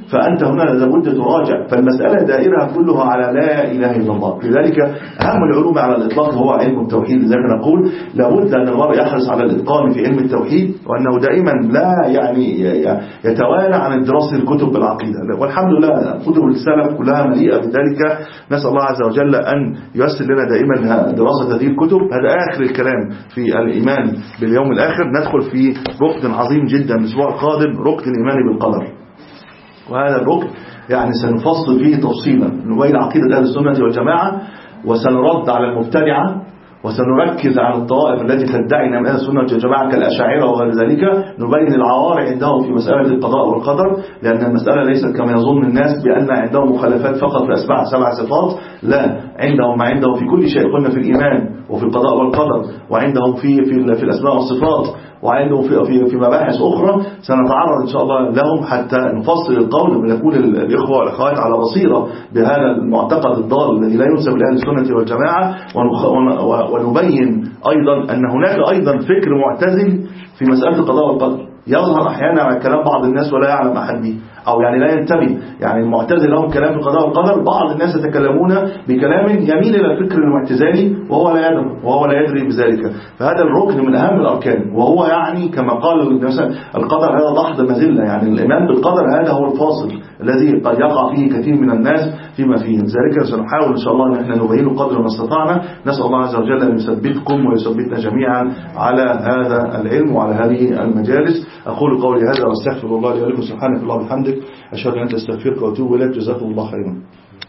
فأنت هنا لابد تراجع. فالمسألة دائرة كلها على لا إله إلا الله. لذلك أهم العلوم على الإطلاق هو علم التوحيد. لذلك نقول لابد أن المرء يحرص على الإتقان في علم التوحيد، وأنه دائما لا يعني يتوانى عن دراسة الكتب العقيدة. والحمد لله كتب السلف كلها مليئة بذلك. نسأل الله عز وجل أن ييسر لنا دائما دراسة هذه الكتب. هذا آخر الكلام في الإيمان باليوم الآخر. ندخل في ركن عظيم جدا الأسبوع القادم، ركن الإيمان بالقدر. وهذا الركن يعني سنفصل فيه تفصيلا نبين عقيدة أهل السنة والجماعة، وسنرد على المبتدعة، وسنركز على الطوائف التي تدعي أن أهل السنة والجماعة كالأشاعرة وغير ذلك. نبين العوار عندهم في مسألة القضاء والقدر، لأن المسألة ليست كما يظن الناس بأن عندهم مخالفات فقط في أسبع سبع صفات. لا، عندهم ما عندهم في كل شيء. قلنا في الإيمان وفي القضاء والقدر، وعندهم في في في الأسماء والصفات، وعندهم في في في مباحث أخرى سنتعرض إن شاء الله لهم حتى نفصل القول ونكون الإخوة والأخوات على بصيرة بهذا المعتقد الضال الذي لا ينسب لأهل السنة والجماعة. ونبين أيضا أن هناك أيضا فكر معتزل في مسألة القضاء والقدر يظهر أحيانا على كلام بعض الناس ولا يعلم أحد به، أو يعني لا ينتبه. يعني المعتزل لهم كلام في القضاء والقدر، بعض الناس يتكلمون بكلام يميل إلى الفكر المعتزلي وهو لا يدري وهو لا يدري بذلك. فهذا الركن من أهم الأركان، وهو يعني كما قال مثلا القدر هذا ضحض مزلة. يعني الإيمان بالقدر هذا هو الفاصل الذي قد يقع فيه كثير من الناس فيما فيه. لذلك سنحاول إن شاء الله أن احنا نبينه قدر ما استطعنا. نسأل الله عز وجل أن يثبتكم ويثبتنا جميعا على هذا العلم وعلى هذه المجالس. أقول قولي هذا واستغفر الله لي ولكم. سبحانك اللهم وبحمدك، أشهد أن لا إله إلا أنت، أستغفرك وأتوب إليك. جزاكم الله خيرا.